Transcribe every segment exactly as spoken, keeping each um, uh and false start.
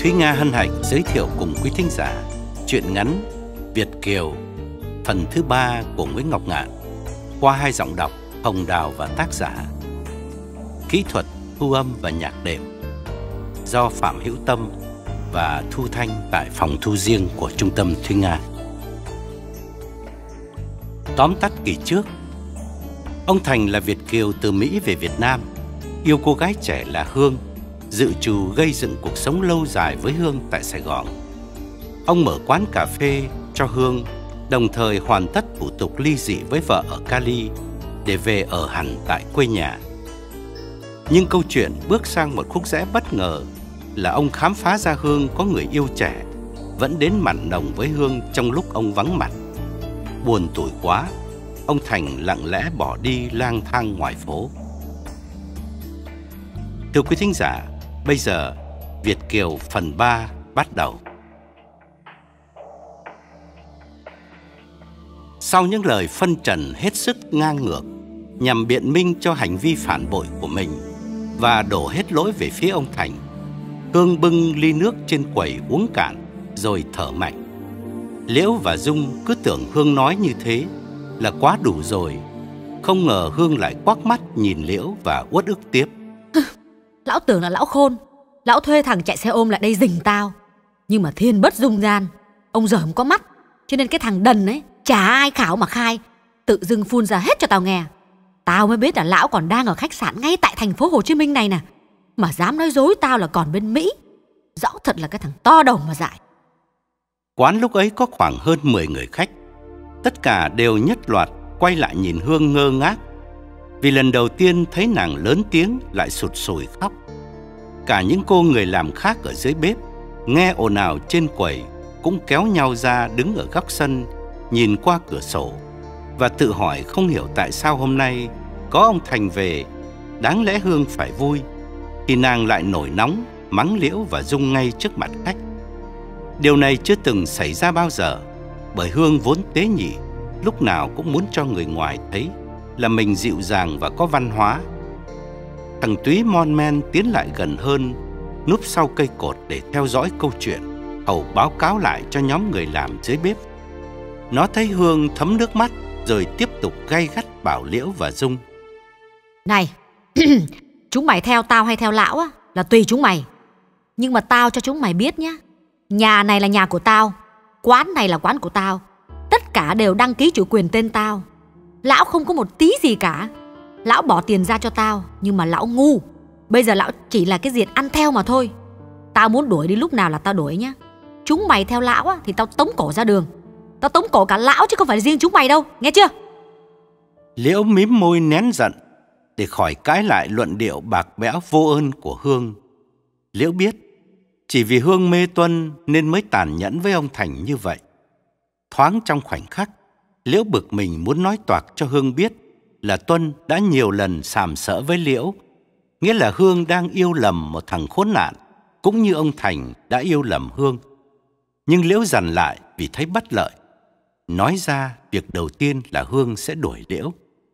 Thúy Nga hân hạnh giới thiệu cùng quý thính giả truyện ngắn Việt Kiều phần thứ ba của Nguyễn Ngọc Ngạn qua hai giọng đọc Hồng Đào và tác giả. Kỹ thuật thu âm và nhạc đệm do Phạm Hữu Tâm và thu thanh tại phòng thu riêng của Trung tâm Thúy Nga. Tóm tắt kỳ trước, ông Thành là Việt kiều từ Mỹ về Việt Nam, yêu cô gái trẻ là Hương, dự trù gây dựng cuộc sống lâu dài với Hương tại Sài Gòn. Ông mở quán cà phê cho Hương, đồng thời hoàn tất thủ tục ly dị với vợ ở Cali để về ở hẳn tại quê nhà. Nhưng câu chuyện bước sang một khúc rẽ bất ngờ là ông khám phá ra Hương có người yêu trẻ, vẫn đến mặn nồng với Hương trong lúc ông vắng mặt. Buồn tủi quá, ông Thành lặng lẽ bỏ đi lang thang ngoài phố. Thưa quý thính giả, bây giờ Việt Kiều phần ba bắt đầu. Sau những lời phân trần hết sức ngang ngược nhằm biện minh cho hành vi phản bội của mình và đổ hết lỗi về phía ông Thành, Hương bưng ly nước trên quầy uống cạn rồi thở mạnh. Liễu và Dung cứ tưởng Hương nói như thế là quá đủ rồi, không ngờ Hương lại quắc mắt nhìn Liễu và uất ức tiếp. Lão tưởng là lão khôn, lão thuê thằng chạy xe ôm lại đây rình tao. Nhưng mà thiên bất dung gian, ông giời không có mắt, cho nên cái thằng đần ấy chả ai khảo mà khai, tự dưng phun ra hết cho tao nghe. Tao mới biết là lão còn đang ở khách sạn ngay tại thành phố Hồ Chí Minh này nè, mà dám nói dối tao là còn bên Mỹ. Rõ thật là cái thằng to đầu mà dại. Quán lúc ấy có khoảng hơn mười người khách, tất cả đều nhất loạt quay lại nhìn Hương ngơ ngác, vì lần đầu tiên thấy nàng lớn tiếng lại sụt sùi khóc. Cả những cô người làm khác ở dưới bếp nghe ồn ào trên quầy cũng kéo nhau ra đứng ở góc sân, nhìn qua cửa sổ và tự hỏi không hiểu tại sao hôm nay có ông Thành về, đáng lẽ Hương phải vui, thì nàng lại nổi nóng mắng Liễu và Dung ngay trước mặt khách. Điều này chưa từng xảy ra bao giờ, bởi Hương vốn tế nhị, lúc nào cũng muốn cho người ngoài thấy là mình dịu dàng và có văn hóa. Thằng Túy mon men tiến lại gần hơn, núp sau cây cột để theo dõi câu chuyện, hầu báo cáo lại cho nhóm người làm dưới bếp. Nó thấy Hương thấm nước mắt rồi tiếp tục gay gắt bảo Liễu và Dung. Này, chúng mày theo tao hay theo lão á là tùy chúng mày. Nhưng mà tao cho chúng mày biết nhá, nhà này là nhà của tao, quán này là quán của tao, tất cả đều đăng ký chủ quyền tên tao. Lão không có một tí gì cả. Lão bỏ tiền ra cho tao, nhưng mà lão ngu. Bây giờ lão chỉ là cái diện ăn theo mà thôi. Tao muốn đuổi đi lúc nào là tao đuổi nhá. Chúng mày theo lão á, thì tao tống cổ ra đường. Tao tống cổ cả lão chứ không phải riêng chúng mày đâu, nghe chưa? Liễu mím môi nén giận để khỏi cãi lại luận điệu bạc bẽo vô ơn của Hương. Liễu biết chỉ vì Hương mê Tuân nên mới tàn nhẫn với ông Thành như vậy. Thoáng trong khoảnh khắc, Liễu bực mình muốn nói toạc cho Hương biết là Tuân đã nhiều lần sàm sỡ với Liễu, nghĩa là Hương đang yêu lầm một thằng khốn nạn, cũng như ông Thành đã yêu lầm Hương. Nhưng Liễu dằn lại vì thấy bất lợi. Nói ra việc đầu tiên là Hương sẽ đuổi Liễu.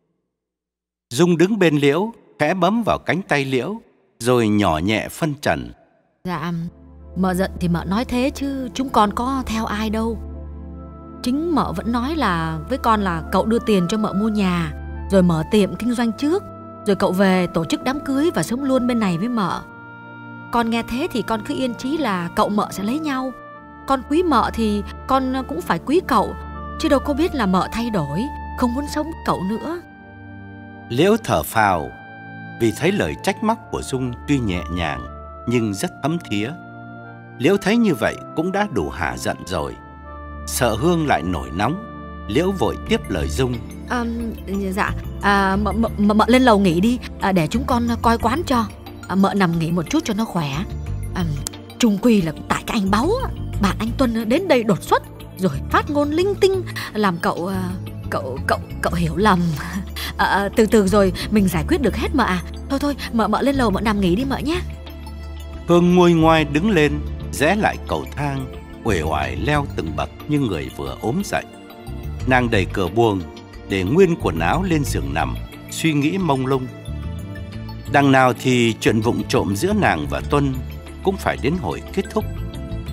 Dung đứng bên Liễu, khẽ bấm vào cánh tay Liễu, rồi nhỏ nhẹ phân trần. Dạ, mợ giận thì mợ nói thế chứ chúng con có theo ai đâu. Chính mợ vẫn nói là với con là cậu đưa tiền cho mợ mua nhà, rồi mở tiệm kinh doanh trước, rồi cậu về tổ chức đám cưới và sống luôn bên này với mợ. Con nghe thế thì con cứ yên chí là cậu mợ sẽ lấy nhau. Con quý mợ thì con cũng phải quý cậu, chứ đâu có biết là mợ thay đổi, không muốn sống với cậu nữa. Liễu thở phào vì thấy lời trách móc của Dung tuy nhẹ nhàng nhưng rất thấm thía. Liễu thấy như vậy cũng đã đủ hả giận rồi. Sợ Hương lại nổi nóng, Liễu vội tiếp lời Dung. À, dạ, à, mợ, mợ, mợ lên lầu nghỉ đi, à, để chúng con coi quán cho. À, mợ nằm nghỉ một chút cho nó khỏe. À, trung quy là tại cái anh Báu, bạn anh Tuân đến đây đột xuất, rồi phát ngôn linh tinh làm cậu cậu cậu cậu hiểu lầm. À, từ từ rồi mình giải quyết được hết mợ à. Thôi thôi, mợ mợ lên lầu mợ nằm nghỉ đi mợ nhé. Hương nguôi ngoai đứng lên, rẽ lại cầu thang, uể oải leo từng bậc như người vừa ốm dậy. Nàng đẩy cửa buồng, để nguyên quần áo lên giường nằm, suy nghĩ mông lung. Đằng nào thì chuyện vụng trộm giữa nàng và Tuân cũng phải đến hồi kết thúc.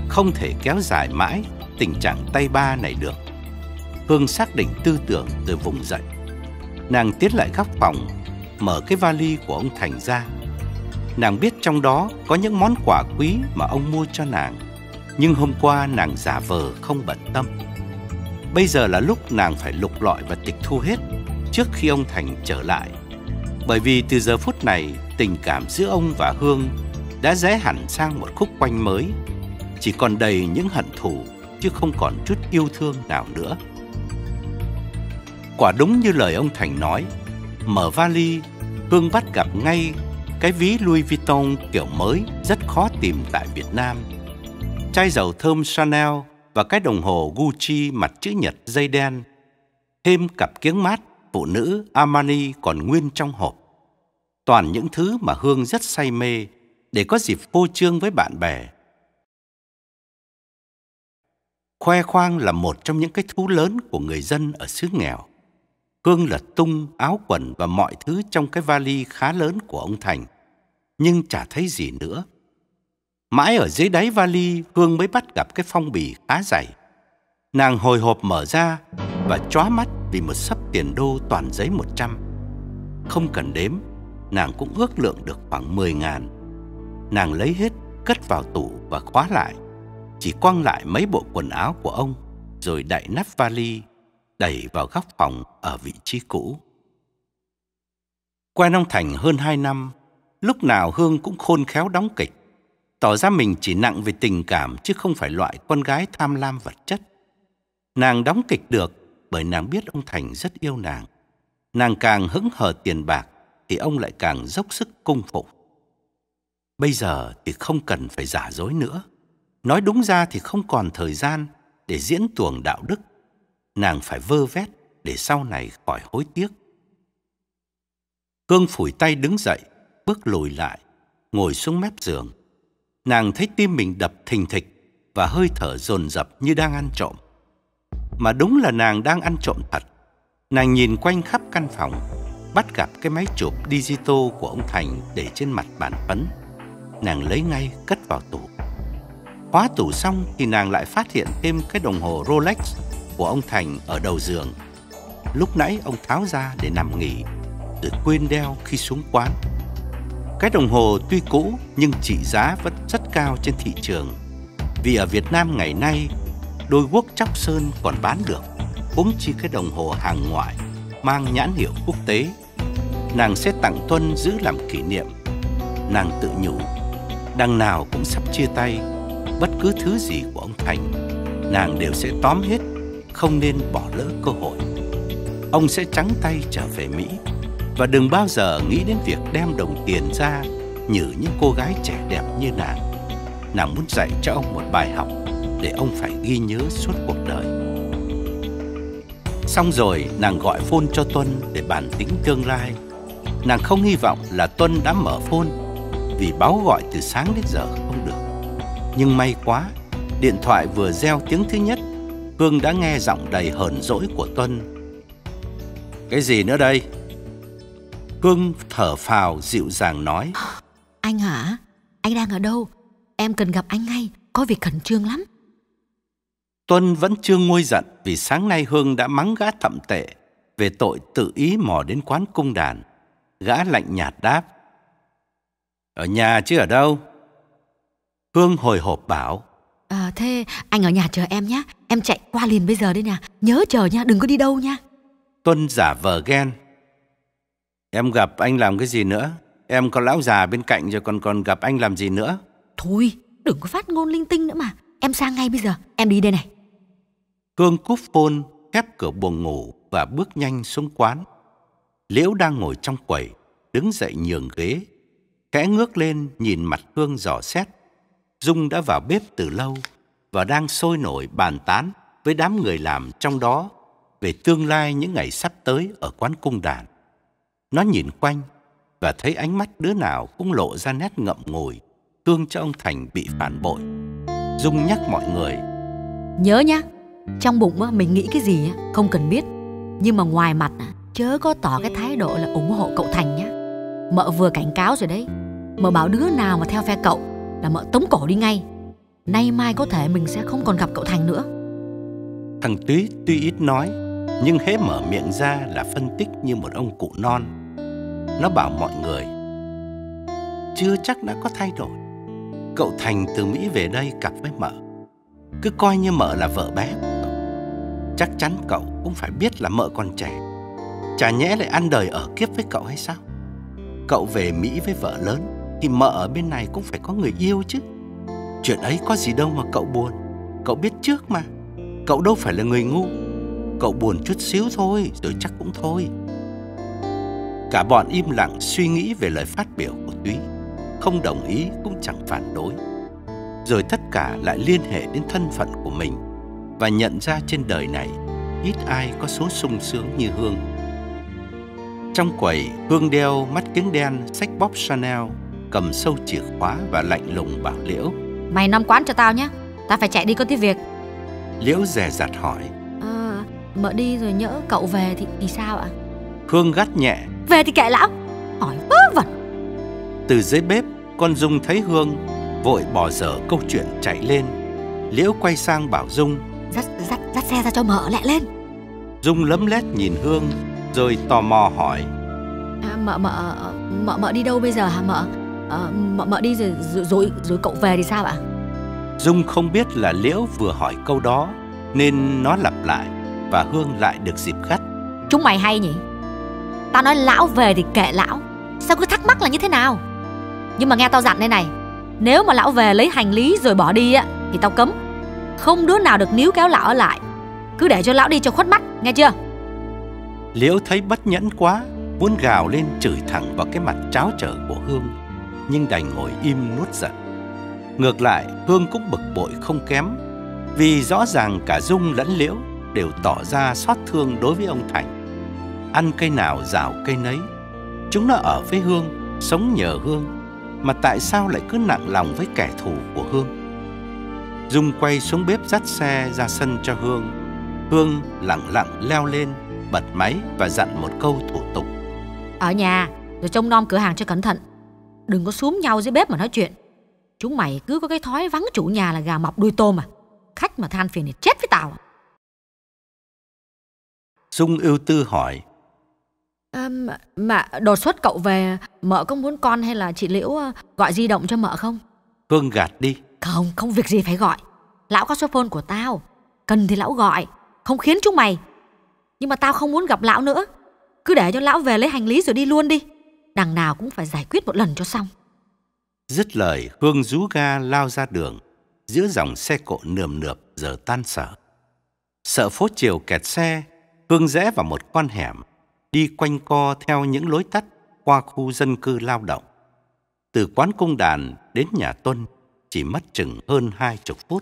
Không thể kéo dài mãi tình trạng tay ba này được. Hương xác định tư tưởng rồi vùng dậy. Nàng tiến lại góc phòng, mở cái vali của ông Thành ra. Nàng biết trong đó có những món quà quý mà ông mua cho nàng, nhưng hôm qua nàng giả vờ không bận tâm. Bây giờ là lúc nàng phải lục lọi và tịch thu hết trước khi ông Thành trở lại. Bởi vì từ giờ phút này, tình cảm giữa ông và Hương đã rẽ hẳn sang một khúc quanh mới, chỉ còn đầy những hận thù chứ không còn chút yêu thương nào nữa. Quả đúng như lời ông Thành nói, mở vali, Hương bắt gặp ngay cái ví Louis Vuitton kiểu mới rất khó tìm tại Việt Nam, chai dầu thơm Chanel và cái đồng hồ Gucci mặt chữ nhật dây đen, thêm cặp kiếng mát phụ nữ Armani còn nguyên trong hộp. Toàn những thứ mà Hương rất say mê để có dịp phô trương với bạn bè. Khoe khoang là một trong những cái thú lớn của người dân ở xứ nghèo. Hương lật tung áo quần và mọi thứ trong cái vali khá lớn của ông Thành, nhưng chả thấy gì nữa. Mãi ở dưới đáy vali, Hương mới bắt gặp cái phong bì khá dày. Nàng hồi hộp mở ra và chóa mắt vì một xấp tiền đô toàn giấy một trăm. Không cần đếm, nàng cũng ước lượng được khoảng mười ngàn. Nàng lấy hết, cất vào tủ và khóa lại, chỉ quăng lại mấy bộ quần áo của ông, rồi đậy nắp vali, đẩy vào góc phòng ở vị trí cũ. Quen ông Thành hơn hai năm, lúc nào Hương cũng khôn khéo đóng kịch, tỏ ra mình chỉ nặng về tình cảm chứ không phải loại con gái tham lam vật chất. Nàng đóng kịch được bởi nàng biết ông Thành rất yêu nàng. Nàng càng hững hờ tiền bạc thì ông lại càng dốc sức cung phục. Bây giờ thì không cần phải giả dối nữa. Nói đúng ra thì không còn thời gian để diễn tuồng đạo đức. Nàng phải vơ vét để sau này khỏi hối tiếc. Hương phủi tay đứng dậy, bước lùi lại, ngồi xuống mép giường. Nàng thấy tim mình đập thình thịch và hơi thở dồn dập như đang ăn trộm. Mà đúng là nàng đang ăn trộm thật. Nàng nhìn quanh khắp căn phòng, bắt gặp cái máy chụp digital của ông Thành để trên mặt bàn phấn. Nàng lấy ngay cất vào tủ. Khóa tủ xong thì nàng lại phát hiện thêm cái đồng hồ Rolex của ông Thành ở đầu giường. Lúc nãy ông tháo ra để nằm nghỉ, rồi quên đeo khi xuống quán. Cái đồng hồ tuy cũ nhưng trị giá vẫn rất cao trên thị trường. Vì ở Việt Nam ngày nay, đôi guốc Chóc Sơn còn bán được, huống chi cái đồng hồ hàng ngoại mang nhãn hiệu quốc tế. Nàng sẽ tặng Tuân giữ làm kỷ niệm. Nàng tự nhủ, đằng nào cũng sắp chia tay, bất cứ thứ gì của ông Thành, nàng đều sẽ tóm hết, không nên bỏ lỡ cơ hội. Ông sẽ trắng tay trở về Mỹ, và đừng bao giờ nghĩ đến việc đem đồng tiền ra nhử những cô gái trẻ đẹp như nàng. Nàng muốn dạy cho ông một bài học để ông phải ghi nhớ suốt cuộc đời. Xong rồi nàng gọi phone cho Tuân để bàn tính tương lai. Nàng không hy vọng là Tuân đã mở phone, vì báo gọi từ sáng đến giờ không được. Nhưng may quá, điện thoại vừa reo tiếng thứ nhất, Hương đã nghe giọng đầy hờn dỗi của Tuân. Cái gì nữa đây? Hương thở phào dịu dàng nói. Anh hả? Anh đang ở đâu? Em cần gặp anh ngay, có việc khẩn trương lắm. Tuân vẫn chưa nguôi giận vì sáng nay Hương đã mắng gã thậm tệ về tội tự ý mò đến quán cung đàn. Gã lạnh nhạt đáp. Ở nhà chứ ở đâu? Hương hồi hộp bảo. À, thế anh ở nhà chờ em nhé. Em chạy qua liền bây giờ đây nè. Nhớ chờ nha, đừng có đi đâu nha. Tuân giả vờ ghen. Em gặp anh làm cái gì nữa? Em có lão già bên cạnh rồi còn còn gặp anh làm gì nữa? Thôi, đừng có phát ngôn linh tinh nữa mà. Em sang ngay bây giờ, em đi đây này. Hương cúp phone, khép cửa buồng ngủ và bước nhanh xuống quán. Liễu đang ngồi trong quầy, đứng dậy nhường ghế, khẽ ngước lên nhìn mặt Hương dò xét. Dung đã vào bếp từ lâu và đang sôi nổi bàn tán với đám người làm trong đó về tương lai những ngày sắp tới ở quán cung đàn. Nó nhìn quanh và thấy ánh mắt đứa nào cũng lộ ra nét ngậm ngùi, thương cho ông Thành bị phản bội. Dung nhắc mọi người. Nhớ nhá, trong bụng mình nghĩ cái gì không cần biết, nhưng mà ngoài mặt chớ có tỏ cái thái độ là ủng hộ cậu Thành nhá. Mợ vừa cảnh cáo rồi đấy. Mợ bảo đứa nào mà theo phe cậu là mợ tống cổ đi ngay. nay mai có thể mình sẽ không còn gặp cậu Thành nữa. Thằng Túy tuy ít nói, nhưng hễ mở miệng ra là phân tích như một ông cụ non. Nó bảo mọi người chưa chắc đã có thay đổi. Cậu Thành từ Mỹ về đây cặp với Mợ, cứ coi như Mợ là vợ bé của cậu. Chắc chắn cậu cũng phải biết là Mợ còn trẻ, chả nhẽ lại ăn đời ở kiếp với cậu hay sao? Cậu về Mỹ với vợ lớn thì Mợ ở bên này cũng phải có người yêu chứ. Chuyện ấy có gì đâu mà cậu buồn. Cậu biết trước mà. Cậu đâu phải là người ngu. Cậu buồn chút xíu thôi rồi chắc cũng thôi. Cả bọn im lặng suy nghĩ về lời phát biểu của Túy, không đồng ý cũng chẳng phản đối. Rồi tất cả lại liên hệ đến thân phận của mình và nhận ra trên đời này ít ai có số sung sướng như Hương. Trong quầy, Hương đeo mắt kiếng đen, xách bóp Chanel, cầm sâu chìa khóa và lạnh lùng bảo Liễu: Mày nắm quán cho tao nhé, tao phải chạy đi có tí việc. Liễu dè dặt hỏi: À, Mợ đi rồi nhỡ cậu về thì, thì sao ạ? Hương gắt nhẹ: Về thì kệ lão, hỏi vớ vẩn. Từ dưới bếp, con Dung thấy Hương vội bỏ dở câu chuyện chạy lên. Liễu quay sang bảo Dung: Dắt, dắt, dắt xe ra cho Mợ lẹ lên. Dung lấm lét nhìn Hương rồi tò mò hỏi: à, Mợ, mợ, mợ, mợ đi đâu bây giờ hả Mợ? À, mợ, mợ đi rồi, rồi, rồi, rồi cậu về thì sao ạ? Dung không biết là Liễu vừa hỏi câu đó nên nó lặp lại và Hương lại được dịp gắt: Chúng mày hay nhỉ? Tao nói lão về thì kệ lão, sao cứ thắc mắc là như thế nào? Nhưng mà nghe tao dặn đây này, nếu mà lão về lấy hành lý rồi bỏ đi á thì tao cấm. Không đứa nào được níu kéo lão ở lại. Cứ để cho lão đi cho khuất mắt, nghe chưa? Liễu thấy bất nhẫn quá, muốn gào lên chửi thẳng vào cái mặt tráo trở của Hương, nhưng đành ngồi im nuốt giận. Ngược lại, Hương cũng bực bội không kém, vì rõ ràng cả Dung lẫn Liễu đều tỏ ra xót thương đối với ông Thành. Ăn cây nào rào cây nấy, chúng nó ở với Hương, sống nhờ Hương, mà tại sao lại cứ nặng lòng với kẻ thù của Hương? Dung quay xuống bếp dắt xe ra sân cho Hương. Hương lặng lặng leo lên, bật máy và dặn một câu thủ tục: Ở nhà rồi trông nom cửa hàng cho cẩn thận, đừng có xúm nhau dưới bếp mà nói chuyện. Chúng mày cứ có cái thói vắng chủ nhà là gà mọc đuôi tôm à. Khách mà than phiền thì chết với tao. Dung ưu tư hỏi: à, mà, mà đột xuất cậu về, Mợ có muốn con hay là chị Liễu gọi di động cho Mợ không? Hương gạt đi: Không, không việc gì phải gọi. Lão có số phone của tao, cần thì lão gọi, không khiến chúng mày. Nhưng mà tao không muốn gặp lão nữa. Cứ để cho lão về lấy hành lý rồi đi luôn đi. Đằng nào cũng phải giải quyết một lần cho xong. Dứt lời, Hương rú ga lao ra đường, giữa dòng xe cộ nườm nượp giờ tan sở. Sợ phố chiều kẹt xe, Hương rẽ vào một con hẻm, đi quanh co theo những lối tắt qua khu dân cư lao động. Từ quán cung đàn đến nhà Tuân chỉ mất chừng hơn hai chục phút.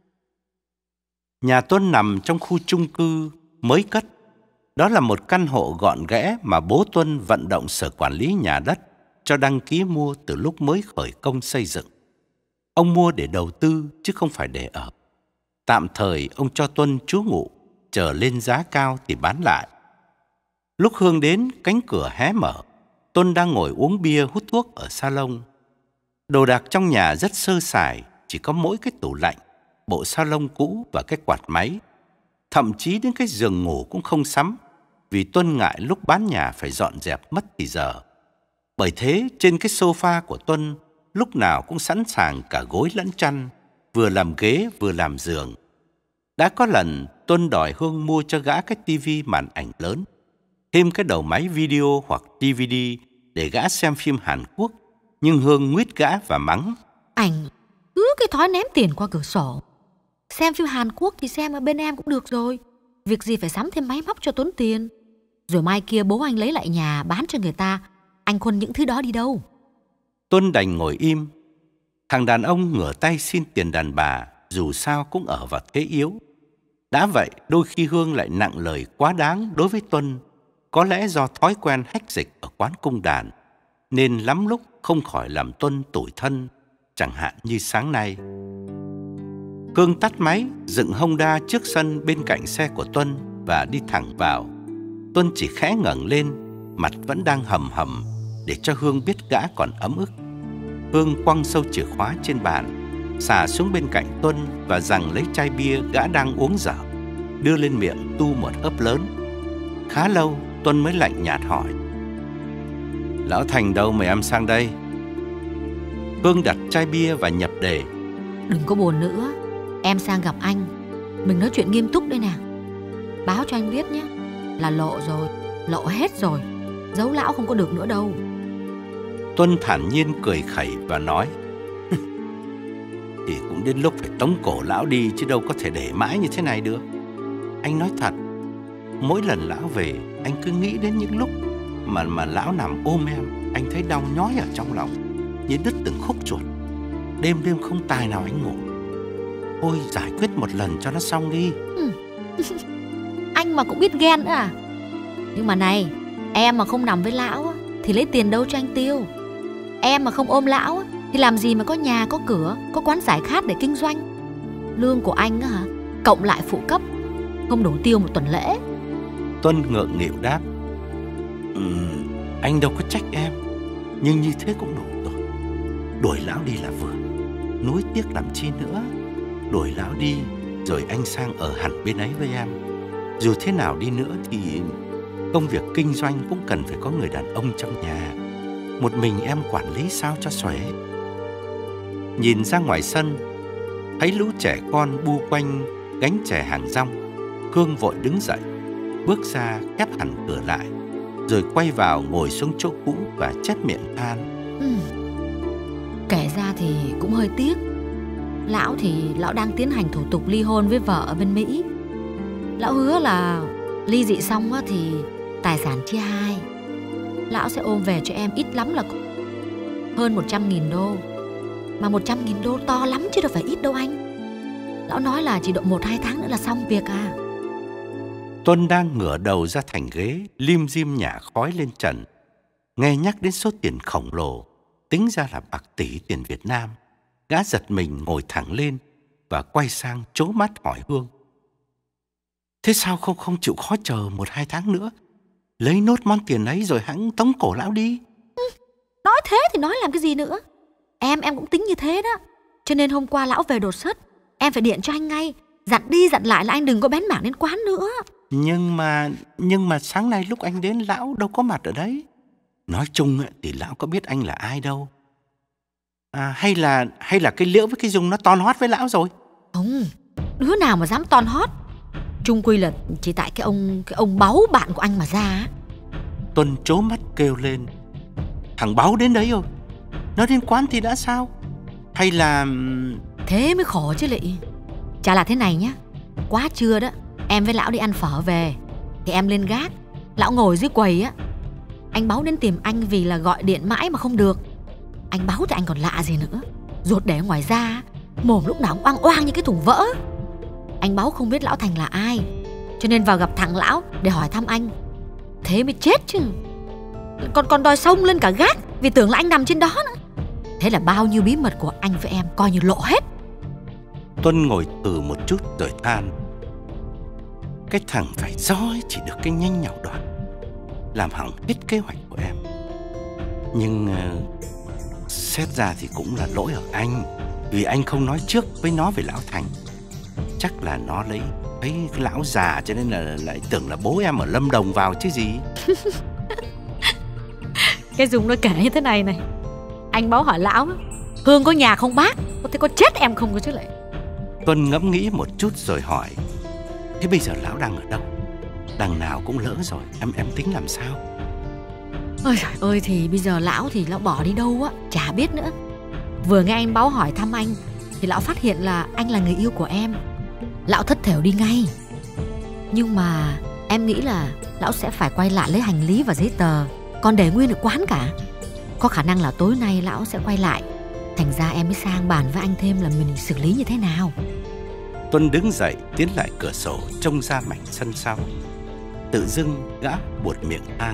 Nhà Tuân nằm trong khu chung cư mới cất. Đó là một căn hộ gọn ghẽ mà bố Tuân vận động sở quản lý nhà đất cho đăng ký mua từ lúc mới khởi công xây dựng. Ông mua để đầu tư chứ không phải để ở. Tạm thời ông cho Tuân trú ngụ, chờ lên giá cao thì bán lại. Lúc Hương đến, cánh cửa hé mở. Tuân đang ngồi uống bia hút thuốc ở salon. Đồ đạc trong nhà rất sơ sài, chỉ có mỗi cái tủ lạnh, bộ salon cũ và cái quạt máy. Thậm chí đến cái giường ngủ cũng không sắm, vì Tuân ngại lúc bán nhà phải dọn dẹp mất thì giờ. Bởi thế trên cái sofa của Tuân lúc nào cũng sẵn sàng cả gối lẫn chăn, vừa làm ghế vừa làm giường. Đã có lần Tuân đòi Hương mua cho gã cái tivi màn ảnh lớn, thêm cái đầu máy video hoặc đê vê đê để gã xem phim Hàn Quốc, nhưng Hương nguyết gã và mắng: Ảnh cứ cái thói ném tiền qua cửa sổ. Xem phim Hàn Quốc thì xem ở bên em cũng được rồi, việc gì phải sắm thêm máy móc cho tốn tiền. Rồi mai kia bố anh lấy lại nhà bán cho người ta, anh khuân những thứ đó đi đâu. Tuân đành ngồi im. Thằng đàn ông ngửa tay xin tiền đàn bà, dù sao cũng ở vào thế yếu. Đã vậy đôi khi Hương lại nặng lời quá đáng đối với Tuân, có lẽ do thói quen hách dịch ở quán cung đàn, nên lắm lúc không khỏi làm Tuân tủi thân, chẳng hạn như sáng nay. Hương tắt máy, dựng Honda trước sân bên cạnh xe của Tuân và đi thẳng vào. Tuân chỉ khẽ ngẩng lên, mặt vẫn đang hầm hầm, để cho Hương biết gã còn ấm ức. Hương quăng sâu chìa khóa trên bàn, xà xuống bên cạnh Tuân và giằng lấy chai bia gã đang uống dở, đưa lên miệng tu một hớp lớn. Khá lâu Tuân mới lạnh nhạt hỏi: Lão Thành đâu mời em sang đây? Hương đặt chai bia và nhập đề: Đừng có buồn nữa, em sang gặp anh, mình nói chuyện nghiêm túc đây nè. Báo cho anh biết nhé, là lộ rồi, lộ hết rồi, giấu lão không có được nữa đâu. Tuân thản nhiên cười khẩy và nói: Thì cũng đến lúc phải tống cổ lão đi, chứ đâu có thể để mãi như thế này được. Anh nói thật, mỗi lần lão về, anh cứ nghĩ đến những lúc mà mà lão nằm ôm em, anh thấy đau nhói ở trong lòng, như đứt từng khúc ruột. Đêm đêm không tài nào anh ngủ. Thôi giải quyết một lần cho nó xong đi. Ừ. Anh mà cũng biết ghen nữa à? Nhưng mà này, em mà không nằm với lão á, thì lấy tiền đâu cho anh tiêu? Em mà không ôm lão á, thì làm gì mà có nhà, có cửa, có quán giải khát để kinh doanh? Lương của anh á hả, cộng lại phụ cấp, không đủ tiêu một tuần lễ. Tuân ngượng nghịu đáp: ừ, Anh đâu có trách em, nhưng như thế cũng đủ rồi. Đuổi lão đi là vừa, nuối tiếc làm chi nữa. Đuổi lão đi rồi anh sang ở hẳn bên ấy với em. Dù thế nào đi nữa thì công việc kinh doanh cũng cần phải có người đàn ông trong nhà. Một mình em quản lý sao cho xuể. Nhìn ra ngoài sân, thấy lũ trẻ con bu quanh gánh chè hàng rong, Hương vội đứng dậy, bước ra khép hẳn cửa lại, rồi quay vào ngồi xuống chỗ cũ và chép miệng than: ừ. Kể ra thì cũng hơi tiếc. Lão thì lão đang tiến hành thủ tục ly hôn với vợ ở bên Mỹ. Lão hứa là ly dị xong á thì tài sản chia hai. Lão sẽ ôm về cho em ít lắm là hơn một trăm nghìn đô. Mà một trăm nghìn đô to lắm chứ đâu phải ít đâu anh. Lão nói là chỉ độ một hai tháng nữa là xong việc à. Tuân đang ngửa đầu ra thành ghế, lim dim nhả khói lên trần. Nghe nhắc đến số tiền khổng lồ, tính ra là bạc tỷ tiền Việt Nam, gã giật mình ngồi thẳng lên và quay sang trố mắt hỏi Hương: Thế sao không không chịu khó chờ một hai tháng nữa, lấy nốt món tiền ấy rồi hẵng tống cổ lão đi? Ừ, nói thế thì nói làm cái gì nữa. Em em cũng tính như thế đó. Cho nên hôm qua lão về đột xuất, em phải điện cho anh ngay, dặn đi dặn lại là anh đừng có bén mảng đến quán nữa. Nhưng mà Nhưng mà sáng nay lúc anh đến lão đâu có mặt ở đấy. Nói chung thì lão có biết anh là ai đâu. À, hay là hay là cái Liễu với cái Dung nó ton hót với lão rồi? Không, đứa nào mà dám ton hót. Chung quy là chỉ tại cái ông cái ông Báu bạn của anh mà ra. Tuân trố mắt kêu lên: Thằng Báu đến đấy rồi? Nó đến quán thì đã sao? Hay là... Thế mới khổ chứ lị. Chả là thế này nhá. Quá trưa đó, em với lão đi ăn phở về thì em lên gác, lão ngồi dưới quầy á. Anh Báu đến tìm anh vì là gọi điện mãi mà không được. Anh Báu thì anh còn lạ gì nữa, ruột để ngoài da, mồm lúc nào cũng oang oang như cái thùng vỡ. Anh Báu không biết lão Thành là ai, cho nên vào gặp thằng lão để hỏi thăm anh. Thế mới chết chứ. Còn còn đòi xông lên cả gác vì tưởng là anh nằm trên đó nữa. Thế là bao nhiêu bí mật của anh với em coi như lộ hết. Tuân ngồi từ một chút rồi than: Cái thằng phải dõi chỉ được cái nhanh nhảu đoạn, làm hỏng hết kế hoạch của em. Nhưng uh, xét ra thì cũng là lỗi ở anh, vì anh không nói trước với nó về lão Thành. Chắc là nó lấy thấy cái lão già cho nên là lại tưởng là bố em ở Lâm Đồng vào chứ gì. Cái Dung nó kể như thế này này: Anh Báu hỏi lão: Hương có nhà không bác? Có thế có chết em không cơ chứ lại. Tuân ngẫm nghĩ một chút rồi hỏi: Thế bây giờ lão đang ở đâu? Đằng nào cũng lỡ rồi, em em tính làm sao? Ôi trời ơi, thì bây giờ lão thì lão bỏ đi đâu á, chả biết nữa. Vừa nghe anh Báu hỏi thăm anh thì lão phát hiện là anh là người yêu của em. Lão thất thểu đi ngay. Nhưng mà em nghĩ là lão sẽ phải quay lại lấy hành lý và giấy tờ, còn để nguyên ở quán cả. Có khả năng là tối nay lão sẽ quay lại. Thành ra em mới sang bàn với anh thêm là mình xử lý như thế nào. Tuân đứng dậy tiến lại cửa sổ trông ra mảnh sân sau. Tự dưng gã buột miệng than: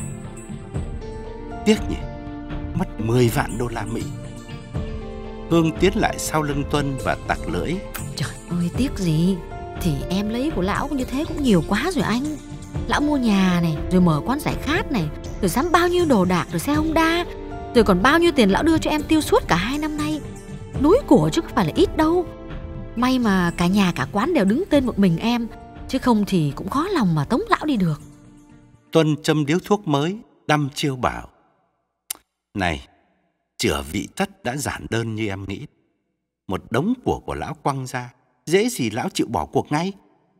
Tiếc nhỉ, mất mười vạn đô la Mỹ. Hương tiến lại sau lưng Tuân và tặc lưỡi: Trời ơi, tiếc gì? Thì em lấy của lão như thế cũng nhiều quá rồi anh. Lão mua nhà này, rồi mở quán giải khát này, rồi dám bao nhiêu đồ đạc, rồi xe Honda, rồi còn bao nhiêu tiền lão đưa cho em tiêu suốt cả hai năm nay. núi của chứ không phải là ít đâu. May mà cả nhà cả quán đều đứng tên một mình em, chứ không thì cũng khó lòng mà tống lão đi được. Tuân châm điếu thuốc mới, đăm chiêu bảo: Này, chửa vị tất đã giản đơn như em nghĩ. Một đống của của lão quăng ra, dễ gì lão chịu bỏ cuộc ngay.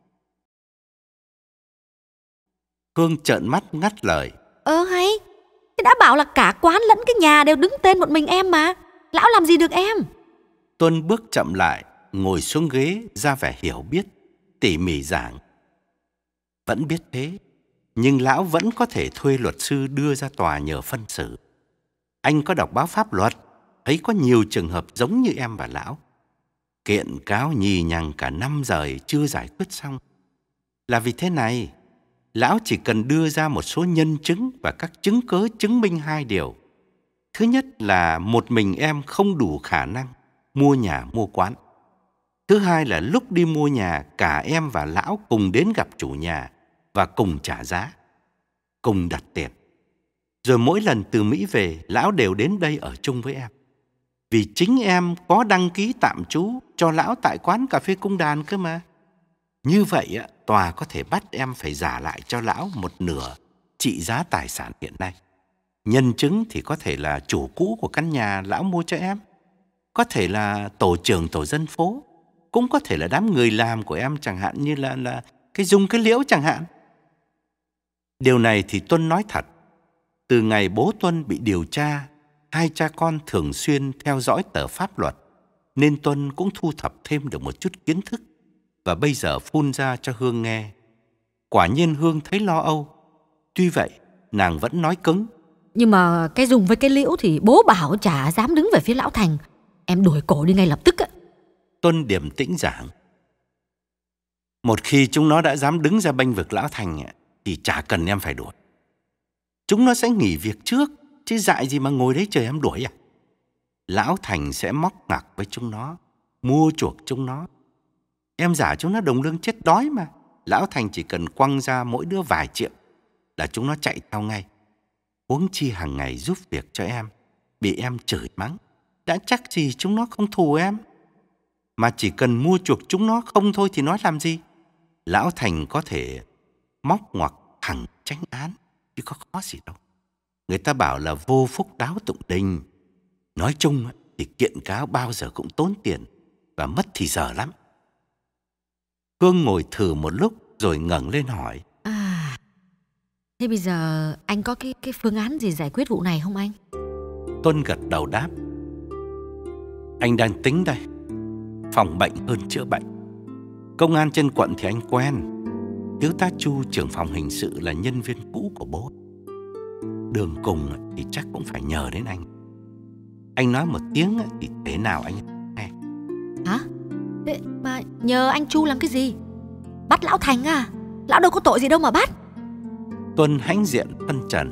Hương trợn mắt ngắt lời: Ơ hay, thế đã bảo là cả quán lẫn cái nhà đều đứng tên một mình em mà. Lão làm gì được em? Tuân bước chậm lại, ngồi xuống ghế ra vẻ hiểu biết, tỉ mỉ giảng. Vẫn biết thế, nhưng lão vẫn có thể thuê luật sư đưa ra tòa nhờ phân xử. Anh có đọc báo pháp luật, thấy có nhiều trường hợp giống như em và lão. Kiện cáo nhì nhằng cả năm rồi chưa giải quyết xong. Là vì thế này, lão chỉ cần đưa ra một số nhân chứng và các chứng cớ chứng minh hai điều. Thứ nhất là một mình em không đủ khả năng mua nhà mua quán. Thứ hai là lúc đi mua nhà, cả em và lão cùng đến gặp chủ nhà và cùng trả giá, cùng đặt tiền. Rồi mỗi lần từ Mỹ về, lão đều đến đây ở chung với em. Vì chính em có đăng ký tạm trú cho lão tại quán cà phê Cung Đàn cơ mà. Như vậy, tòa có thể bắt em phải trả lại cho lão một nửa trị giá tài sản hiện nay. Nhân chứng thì có thể là chủ cũ của căn nhà lão mua cho em, có thể là tổ trưởng tổ dân phố, cũng có thể là đám người làm của em, chẳng hạn như là, là cái Dung cái Liễu chẳng hạn. Điều này thì Tuân nói thật. Từ ngày bố Tuân bị điều tra, hai cha con thường xuyên theo dõi tờ pháp luật, nên Tuân cũng thu thập thêm được một chút kiến thức và bây giờ phun ra cho Hương nghe. Quả nhiên Hương thấy lo âu. Tuy vậy, nàng vẫn nói cứng: Nhưng mà cái Dung với cái Liễu thì bố bảo chả dám đứng về phía lão Thành. Em đuổi cổ đi ngay lập tức á. Tuân điềm tĩnh giảng: Một khi chúng nó đã dám đứng ra bênh vực lão Thành thì chả cần em phải đuổi. Chúng nó sẽ nghỉ việc trước, chứ dại gì mà ngồi đấy chờ em đuổi à? Lão Thành sẽ móc ngạc với chúng nó, mua chuộc chúng nó. Em giả chúng nó đồng lương chết đói mà. Lão Thành chỉ cần quăng ra mỗi đứa vài triệu là chúng nó chạy theo ngay. Huống chi hàng ngày giúp việc cho em, bị em chửi mắng, đã chắc gì chúng nó không thù em. Mà chỉ cần mua chuộc chúng nó không thôi thì nói làm gì. Lão Thành có thể móc ngoặc thẳng tránh án, chứ có khó gì đâu. Người ta bảo là vô phúc đáo tụng đình. Nói chung thì kiện cáo bao giờ cũng tốn tiền và mất thì giờ lắm. Hương ngồi thử một lúc rồi ngẩng lên hỏi: À, thế bây giờ anh có cái, cái phương án gì giải quyết vụ này không anh? Tuân gật đầu đáp: Anh đang tính đây. Phòng bệnh hơn chữa bệnh. Công an trên quận thì anh quen. Thiếu tá Chu, trưởng phòng hình sự, là nhân viên cũ của bố. Đường cùng thì chắc cũng phải nhờ đến anh. Anh nói một tiếng thì thế nào anh nghe. Hả? Thế mà nhờ anh Chu làm cái gì? Bắt lão Thành à? Lão đâu có tội gì đâu mà bắt. Tuân hãnh diện phân trần: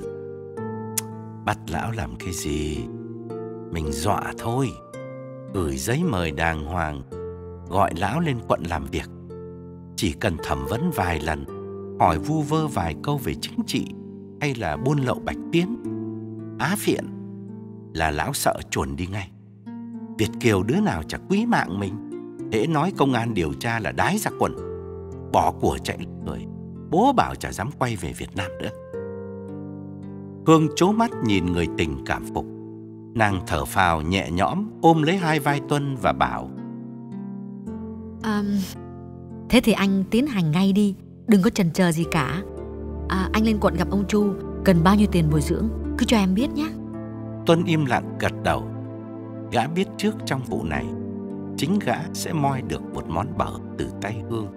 Bắt lão làm cái gì? Mình dọa thôi. Gửi giấy mời đàng hoàng, gọi lão lên quận làm việc. Chỉ cần thẩm vấn vài lần, hỏi vu vơ vài câu về chính trị hay là buôn lậu bạch tiến, á phiện, là lão sợ chuồn đi ngay. Việt kiều đứa nào chả quý mạng mình. Hễ nói công an điều tra là đái ra quần, bỏ của chạy người. Bố bảo chả dám quay về Việt Nam nữa. Hương trố mắt nhìn người tình cảm phục. Nàng thở phào nhẹ nhõm, ôm lấy hai vai Tuân và bảo: à, Thế thì anh tiến hành ngay đi, đừng có chần chờ gì cả. à, Anh lên quận gặp ông Chu, cần bao nhiêu tiền bồi dưỡng cứ cho em biết nhé. Tuân im lặng gật đầu. Gã biết trước trong vụ này chính gã sẽ moi được một món bở từ tay Hương.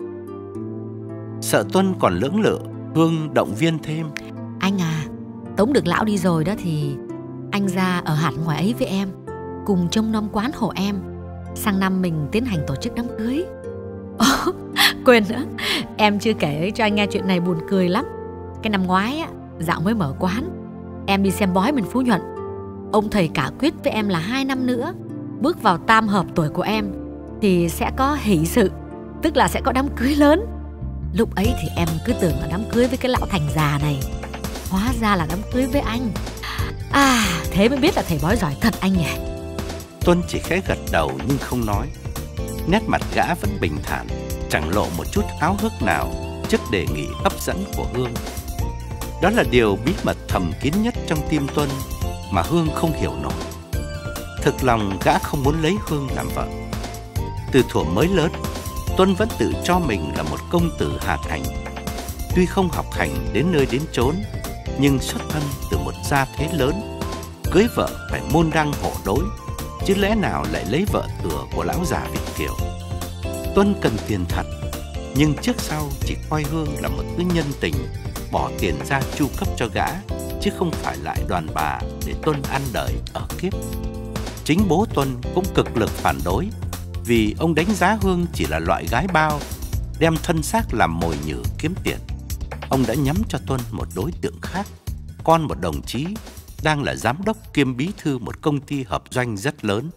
Sợ Tuân còn lưỡng lự, Hương động viên thêm: Anh à, tống được lão đi rồi đó thì anh ra ở hẳn ngoài ấy với em, cùng trông nom quán hộ em. Sang năm mình tiến hành tổ chức đám cưới. Ồ, quên nữa, em chưa kể cho anh nghe chuyện này buồn cười lắm. Cái năm ngoái á, dạo mới mở quán, em đi xem bói bên Phú Nhuận. Ông thầy cả quyết với em là hai năm nữa, bước vào tam hợp tuổi của em thì sẽ có hỷ sự, tức là sẽ có đám cưới lớn. Lúc ấy thì em cứ tưởng là đám cưới với cái lão Thành già này, hóa ra là đám cưới với anh. À, thế mới biết là thầy bói giỏi thật anh nhỉ. Tuân chỉ khẽ gật đầu nhưng không nói. Nét mặt gã vẫn bình thản, chẳng lộ một chút háo hức nào trước đề nghị hấp dẫn của Hương. Đó là điều bí mật thầm kín nhất trong tim Tuân mà Hương không hiểu nổi. Thực lòng gã không muốn lấy Hương làm vợ. Từ thuở mới lớn, Tuân vẫn tự cho mình là một công tử hà thành. Tuy không học hành đến nơi đến chốn, nhưng xuất thân từ một gia thế lớn, cưới vợ phải môn đăng hộ đối, chứ lẽ nào lại lấy vợ thừa của lão già Việt kiều. Tuân cần tiền thật, nhưng trước sau chỉ coi Hương là một thứ nhân tình, bỏ tiền ra chu cấp cho gã, chứ không phải lại đoàn bà để Tuân ăn đời ở kiếp. Chính bố Tuân cũng cực lực phản đối, vì ông đánh giá Hương chỉ là loại gái bao, đem thân xác làm mồi nhử kiếm tiền. Ông đã nhắm cho Tuân một đối tượng khác, con một đồng chí đang là giám đốc kiêm bí thư một công ty hợp doanh rất lớn.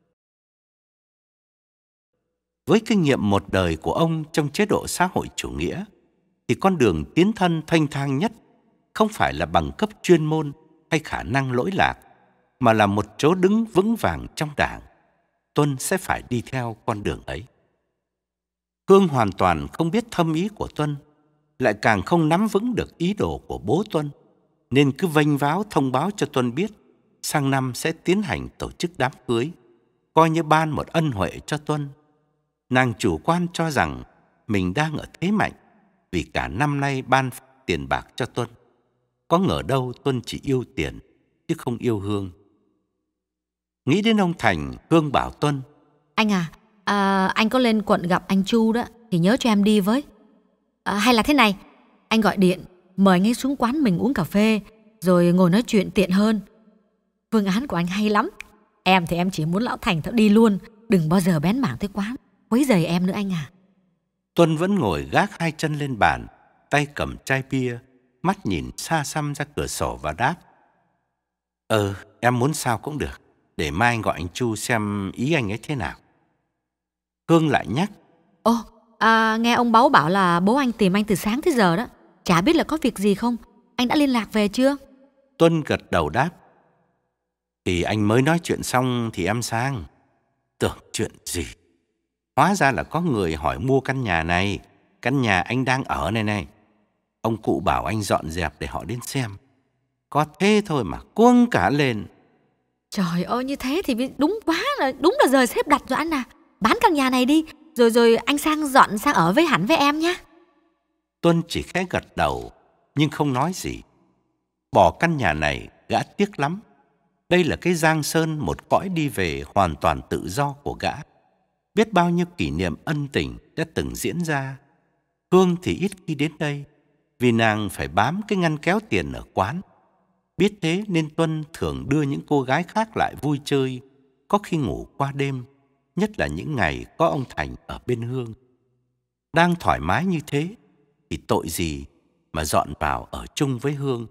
Với kinh nghiệm một đời của ông trong chế độ xã hội chủ nghĩa, thì con đường tiến thân thanh thang nhất không phải là bằng cấp chuyên môn hay khả năng lỗi lạc, mà là một chỗ đứng vững vàng trong đảng. Tuân sẽ phải đi theo con đường ấy. Hương hoàn toàn không biết thâm ý của Tuân, lại càng không nắm vững được ý đồ của bố Tuân, nên cứ vênh váo thông báo cho Tuân biết sang năm sẽ tiến hành tổ chức đám cưới, coi như ban một ân huệ cho Tuân. Nàng chủ quan cho rằng mình đang ở thế mạnh, vì cả năm nay ban tiền bạc cho Tuân. Có ngờ đâu Tuân chỉ yêu tiền, chứ không yêu Hương. Nghĩ đến ông Thành, Hương bảo Tuân: Anh à, à anh có lên quận gặp anh Chu đó, thì nhớ cho em đi với. À, hay là thế này, anh gọi điện mời anh ấy xuống quán mình uống cà phê, rồi ngồi nói chuyện tiện hơn. Phương án của anh hay lắm. Em thì em chỉ muốn lão Thành thợ đi luôn, đừng bao giờ bén mảng tới quán quấy rầy em nữa anh à. Tuân vẫn ngồi gác hai chân lên bàn, tay cầm chai bia, mắt nhìn xa xăm ra cửa sổ và đáp: Ờ, em muốn sao cũng được, để mai anh gọi anh Chu xem ý anh ấy thế nào. Hương lại nhắc: Ồ, à, nghe ông Báu bảo là bố anh tìm anh từ sáng tới giờ đó, chả biết là có việc gì không, anh đã liên lạc về chưa? Tuân gật đầu đáp: Thì anh mới nói chuyện xong thì em sang. Tưởng chuyện gì, hóa ra là có người hỏi mua căn nhà này, căn nhà anh đang ở này này. Ông cụ bảo anh dọn dẹp để họ đến xem. Có thế thôi mà cuống cả lên. Trời ơi, như thế thì đúng quá rồi, đúng là giờ xếp đặt rồi anh à. Bán căn nhà này đi, rồi rồi anh sang dọn sang ở với hẳn với em nhé. Tuân chỉ khẽ gật đầu, nhưng không nói gì. Bỏ căn nhà này gã tiếc lắm. Đây là cái giang sơn một cõi đi về hoàn toàn tự do của gã. Biết bao nhiêu kỷ niệm ân tình đã từng diễn ra. Hương thì ít khi đến đây, vì nàng phải bám cái ngăn kéo tiền ở quán. Biết thế nên Tuân thường đưa những cô gái khác lại vui chơi, có khi ngủ qua đêm, nhất là những ngày có ông Thành ở bên Hương. Đang thoải mái như thế thì tội gì mà dọn vào ở chung với Hương.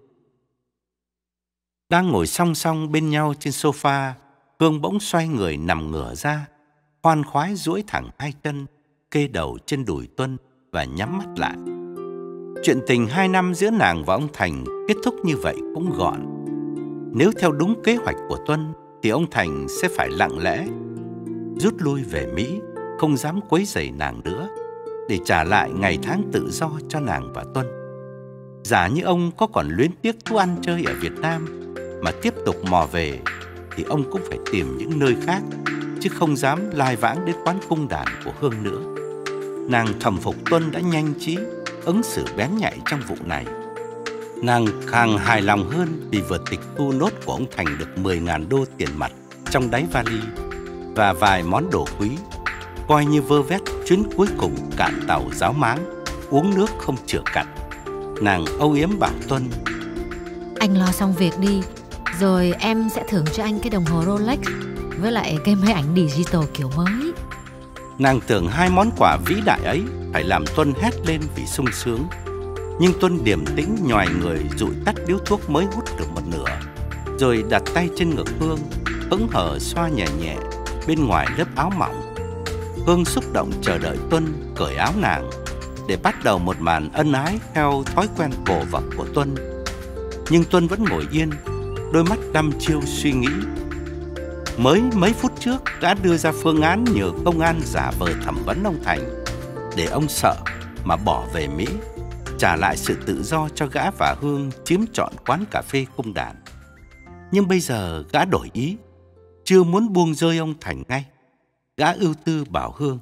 Đang ngồi song song bên nhau trên sofa, Hương bỗng xoay người nằm ngửa ra, khoan khoái duỗi thẳng hai chân, kê đầu trên đùi Tuân và nhắm mắt lại. Chuyện tình hai năm giữa nàng và ông Thành kết thúc như vậy cũng gọn. Nếu theo đúng kế hoạch của Tuân thì ông Thành sẽ phải lặng lẽ rút lui về Mỹ, không dám quấy rầy nàng nữa, để trả lại ngày tháng tự do cho nàng và Tuân. Giả như ông có còn luyến tiếc thú ăn chơi ở Việt Nam mà tiếp tục mò về, thì ông cũng phải tìm những nơi khác, chứ không dám lai vãng đến quán cung đàn của Hương nữa. Nàng thầm phục Tuân đã nhanh trí, ứng xử bén nhạy trong vụ này. Nàng càng hài lòng hơn vì vừa tịch thu nốt của ông Thành được mười ngàn đô tiền mặt trong đáy vali và vài món đồ quý, coi như vơ vét chuyến cuối cùng cạn tàu ráo máng, uống nước không chữa cạn. Nàng âu yếm bảo Tuân: Anh lo xong việc đi, rồi em sẽ thưởng cho anh cái đồng hồ Rolex với lại cái máy ảnh digital kiểu mới. Nàng tưởng hai món quà vĩ đại ấy phải làm Tuân hét lên vì sung sướng. Nhưng Tuân điềm tĩnh nhoài người dụi tắt điếu thuốc mới hút được một nửa, rồi đặt tay trên ngực Hương, hững hờ xoa nhẹ nhẹ bên ngoài lớp áo mỏng. Hương xúc động chờ đợi Tuân cởi áo nàng, để bắt đầu một màn ân ái theo thói quen cổ vật của Tuân. Nhưng Tuân vẫn ngồi yên, đôi mắt đăm chiêu suy nghĩ. Mới mấy phút trước đã đưa ra phương án nhờ công an giả vờ thẩm vấn ông Thành để ông sợ mà bỏ về Mỹ, trả lại sự tự do cho gã và Hương chiếm trọn quán cà phê Cung Đàn. Nhưng bây giờ gã đổi ý, chưa muốn buông rơi ông Thành ngay. Gã ưu tư bảo Hương: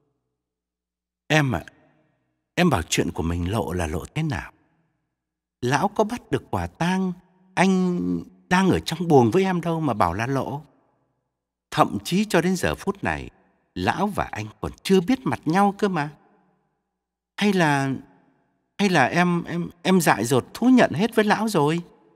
Em ạ, à, em bảo chuyện của mình lộ là lộ thế nào? Lão có bắt được quả tang anh đang ở trong buồng với em đâu mà bảo là lộ. Thậm chí cho đến giờ phút này, lão và anh còn chưa biết mặt nhau cơ mà. Hay là hay là em em em dại dột thú nhận hết với lão rồi?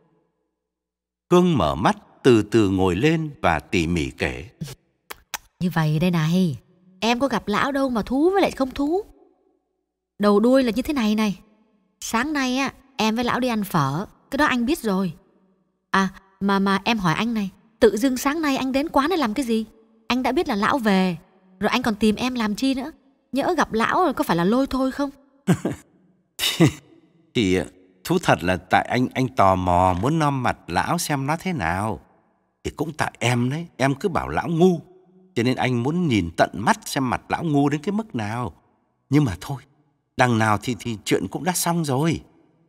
Hương mở mắt, từ từ ngồi lên và tỉ mỉ kể. Như vậy đây này, em có gặp lão đâu mà thú với lại không thú. Đầu đuôi là như thế này này. Sáng nay á, em với lão đi ăn phở, cái đó anh biết rồi. À, mà mà em hỏi anh này, tự dưng sáng nay anh đến quán để làm cái gì? Anh đã biết là lão về, rồi anh còn tìm em làm chi nữa? Nhỡ gặp lão rồi có phải là lôi thôi không? thì, thì thú thật là tại anh anh tò mò muốn nom mặt lão xem nó thế nào. Thì cũng tại em đấy, em cứ bảo lão ngu, cho nên anh muốn nhìn tận mắt xem mặt lão ngu đến cái mức nào. Nhưng mà thôi, đằng nào thì thì chuyện cũng đã xong rồi.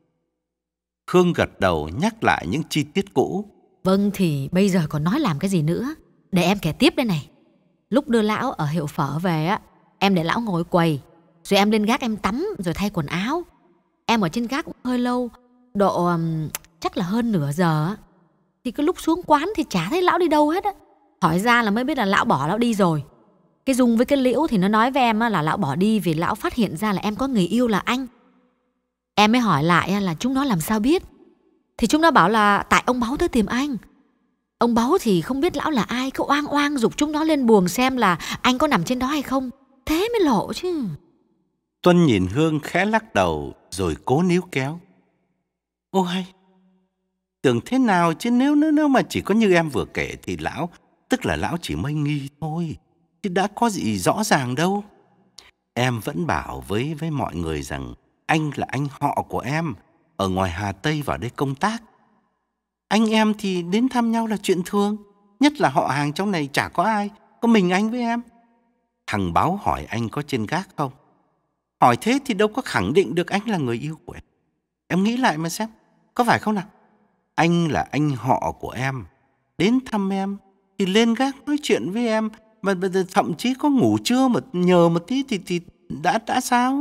Hương gật đầu nhắc lại những chi tiết cũ. Vâng, thì bây giờ còn nói làm cái gì nữa. Để em kể tiếp đây này. Lúc đưa lão ở hiệu phở về á, em để lão ngồi quầy, rồi em lên gác em tắm rồi thay quần áo. Em ở trên gác cũng hơi lâu, độ um, chắc là hơn nửa giờ á. Thì cái lúc xuống quán thì chả thấy lão đi đâu hết á. Hỏi ra là mới biết là lão bỏ lão đi rồi. Cái Dung với cái Liễu thì nó nói với em là lão bỏ đi vì lão phát hiện ra là em có người yêu là anh. Em mới hỏi lại là chúng nó làm sao biết. Thì chúng nó bảo là tại ông Báu tới tìm anh. Ông Báu thì không biết lão là ai, cứ oang oang giục chúng nó lên buồng xem là anh có nằm trên đó hay không. Thế mới lộ chứ. Tuân nhìn Hương khẽ lắc đầu rồi cố níu kéo. Ô hay, tưởng thế nào chứ nếu, nếu, nếu mà chỉ có như em vừa kể thì lão, tức là lão chỉ mây nghi thôi, chứ đã có gì rõ ràng đâu. Em vẫn bảo với, với mọi người rằng anh là anh họ của em, ở ngoài Hà Tây vào đây công tác. Anh em thì đến thăm nhau là chuyện thường, nhất là họ hàng trong này chả có ai, có mình anh với em. Thằng Báo hỏi anh có trên gác không? Hỏi thế thì đâu có khẳng định được anh là người yêu của em. Em nghĩ lại mà xem, có phải không nào? Anh là anh họ của em, đến thăm em thì lên gác nói chuyện với em, mà thậm chí có ngủ trưa mà nhờ một tí thì, thì đã đã sao?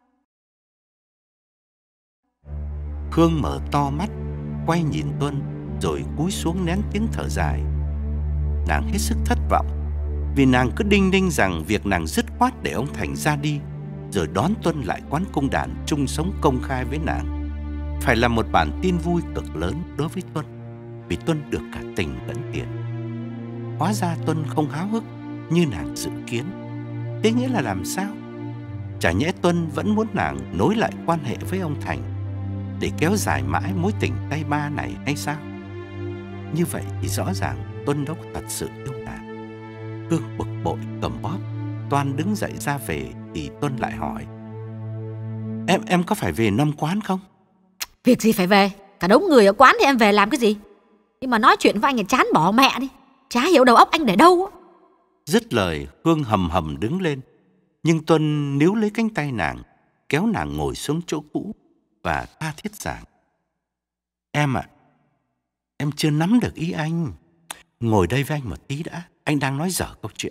Hương mở to mắt, quay nhìn Tuân, rồi cúi xuống nén tiếng thở dài. Nàng hết sức thất vọng, vì nàng cứ đinh ninh rằng việc nàng dứt khoát để ông Thành ra đi, rồi đón Tuân lại quán Cung Đàn chung sống công khai với nàng, phải là một bản tin vui cực lớn đối với Tuân, vì Tuân được cả tình lẫn tiền. Hóa ra Tuân không háo hức như nàng dự kiến. Thế nghĩa là làm sao? Chả nhẽ Tuân vẫn muốn nàng nối lại quan hệ với ông Thành để kéo dài mãi mối tình tay ba này hay sao? Như vậy thì rõ ràng Tuân đâu có thật sự yêu nàng. Hương bực bội cầm bóp, toan đứng dậy ra về thì Tuân lại hỏi: Em em có phải về năm quán không? Việc gì phải về? Cả đống người ở quán thì em về làm cái gì? Nhưng mà nói chuyện với anh là chán bỏ mẹ đi. Chả hiểu đầu óc anh để đâu á. Dứt lời, Hương hầm hầm đứng lên, nhưng Tuân níu lấy cánh tay nàng, kéo nàng ngồi xuống chỗ cũ và tha thiết giảng: Em ạ, à, em chưa nắm được ý anh. Ngồi đây với anh một tí đã, anh đang nói dở câu chuyện.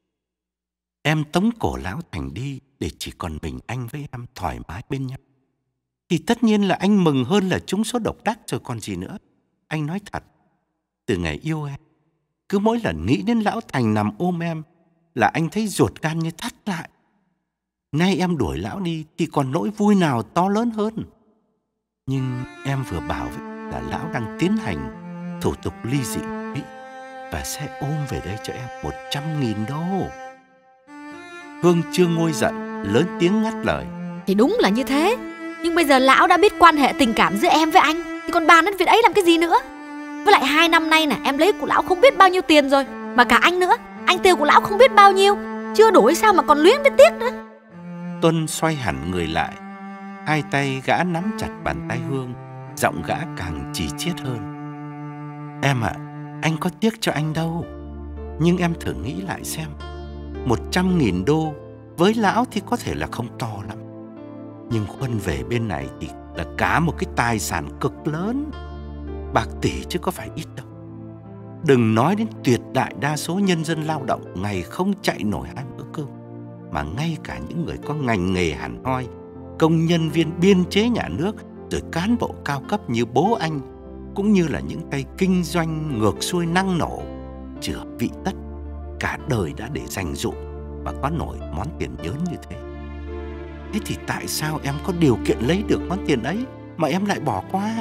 Em tống cổ lão Thành đi để chỉ còn mình anh với em thoải mái bên nhau, thì tất nhiên là anh mừng hơn là trúng số độc đắc rồi còn gì nữa. Anh nói thật, từ ngày yêu em, cứ mỗi lần nghĩ đến lão Thành nằm ôm em là anh thấy ruột gan như thắt lại. Nay em đuổi lão đi thì còn nỗi vui nào to lớn hơn. Nhưng em vừa bảo với là lão đang tiến hành thủ tục ly dị Mỹ và sẽ ôm về đây cho em một trăm nghìn đô. Hương chưa nguôi giận, lớn tiếng ngắt lời: Thì đúng là như thế, nhưng bây giờ lão đã biết quan hệ tình cảm giữa em với anh thì còn bàn đến việc ấy làm cái gì nữa. Với lại hai năm nay nè, em lấy của lão không biết bao nhiêu tiền rồi, mà cả anh nữa, anh tiêu của lão không biết bao nhiêu, chưa đủ hay sao mà còn luyến với tiếc nữa. Tuân xoay hẳn người lại, hai tay gã nắm chặt bàn tay Hương, giọng gã càng chỉ chiết hơn: Em ạ, à, anh có tiếc cho anh đâu. Nhưng em thử nghĩ lại xem, một trăm nghìn đô với lão thì có thể là không to lắm, nhưng Khuân về bên này thì là cả một cái tài sản cực lớn, bạc tỷ chứ có phải ít đâu. Đừng nói đến tuyệt đại đa số nhân dân lao động ngày không chạy nổi hai bữa cơm, mà ngay cả những người có ngành nghề hẳn hoi, công nhân viên biên chế nhà nước, rồi cán bộ cao cấp như bố anh, cũng như là những tay kinh doanh ngược xuôi năng nổ, chửa vị tất, cả đời đã để dành dụm mà có nổi món tiền lớn như thế. Thế thì tại sao em có điều kiện lấy được món tiền ấy mà em lại bỏ qua?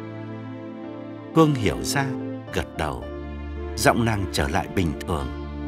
Hương hiểu ra, gật đầu, giọng nàng trở lại bình thường.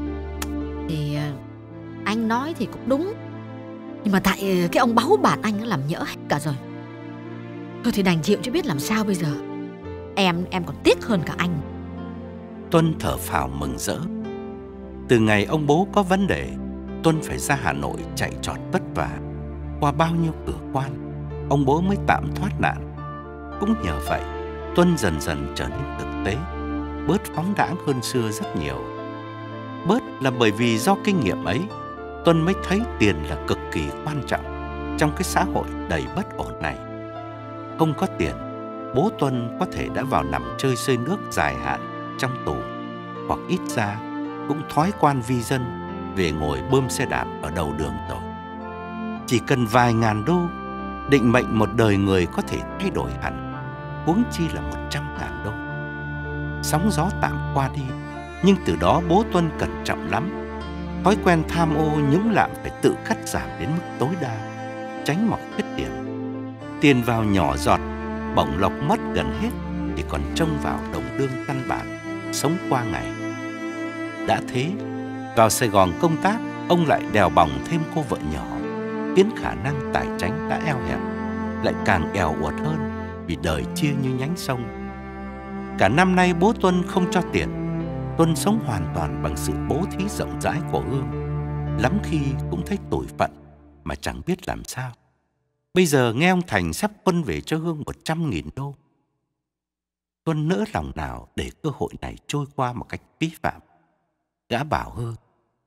Thì anh nói thì cũng đúng, nhưng mà tại cái ông báu bạn anh nó làm nhỡ hết cả rồi. Thôi thì đành chịu chứ biết làm sao bây giờ. Em em còn tiếc hơn cả anh. Tuân thở phào mừng rỡ. Từ ngày ông bố có vấn đề, Tuân phải ra Hà Nội chạy trọt vất vả, qua bao nhiêu cửa quan, ông bố mới tạm thoát nạn. Cũng nhờ vậy, Tuân dần dần trở nên thực tế, bớt phóng đãng hơn xưa rất nhiều. Bớt là bởi vì do kinh nghiệm ấy, Tuân mới thấy tiền là cực kỳ quan trọng trong cái xã hội đầy bất ổn này. Không có tiền, bố Tuân có thể đã vào nằm chơi xơi nước dài hạn trong tù, hoặc ít ra cũng thói quan vi dân, về ngồi bơm xe đạp ở đầu đường rồi. Chỉ cần vài ngàn đô, định mệnh một đời người có thể thay đổi hẳn, huống chi là một trăm ngàn đô. Sóng gió tạm qua đi, nhưng từ đó bố Tuân cẩn trọng lắm. Thói quen tham ô nhũng lạm phải tự cắt giảm đến mức tối đa, tránh mọc khuyết điểm. Tiền vào nhỏ giọt, bổng lộc mất gần hết, thì còn trông vào đồng lương căn bản, sống qua ngày. Đã thế, vào Sài Gòn công tác, ông lại đèo bòng thêm cô vợ nhỏ, khiến khả năng tài chánh đã eo hẹp lại càng eo uột hơn, vì đời chia như nhánh sông. Cả năm nay bố Tuân không cho tiền. Tuân sống hoàn toàn bằng sự bố thí rộng rãi của Hương. Lắm khi cũng thấy tủi phận mà chẳng biết làm sao. Bây giờ nghe ông Thành sắp Tuân về cho Hương một trăm nghìn đô. Tuân nỡ lòng nào để cơ hội này trôi qua một cách phí phạm. Gã bảo Hương: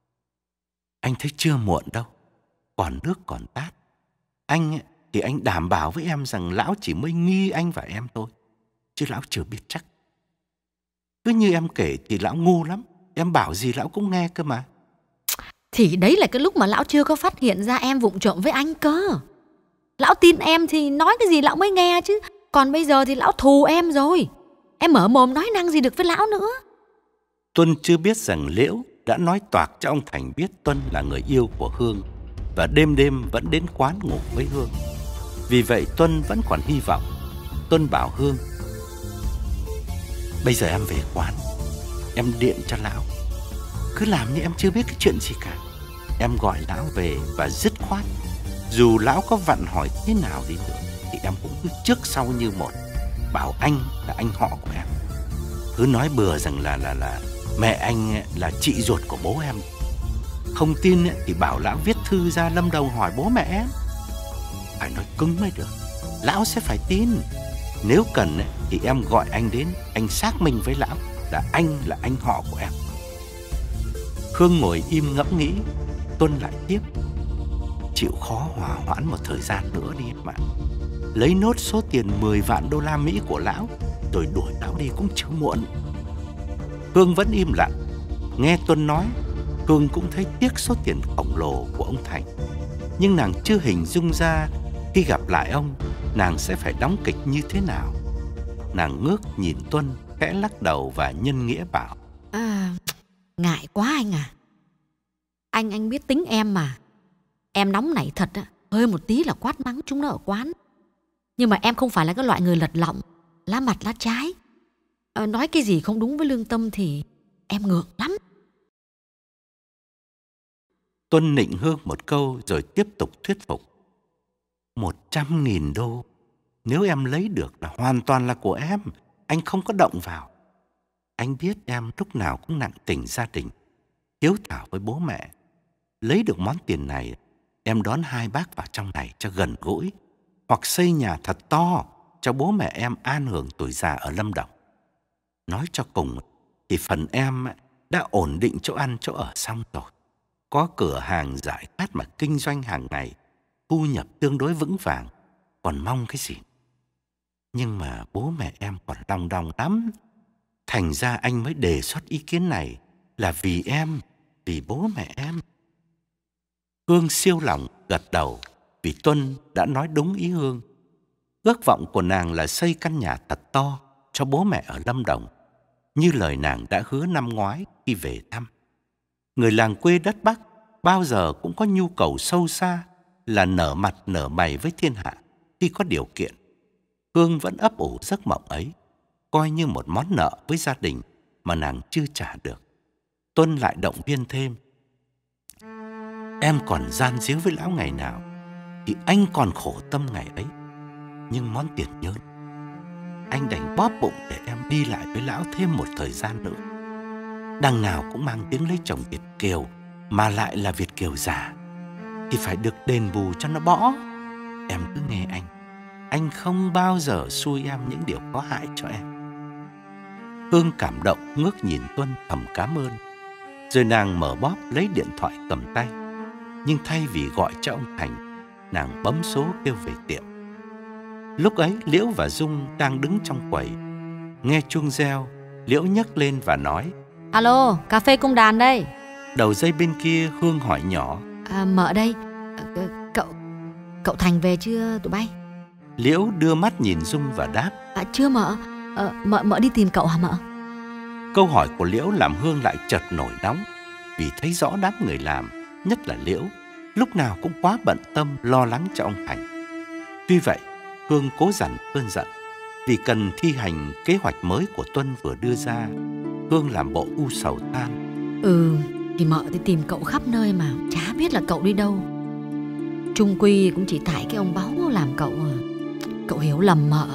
anh thấy chưa muộn đâu, còn nước còn tát. Anh thì anh đảm bảo với em rằng lão chỉ mới nghi anh và em thôi, chứ lão chưa biết chắc. Cứ như em kể thì lão ngu lắm, em bảo gì lão cũng nghe cơ mà. Thì đấy là cái lúc mà lão chưa có phát hiện ra em vụng trộm với anh cơ. Lão tin em thì nói cái gì lão mới nghe chứ. Còn bây giờ thì lão thù em rồi, em mở mồm nói năng gì được với lão nữa. Tuân chưa biết rằng Liễu đã nói toạc cho ông Thành biết Tuân là người yêu của Hương, và đêm đêm vẫn đến quán ngủ với Hương. Vì vậy Tuân vẫn còn hy vọng. Tuân bảo Hương: bây giờ em về quán, em điện cho lão, cứ làm như em chưa biết cái chuyện gì cả. Em gọi lão về và dứt khoát, dù lão có vặn hỏi thế nào đi nữa, thì em cũng cứ trước sau như một, bảo anh là anh họ của em. Cứ nói bừa rằng là là là mẹ anh là chị ruột của bố em. Không tin thì bảo lão viết thư ra Lâm Đồng hỏi bố mẹ em. Phải nói cứng mới được, lão sẽ phải tin. Nếu cần thì em gọi anh đến, anh xác minh với lão là anh là anh họ của em. Hương ngồi im ngẫm nghĩ. Tuân lại tiếp: chịu khó hòa hoãn một thời gian nữa đi em ạ. Lấy nốt số tiền mười vạn đô la Mỹ của lão, rồi đuổi lão đi cũng chưa muộn. Hương vẫn im lặng. Nghe Tuân nói, Hương cũng thấy tiếc số tiền khổng lồ của ông Thành. Nhưng nàng chưa hình dung ra khi gặp lại ông, nàng sẽ phải đóng kịch như thế nào. Nàng ngước nhìn Tuân, khẽ lắc đầu và nhân nghĩa bảo: À, ngại quá anh à. Anh anh biết tính em mà. Em nóng nảy thật á, hơi một tí là quát mắng chúng nó ở quán. Nhưng mà em không phải là cái loại người lật lọng, lá mặt lá trái. à, Nói cái gì không đúng với lương tâm thì em ngượng lắm. Tuân nịnh Hương một câu rồi tiếp tục thuyết phục: Một trăm nghìn đô, nếu em lấy được là hoàn toàn là của em. Anh không có động vào. Anh biết em lúc nào cũng nặng tình gia đình, hiếu thảo với bố mẹ. Lấy được món tiền này, em đón hai bác vào trong này cho gần gũi, hoặc xây nhà thật to cho bố mẹ em an hưởng tuổi già ở Lâm Đồng. Nói cho cùng thì phần em đã ổn định chỗ ăn chỗ ở xong rồi. Có cửa hàng giải khát mà kinh doanh hàng ngày, thu nhập tương đối vững vàng, còn mong cái gì. Nhưng mà bố mẹ em còn đong đong lắm. Thành ra anh mới đề xuất ý kiến này là vì em, vì bố mẹ em. Hương siêu lòng gật đầu vì Tuân đã nói đúng ý Hương. Ước vọng của nàng là xây căn nhà thật to cho bố mẹ ở Lâm Đồng, như lời nàng đã hứa năm ngoái khi về thăm. Người làng quê đất Bắc bao giờ cũng có nhu cầu sâu xa là nở mặt nở mày với thiên hạ khi có điều kiện. Hương vẫn ấp ủ giấc mộng ấy, coi như một món nợ với gia đình mà nàng chưa trả được. Tuân lại động viên thêm: em còn gian díu với lão ngày nào thì anh còn khổ tâm ngày ấy. Nhưng món tiền nhơn, anh đành bóp bụng để em đi lại với lão thêm một thời gian nữa. Đằng nào cũng mang tiếng lấy chồng Việt kiều, mà lại là Việt kiều giả, thì phải được đền bù cho nó bỏ. Em cứ nghe anh, anh không bao giờ xui em những điều có hại cho em. Hương cảm động ngước nhìn Tuân thầm cảm ơn. Rồi nàng mở bóp lấy điện thoại cầm tay. Nhưng thay vì gọi cho ông Thành, nàng bấm số kêu về tiệm. Lúc ấy Liễu và Dung đang đứng trong quầy. Nghe chuông reo, Liễu nhấc lên và nói: alo, cà phê cung đàn đây. Đầu dây bên kia Hương hỏi nhỏ: à, Mợ đây. à, Cậu Cậu Thành về chưa tụi bay? Liễu đưa mắt nhìn Dung và đáp: À, chưa mợ. à, mợ, mợ đi tìm cậu hả mợ? Câu hỏi của Liễu làm Hương lại chợt nổi nóng, vì thấy rõ đám người làm, nhất là Liễu, lúc nào cũng quá bận tâm lo lắng cho ông Thành. Tuy vậy, Hương cố dằn cơn giận, vì cần thi hành kế hoạch mới của Tuân vừa đưa ra. Hương làm bộ u sầu than: Ừ, thì mợ thì tìm cậu khắp nơi mà chả biết là cậu đi đâu. Trung quy cũng chỉ tại cái ông Báu làm cậu à. Cậu hiểu lầm mợ.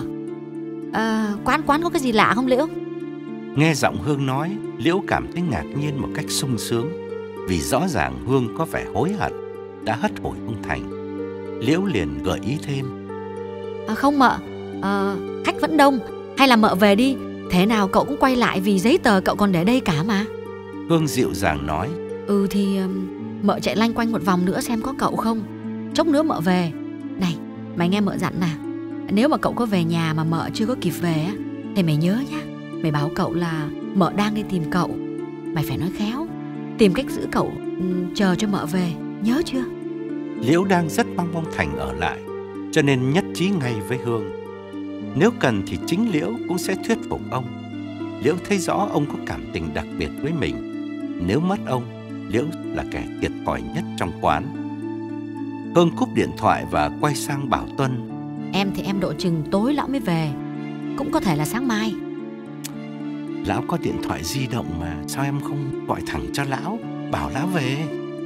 à, Quán quán có cái gì lạ không Liễu? Nghe giọng Hương nói, Liễu cảm thấy ngạc nhiên một cách sung sướng, vì rõ ràng Hương có vẻ hối hận đã hất hủi ông Thành. Liễu liền gợi ý thêm: à, Không mợ, à, khách vẫn đông. Hay là mợ về đi, thế nào cậu cũng quay lại vì giấy tờ cậu còn để đây cả mà. Hương dịu dàng nói: Ừ thì um, mợ chạy lanh quanh một vòng nữa xem có cậu không. Chốc nữa mợ về. Này, mày nghe mợ dặn nè, nếu mà cậu có về nhà mà mợ chưa có kịp về á, thì mày nhớ nhá, mày báo cậu là mợ đang đi tìm cậu. Mày phải nói khéo, tìm cách giữ cậu um, chờ cho mợ về, nhớ chưa? Liễu đang rất mong ông Thành ở lại, cho nên nhất trí ngay với Hương. Nếu cần thì chính Liễu cũng sẽ thuyết phục ông. Liễu thấy rõ ông có cảm tình đặc biệt với mình. Nếu mất ông, Liễu là kẻ thiệt thòi nhất trong quán. Hương cúp điện thoại và quay sang bảo Tuân: Em thì em độ chừng tối lão mới về, cũng có thể là sáng mai. Lão có điện thoại di động mà, sao em không gọi thẳng cho lão, bảo lão về?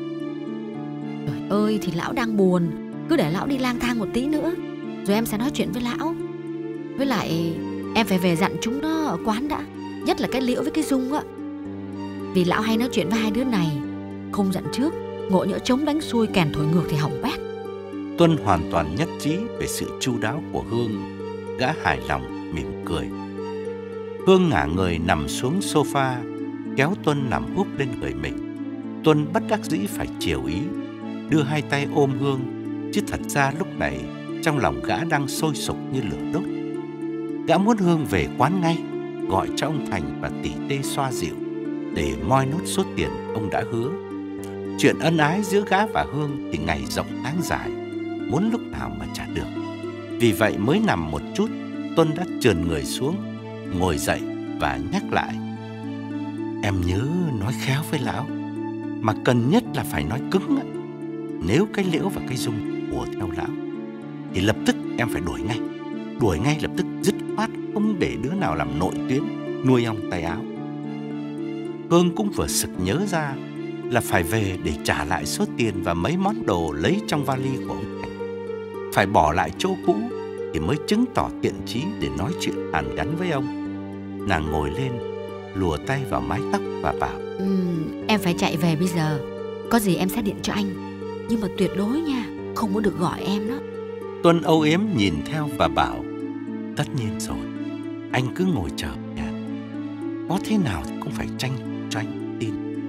Trời ơi, thì lão đang buồn, cứ để lão đi lang thang một tí nữa, rồi em sẽ nói chuyện với lão. Với lại em phải về dặn chúng nó ở quán đã, nhất là cái Liễu với cái Dung á. Vì lão hay nói chuyện với hai đứa này, không dặn trước, ngộ nhỡ trống đánh xuôi kèn thổi ngược thì hỏng bét. Tuân hoàn toàn nhất trí về sự chu đáo của Hương. Gã hài lòng mỉm cười. Hương ngả người nằm xuống sofa, kéo Tuân nằm úp lên người mình. Tuân bất đắc dĩ phải chiều ý, đưa hai tay ôm Hương, chứ thật ra lúc này trong lòng gã đang sôi sục như lửa đốt. Gã muốn Hương về quán ngay, gọi cho ông Thành và tỷ Tê xoa dịu để moi nốt số tiền ông đã hứa. Chuyện ân ái giữa gã và Hương thì ngày rộng tháng dài, muốn lúc nào mà trả được. Vì vậy mới nằm một chút, Tuân đã chườn người xuống, ngồi dậy và nhắc lại: Em nhớ nói khéo với lão, mà cần nhất là phải nói cứng. Nếu cái Liễu và cái Dung hùa theo lão thì lập tức em phải đuổi ngay. Đuổi ngay lập tức, dứt khoát, không để đứa nào làm nội tuyến nuôi ong tay áo. Hương cũng vừa sực nhớ ra là phải về để trả lại số tiền và mấy món đồ lấy trong vali của ông Thành. Phải bỏ lại chỗ cũ thì mới chứng tỏ thiện chí để nói chuyện hàn gắn với ông. Nàng ngồi lên, lùa tay vào mái tóc và bảo: ừ, Em phải chạy về bây giờ, có gì em sẽ điện cho anh, nhưng mà tuyệt đối nha, không có được gọi em đó. Tuân âu yếm nhìn theo và bảo: Tất nhiên rồi, anh cứ ngồi chờ nhà. Có thế nào thì cũng phải tranh cho anh tí.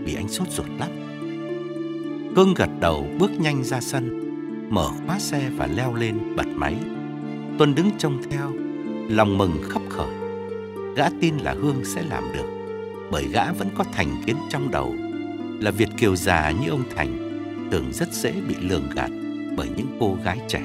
vì anh sốt ruột lắm. Hương gật đầu bước nhanh ra sân, mở khóa xe và leo lên bật máy. Tuân đứng trông theo, lòng mừng khấp khởi. Gã tin là Hương sẽ làm được, bởi gã vẫn có thành kiến trong đầu là Việt kiều già như ông Thành thường rất dễ bị lường gạt bởi những cô gái trẻ.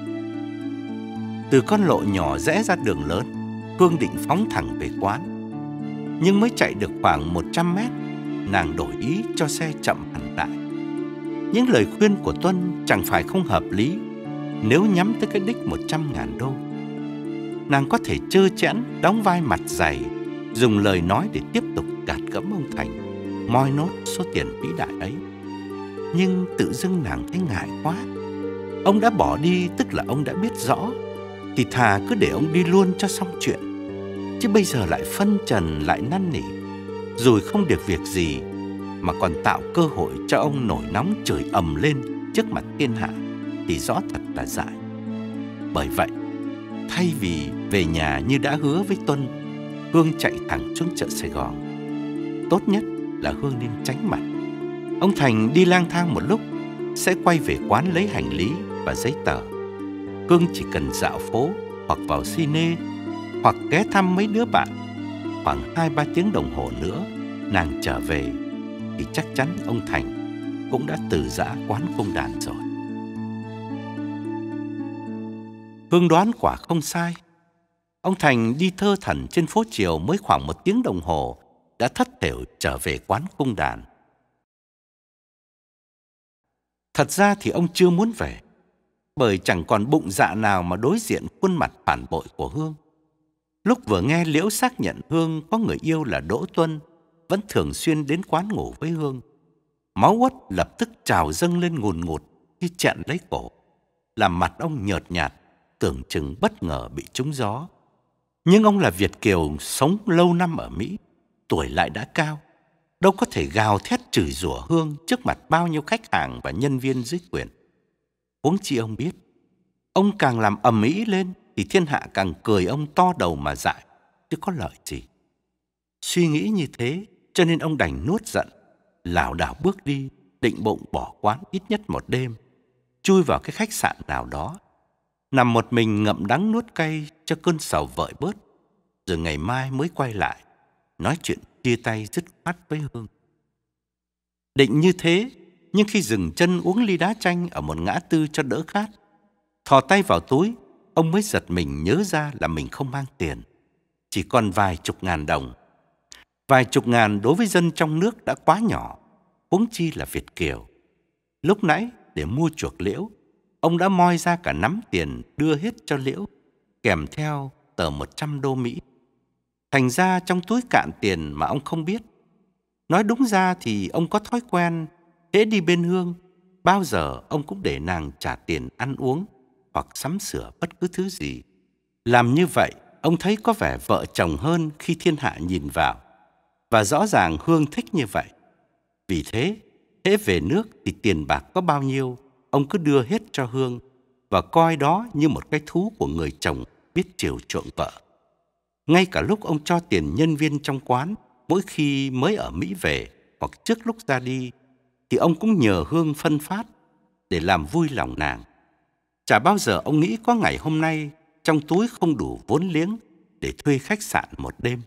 Từ con lộ nhỏ rẽ ra đường lớn, Hương định phóng thẳng về quán. Nhưng mới chạy được khoảng một trăm mét, nàng đổi ý cho xe chậm hẳn lại. Những lời khuyên của Tuân chẳng phải không hợp lý nếu nhắm tới cái đích một trăm ngàn đô. Nàng có thể trơ trẽn đóng vai mặt dày, dùng lời nói để tiếp tục gạt gẫm ông Thành, moi nốt số tiền vĩ đại ấy. Nhưng tự dưng nàng thấy ngại quá. Ông đã bỏ đi tức là ông đã biết rõ, thì thà cứ để ông đi luôn cho xong chuyện. Chứ bây giờ lại phân trần lại năn nỉ, rồi không được việc gì, mà còn tạo cơ hội cho ông nổi nóng chửi ầm lên trước mặt thiên hạ, thì rõ thật là dại. Bởi vậy, thay vì về nhà như đã hứa với Tuân, Hương chạy thẳng xuống chợ Sài Gòn. Tốt nhất là Hương nên tránh mặt. Ông Thành đi lang thang một lúc sẽ quay về quán lấy hành lý và giấy tờ. Hương chỉ cần dạo phố hoặc vào cine, hoặc ghé thăm mấy đứa bạn. Khoảng hai ba tiếng đồng hồ nữa nàng trở về, thì chắc chắn ông Thành cũng đã từ giã quán Cung Đàn rồi. Hương đoán quả không sai. Ông Thành đi thơ thẩn trên phố chiều mới khoảng một tiếng đồng hồ đã thất thểu trở về quán Cung Đàn. Thật ra thì ông chưa muốn về, bởi chẳng còn bụng dạ nào mà đối diện khuôn mặt phản bội của Hương. Lúc vừa nghe Liễu xác nhận Hương có người yêu là Đỗ Tuân, vẫn thường xuyên đến quán ngủ với Hương, máu uất lập tức trào dâng lên ngùn ngụt như chẹn lấy cổ, làm mặt ông nhợt nhạt, tưởng chừng bất ngờ bị trúng gió. Nhưng ông là Việt kiều sống lâu năm ở Mỹ, tuổi lại đã cao, đâu có thể gào thét chửi rủa Hương trước mặt bao nhiêu khách hàng và nhân viên dưới quyền. Huống chi ông biết, ông càng làm ầm ĩ lên thì thiên hạ càng cười ông to đầu mà dại, chứ có lợi gì. Suy nghĩ như thế cho nên ông đành nuốt giận, lảo đảo bước đi, định bụng bỏ quán ít nhất một đêm, chui vào cái khách sạn nào đó, nằm một mình ngậm đắng nuốt cay cho cơn sầu vợi bớt, rồi ngày mai mới quay lại nói chuyện chia tay dứt khoát với Hương. Định như thế, nhưng khi dừng chân uống ly đá chanh ở một ngã tư cho đỡ khát, thò tay vào túi, ông mới giật mình nhớ ra là mình không mang tiền, chỉ còn vài chục ngàn đồng. Vài chục ngàn đối với dân trong nước đã quá nhỏ, huống chi là Việt kiều. Lúc nãy để mua chuộc Liễu, ông đã moi ra cả nắm tiền đưa hết cho Liễu, kèm theo tờ một trăm đô Mỹ. Thành ra trong túi cạn tiền mà ông không biết. Nói đúng ra thì ông có thói quen, hễ đi bên Hương, bao giờ ông cũng để nàng trả tiền ăn uống hoặc sắm sửa bất cứ thứ gì. Làm như vậy, ông thấy có vẻ vợ chồng hơn khi thiên hạ nhìn vào. Và rõ ràng Hương thích như vậy. Vì thế, hễ về nước thì tiền bạc có bao nhiêu, ông cứ đưa hết cho Hương và coi đó như một cái thú của người chồng biết chiều chuộng vợ. Ngay cả lúc ông cho tiền nhân viên trong quán mỗi khi mới ở Mỹ về hoặc trước lúc ra đi, thì ông cũng nhờ Hương phân phát để làm vui lòng nàng. Chả bao giờ ông nghĩ có ngày hôm nay trong túi không đủ vốn liếng để thuê khách sạn một đêm.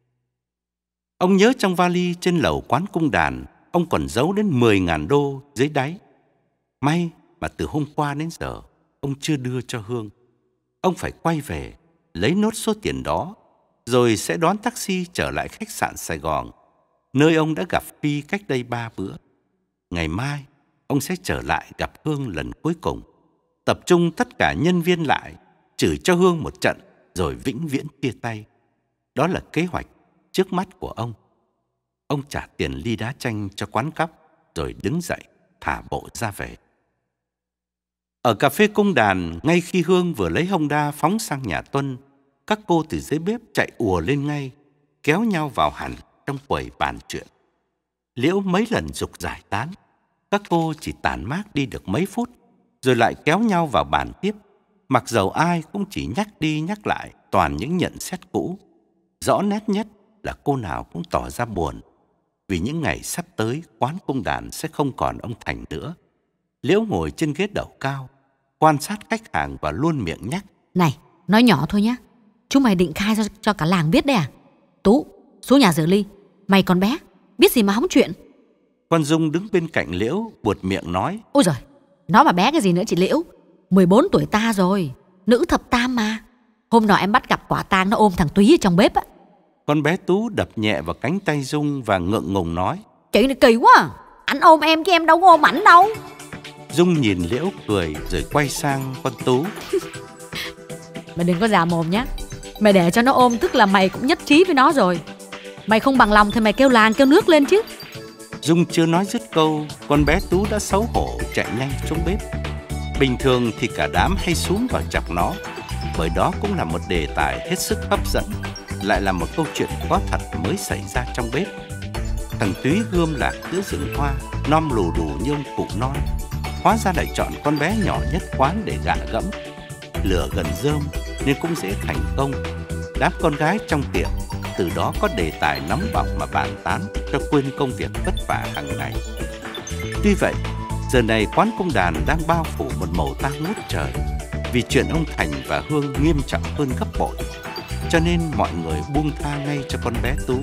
Ông nhớ trong vali trên lầu quán Cung Đàn, ông còn giấu đến mười ngàn đô dưới đáy. May mà từ hôm qua đến giờ, ông chưa đưa cho Hương. Ông phải quay về, lấy nốt số tiền đó, rồi sẽ đón taxi trở lại khách sạn Sài Gòn, nơi ông đã gặp Phi cách đây ba bữa. Ngày mai, ông sẽ trở lại gặp Hương lần cuối cùng, tập trung tất cả nhân viên lại, chửi cho Hương một trận, rồi vĩnh viễn chia tay. Đó là kế hoạch trước mắt của ông. Ông trả tiền ly đá chanh cho quán cóc, rồi đứng dậy, thả bộ ra về. Ở cà phê Cung Đàn, ngay khi Hương vừa lấy Honda phóng sang nhà Tuân, các cô từ dưới bếp chạy ùa lên ngay, kéo nhau vào hẳn trong quầy bàn chuyện. Liễu mấy lần giục giải tán, các cô chỉ tản mát đi được mấy phút, rồi lại kéo nhau vào bàn tiếp, mặc dầu ai cũng chỉ nhắc đi nhắc lại toàn những nhận xét cũ. Rõ nét nhất là cô nào cũng tỏ ra buồn, vì những ngày sắp tới quán cung đàn sẽ không còn ông Thành nữa. Liễu ngồi trên ghế đầu cao, quan sát khách hàng và luôn miệng nhắc: Này, nói nhỏ thôi nhá. Chúng mày định khai cho, cho cả làng biết đấy à? Tú, xuống nhà rửa ly. Mày còn bé, biết gì mà hóng chuyện. Con Dung đứng bên cạnh Liễu buột miệng nói: Ôi giời, nó mà bé cái gì nữa chị Liễu. mười bốn tuổi ta rồi, nữ thập tam mà. Hôm nọ em bắt gặp quả tang nó ôm thằng Túy ở trong bếp á. Con bé Tú đập nhẹ vào cánh tay Dung và ngượng ngùng nói: Chị này kỳ quá à. Ảnh ôm em chứ em đâu có ôm ảnh đâu. Dung nhìn Liễu cười rồi quay sang con Tú: Mày đừng có già mồm nhá. Mày để cho nó ôm tức là mày cũng nhất trí với nó rồi. Mày không bằng lòng thì mày kêu làng kêu nước lên chứ. Dung chưa nói dứt câu, con bé Tú đã xấu hổ chạy nhanh xuống bếp. Bình thường thì cả đám hay xúm vào chọc nó, bởi đó cũng là một đề tài hết sức hấp dẫn, lại là một câu chuyện có thật mới xảy ra trong bếp. Thằng Túy gươm lạc giữa rừng hoa, nom lù đù như ông cụ non, hóa ra lại chọn con bé nhỏ nhất quán để gạ gẫm. Lửa gần rơm nên cũng dễ thành công. Đám con gái trong tiệm từ đó có đề tài nóng bỏng mà bàn tán cho quên công việc vất vả hàng ngày. Tuy vậy, giờ này quán cung đàn đang bao phủ một màu tang ngút trời, vì chuyện ông Thành và Hương nghiêm trọng hơn gấp bội, cho nên mọi người buông tha ngay cho con bé Tú.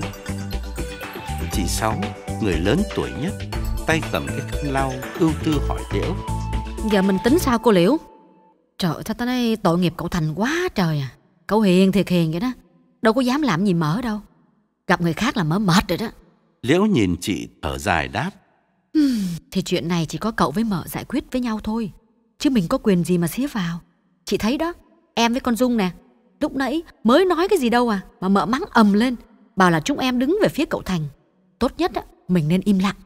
Chị Sáu, người lớn tuổi nhất, tay cầm cái khăn lau, ưu tư hỏi Liễu: Giờ mình tính sao cô Liễu? Trời ơi, sao tao nói tội nghiệp cậu Thành quá trời à. Cậu hiền thiệt hiền vậy đó, đâu có dám làm gì mỡ đâu. Gặp người khác là mỡ mệt rồi đó. Liễu nhìn chị thở dài đáp: uhm, Thì chuyện này chỉ có cậu với mợ giải quyết với nhau thôi, chứ mình có quyền gì mà xía vào. Chị thấy đó, em với con Dung nè, lúc nãy mới nói cái gì đâu à, mà mợ mắng ầm lên, bảo là chúng em đứng về phía cậu Thành. Tốt nhất á, mình nên im lặng.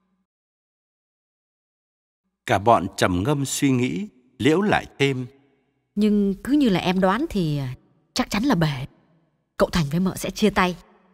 Cả bọn trầm ngâm suy nghĩ. Liễu lại thêm: Nhưng cứ như là em đoán thì chắc chắn là bể. Cậu Thành với mợ sẽ chia tay.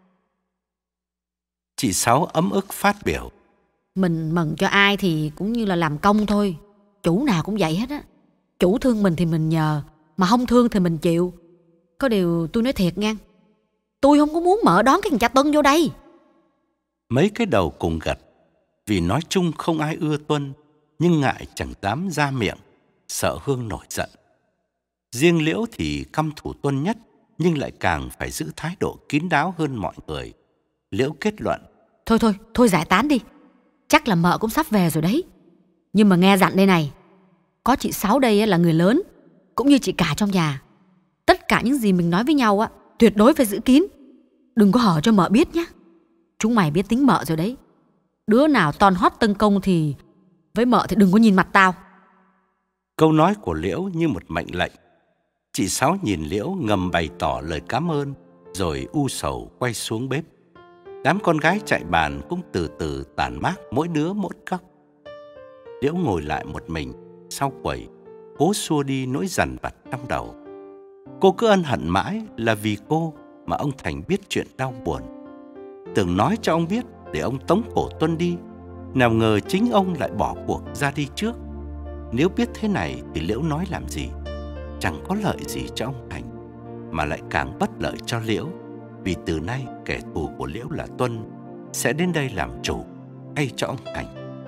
Chị Sáu ấm ức phát biểu: Mình mừng cho ai thì cũng như là làm công thôi. Chủ nào cũng vậy hết á. Chủ thương mình thì mình nhờ, mà không thương thì mình chịu. Có điều tôi nói thiệt nha, tôi không có muốn mợ đón cái thằng cha Tuân vô đây. Mấy cái đầu cùng gật, vì nói chung không ai ưa Tuân, nhưng ngại chẳng dám ra miệng, sợ Hương nổi giận. Riêng Liễu thì căm thù Tuân nhất, nhưng lại càng phải giữ thái độ kín đáo hơn mọi người. Liễu kết luận: Thôi thôi, thôi giải tán đi. Chắc là mợ cũng sắp về rồi đấy. Nhưng mà nghe dặn đây này, có chị Sáu đây là người lớn, cũng như chị cả trong nhà. Tất cả những gì mình nói với nhau á, tuyệt đối phải giữ kín. Đừng có hở cho mợ biết nhé. Chúng mày biết tính mợ rồi đấy. Đứa nào ton hót tấn công thì với mợ thì đừng có nhìn mặt tao. Câu nói của Liễu như một mệnh lệnh. Chị Sáu nhìn Liễu ngầm bày tỏ lời cảm ơn, rồi u sầu quay xuống bếp. Đám con gái chạy bàn cũng từ từ tản mát, mỗi đứa mỗi góc. Liễu ngồi lại một mình sau quầy, cố xua đi nỗi dằn vặt trong đầu. Cô cứ ân hận mãi là vì cô mà ông Thành biết chuyện đau buồn. Tưởng nói cho ông biết để ông tống cổ Tuân đi, nào ngờ chính ông lại bỏ cuộc ra đi trước. Nếu biết thế này thì Liễu nói làm gì? Chẳng có lợi gì cho ông Thành, mà lại càng bất lợi cho Liễu, vì từ nay kẻ thù của Liễu là Tuân sẽ đến đây làm chủ thay cho ông Thành.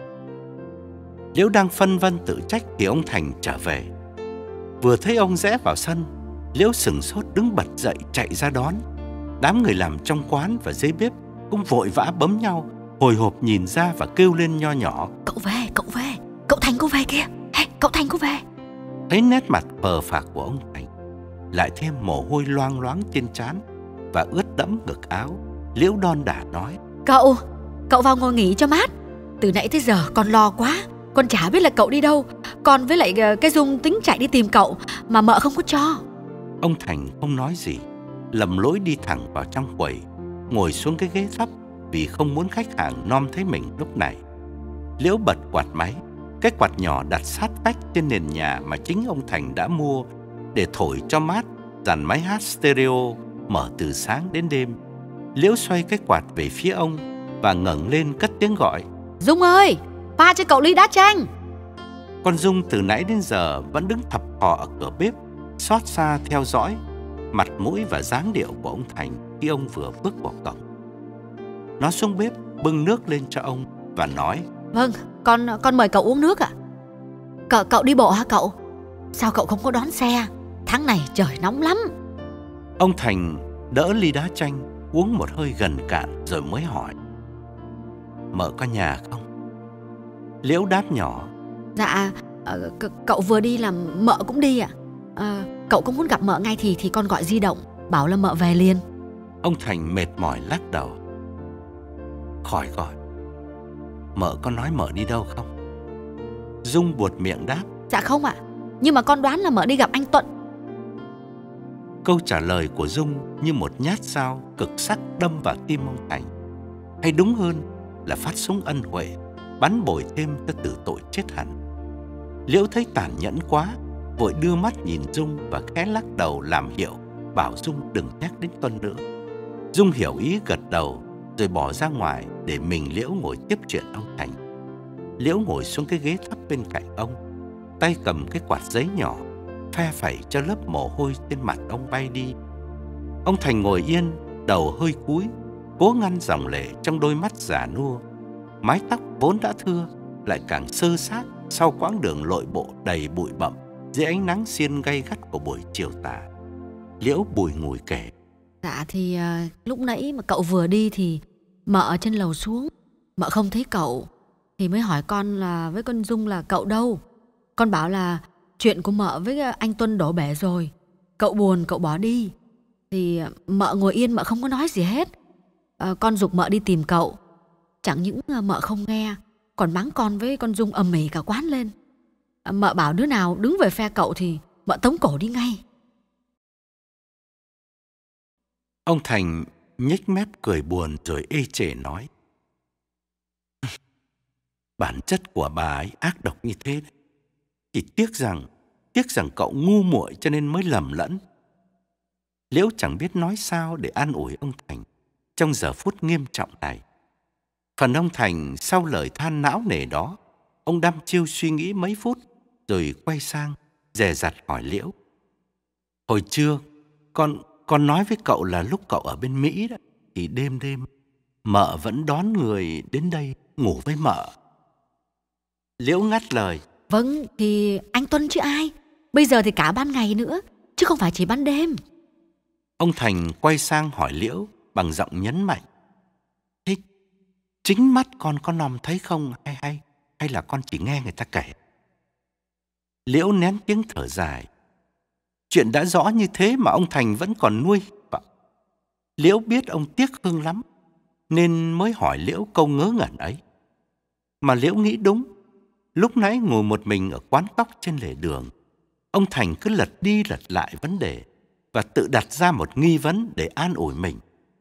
Liễu đang phân vân tự trách thì ông Thành trở về. Vừa thấy ông rẽ vào sân, Liễu sửng sốt đứng bật dậy chạy ra đón. Đám người làm trong quán và dưới bếp cũng vội vã bấm nhau, hồi hộp nhìn ra và kêu lên nho nhỏ: Cậu về, cậu về, cậu Thành có về kìa. Hey, cậu Thành có về. Thấy nét mặt phờ phạc của ông Thành, lại thêm mồ hôi loang loáng trên trán và ướt đẫm ngực áo, Liễu đon đả nói: Cậu, cậu vào ngồi nghỉ cho mát. Từ nãy tới giờ con lo quá, con chả biết là cậu đi đâu. Con với lại cái Dung tính chạy đi tìm cậu mà mợ không có cho. Ông Thành không nói gì, lầm lỗi đi thẳng vào trong quầy, ngồi xuống cái ghế thấp vì không muốn khách hàng nom thấy mình lúc này. Liễu bật quạt máy, cái quạt nhỏ đặt sát vách trên nền nhà mà chính ông Thành đã mua để thổi cho mát dàn máy hát stereo mở từ sáng đến đêm. Liễu xoay cái quạt về phía ông và ngẩng lên cất tiếng gọi: Dung ơi, pha cho cậu ly đá chanh. Con Dung từ nãy đến giờ vẫn đứng thập thò ở cửa bếp, xót xa theo dõi mặt mũi và dáng điệu của ông Thành khi ông vừa bước vào cổng. Nó xuống bếp bưng nước lên cho ông và nói: Vâng, con con mời cậu uống nước ạ. Cậu cậu đi bộ hả cậu? Sao cậu không có đón xe? Tháng này trời nóng lắm. Ông Thành đỡ ly đá chanh uống một hơi gần cạn rồi mới hỏi: Mợ có nhà không? Liễu đáp nhỏ: Dạ, c- cậu vừa đi là mợ cũng đi ạ. À, cậu có muốn gặp mợ ngay thì thì con gọi di động bảo là mợ về liền. Ông Thành mệt mỏi lắc đầu: Khỏi gọi. Mợ có nói mợ đi đâu không? Dung buột miệng đáp: Dạ không ạ, nhưng mà con đoán là mợ đi gặp anh Tuận. Câu trả lời của Dung như một nhát dao cực sắc đâm vào tim ông Thành. Hay đúng hơn là phát súng ân huệ, bắn bồi thêm cho tử tội chết hẳn. Liễu thấy tàn nhẫn quá, vội đưa mắt nhìn Dung và khẽ lắc đầu làm hiệu, bảo Dung đừng nhắc đến Tuân nữa. Dung hiểu ý gật đầu, rồi bỏ ra ngoài để mình Liễu ngồi tiếp chuyện ông Thành. Liễu ngồi xuống cái ghế thấp bên cạnh ông, tay cầm cái quạt giấy nhỏ, phe phẩy cho lớp mồ hôi trên mặt ông bay đi. Ông Thành ngồi yên, đầu hơi cúi, cố ngăn dòng lệ trong đôi mắt già nua. Mái tóc vốn đã thưa lại càng xơ xác sau quãng đường lội bộ đầy bụi bặm dưới ánh nắng xiên gay gắt của buổi chiều tà. Liễu bùi ngùi kể: Dạ thì uh, lúc nãy mà cậu vừa đi thì mợ ở trên lầu xuống, mợ không thấy cậu thì mới hỏi con là với con Dung là cậu đâu. Con bảo là chuyện của mợ với anh Tuân đổ bể rồi, cậu buồn cậu bỏ đi. Thì mợ ngồi yên, mợ không có nói gì hết. à, Con giục mợ đi tìm cậu, chẳng những mợ không nghe, còn mắng con với con Dung ầm ĩ cả quán lên. à, Mợ bảo đứa nào đứng về phe cậu thì mợ tống cổ đi ngay. Ông Thành nhếch mép cười buồn rồi ê chề nói: Bản chất của bà ấy ác độc như thế đấy. Chỉ tiếc rằng Tiếc rằng cậu ngu muội cho nên mới lầm lẫn. Liễu chẳng biết nói sao để an ủi ông Thành trong giờ phút nghiêm trọng này. Phần ông Thành sau lời than não nề đó, ông đăm chiêu suy nghĩ mấy phút rồi quay sang dè dặt hỏi Liễu: Hồi trưa con con nói với cậu là lúc cậu ở bên Mỹ đó, thì đêm đêm mợ vẫn đón người đến đây ngủ với mợ. Liễu ngắt lời: Vâng, thì anh Tuân chứ ai. Bây giờ thì cả ban ngày nữa, chứ không phải chỉ ban đêm. Ông Thành quay sang hỏi Liễu bằng giọng nhấn mạnh: Thế chính mắt con có nòm thấy không hay hay hay là con chỉ nghe người ta kể? Liễu nén tiếng thở dài. Chuyện đã rõ như thế mà ông Thành vẫn còn nuôi vọng. Liễu biết ông tiếc Hương lắm nên mới hỏi Liễu câu ngớ ngẩn ấy. Mà Liễu nghĩ đúng. Lúc nãy ngồi một mình ở quán cóc trên lề đường, ông Thành cứ lật đi lật lại vấn đề và tự đặt ra một nghi vấn để an ủi mình.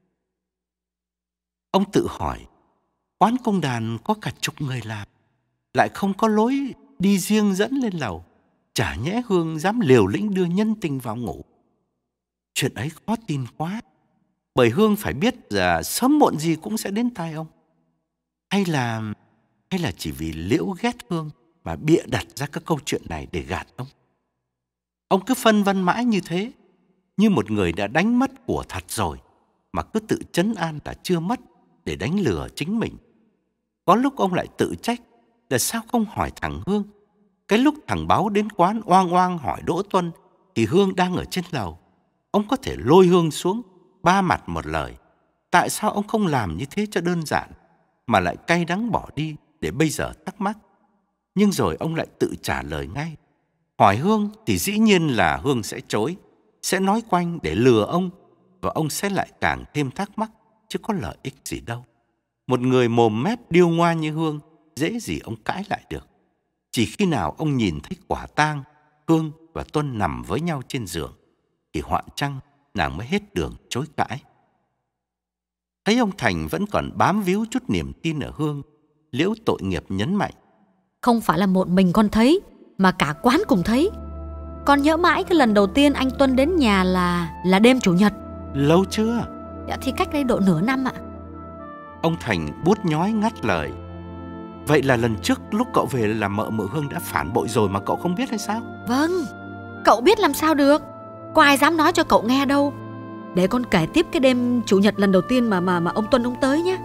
Ông tự hỏi, quán công đàn có cả chục người làm, lại không có lối đi riêng dẫn lên lầu, chả nhẽ Hương dám liều lĩnh đưa nhân tình vào ngủ. Chuyện ấy khó tin quá, bởi Hương phải biết là sớm muộn gì cũng sẽ đến tai ông. Hay là hay là chỉ vì Liễu ghét Hương mà bịa đặt ra các câu chuyện này để gạt ông. Ông cứ phân vân mãi như thế, như một người đã đánh mất của thật rồi mà cứ tự trấn an là chưa mất để đánh lừa chính mình. Có lúc ông lại tự trách là sao không hỏi thằng Hương. Cái lúc thằng Báo đến quán oang oang hỏi Đỗ Tuân thì Hương đang ở trên lầu. Ông có thể lôi Hương xuống, ba mặt một lời. Tại sao ông không làm như thế cho đơn giản, mà lại cay đắng bỏ đi để bây giờ thắc mắc? Nhưng rồi ông lại tự trả lời ngay. Hỏi Hương thì dĩ nhiên là Hương sẽ chối, sẽ nói quanh để lừa ông, và ông sẽ lại càng thêm thắc mắc, chứ có lợi ích gì đâu. Một người mồm mép điêu ngoa như Hương, dễ gì ông cãi lại được. Chỉ khi nào ông nhìn thấy quả tang, Hương và Tuân nằm với nhau trên giường, thì hoạn chăng nàng mới hết đường chối cãi. Thấy ông Thành vẫn còn bám víu chút niềm tin ở Hương, Liễu tội nghiệp nhấn mạnh. Không phải là một mình con thấy, mà cả quán cùng thấy. Con nhớ mãi cái lần đầu tiên anh Tuân đến nhà là là đêm Chủ nhật. Lâu chưa? Dạ thì cách đây độ nửa năm ạ. Ông Thành bút nhói ngắt lời. Vậy là lần trước lúc cậu về là mợ mợ Hương đã phản bội rồi mà cậu không biết hay sao? Vâng, cậu biết làm sao được. Có ai dám nói cho cậu nghe đâu. Để con kể tiếp cái đêm Chủ nhật lần đầu tiên mà mà mà ông Tuân ông tới nhé.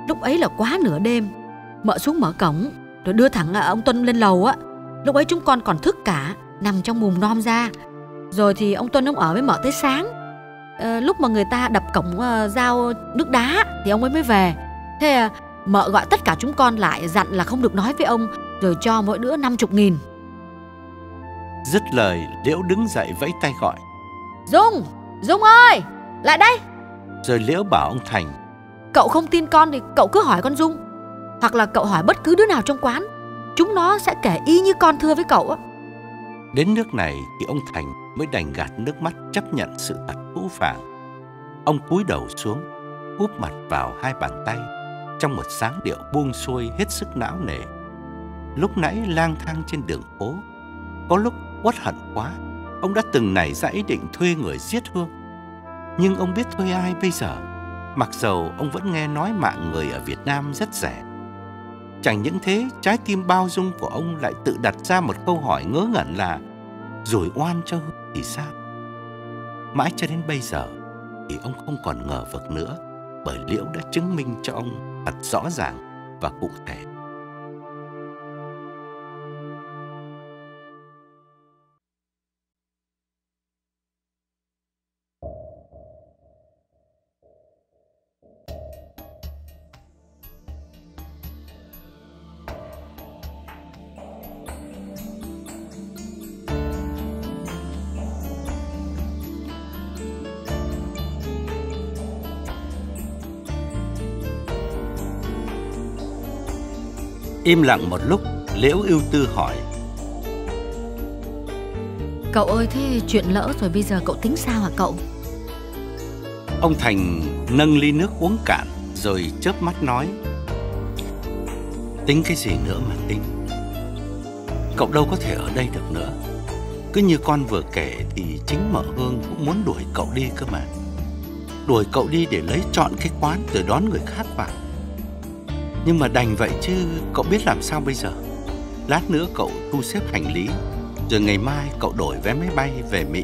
Lúc ấy là quá nửa đêm. Mợ xuống mở cổng rồi đưa thẳng ông Tuân lên lầu á. Lúc ấy chúng con còn thức cả, nằm trong mùng non ra. Rồi thì ông Tuân ông ở với mợ tới sáng. à, Lúc mà người ta đập cổng uh, giao nước đá thì ông ấy mới về. Thế uh, mợ gọi tất cả chúng con lại, dặn là không được nói với ông, rồi cho mỗi đứa năm chục nghìn. Dứt lời, Liễu đứng dậy vẫy tay gọi: Dung, Dung ơi, lại đây. Rồi Liễu bảo ông Thành: Cậu không tin con thì cậu cứ hỏi con Dung, hoặc là cậu hỏi bất cứ đứa nào trong quán, chúng nó sẽ kể y như con thưa với cậu á. Đến nước này thì ông Thành mới đành gạt nước mắt chấp nhận sự thật phũ phàng. Ông cúi đầu xuống, úp mặt vào hai bàn tay, trong một dáng điệu buông xuôi hết sức não nề. Lúc nãy lang thang trên đường phố, có lúc uất hận quá, ông đã từng nảy ra ý định thuê người giết Hương. Nhưng ông biết thuê ai bây giờ, mặc dầu ông vẫn nghe nói mạng người ở Việt Nam rất rẻ. Chẳng những thế, trái tim bao dung của ông lại tự đặt ra một câu hỏi ngớ ngẩn là: rồi oan cho Hương thì sao? Mãi cho đến bây giờ thì ông không còn ngờ vực nữa, bởi Liễu đã chứng minh cho ông thật rõ ràng và cụ thể. Im lặng một lúc, Liễu ưu tư hỏi: Cậu ơi, thế chuyện lỡ rồi bây giờ cậu tính sao hả cậu? Ông Thành nâng ly nước uống cạn rồi chớp mắt nói: tính cái gì nữa mà tính. Cậu đâu có thể ở đây được nữa. Cứ như con vừa kể thì chính mợ Hương cũng muốn đuổi cậu đi cơ mà. Đuổi cậu đi để lấy trọn cái quán rồi đón người khác vào. Nhưng mà đành vậy chứ cậu biết làm sao bây giờ. Lát nữa cậu thu xếp hành lý, rồi ngày mai cậu đổi vé máy bay về Mỹ.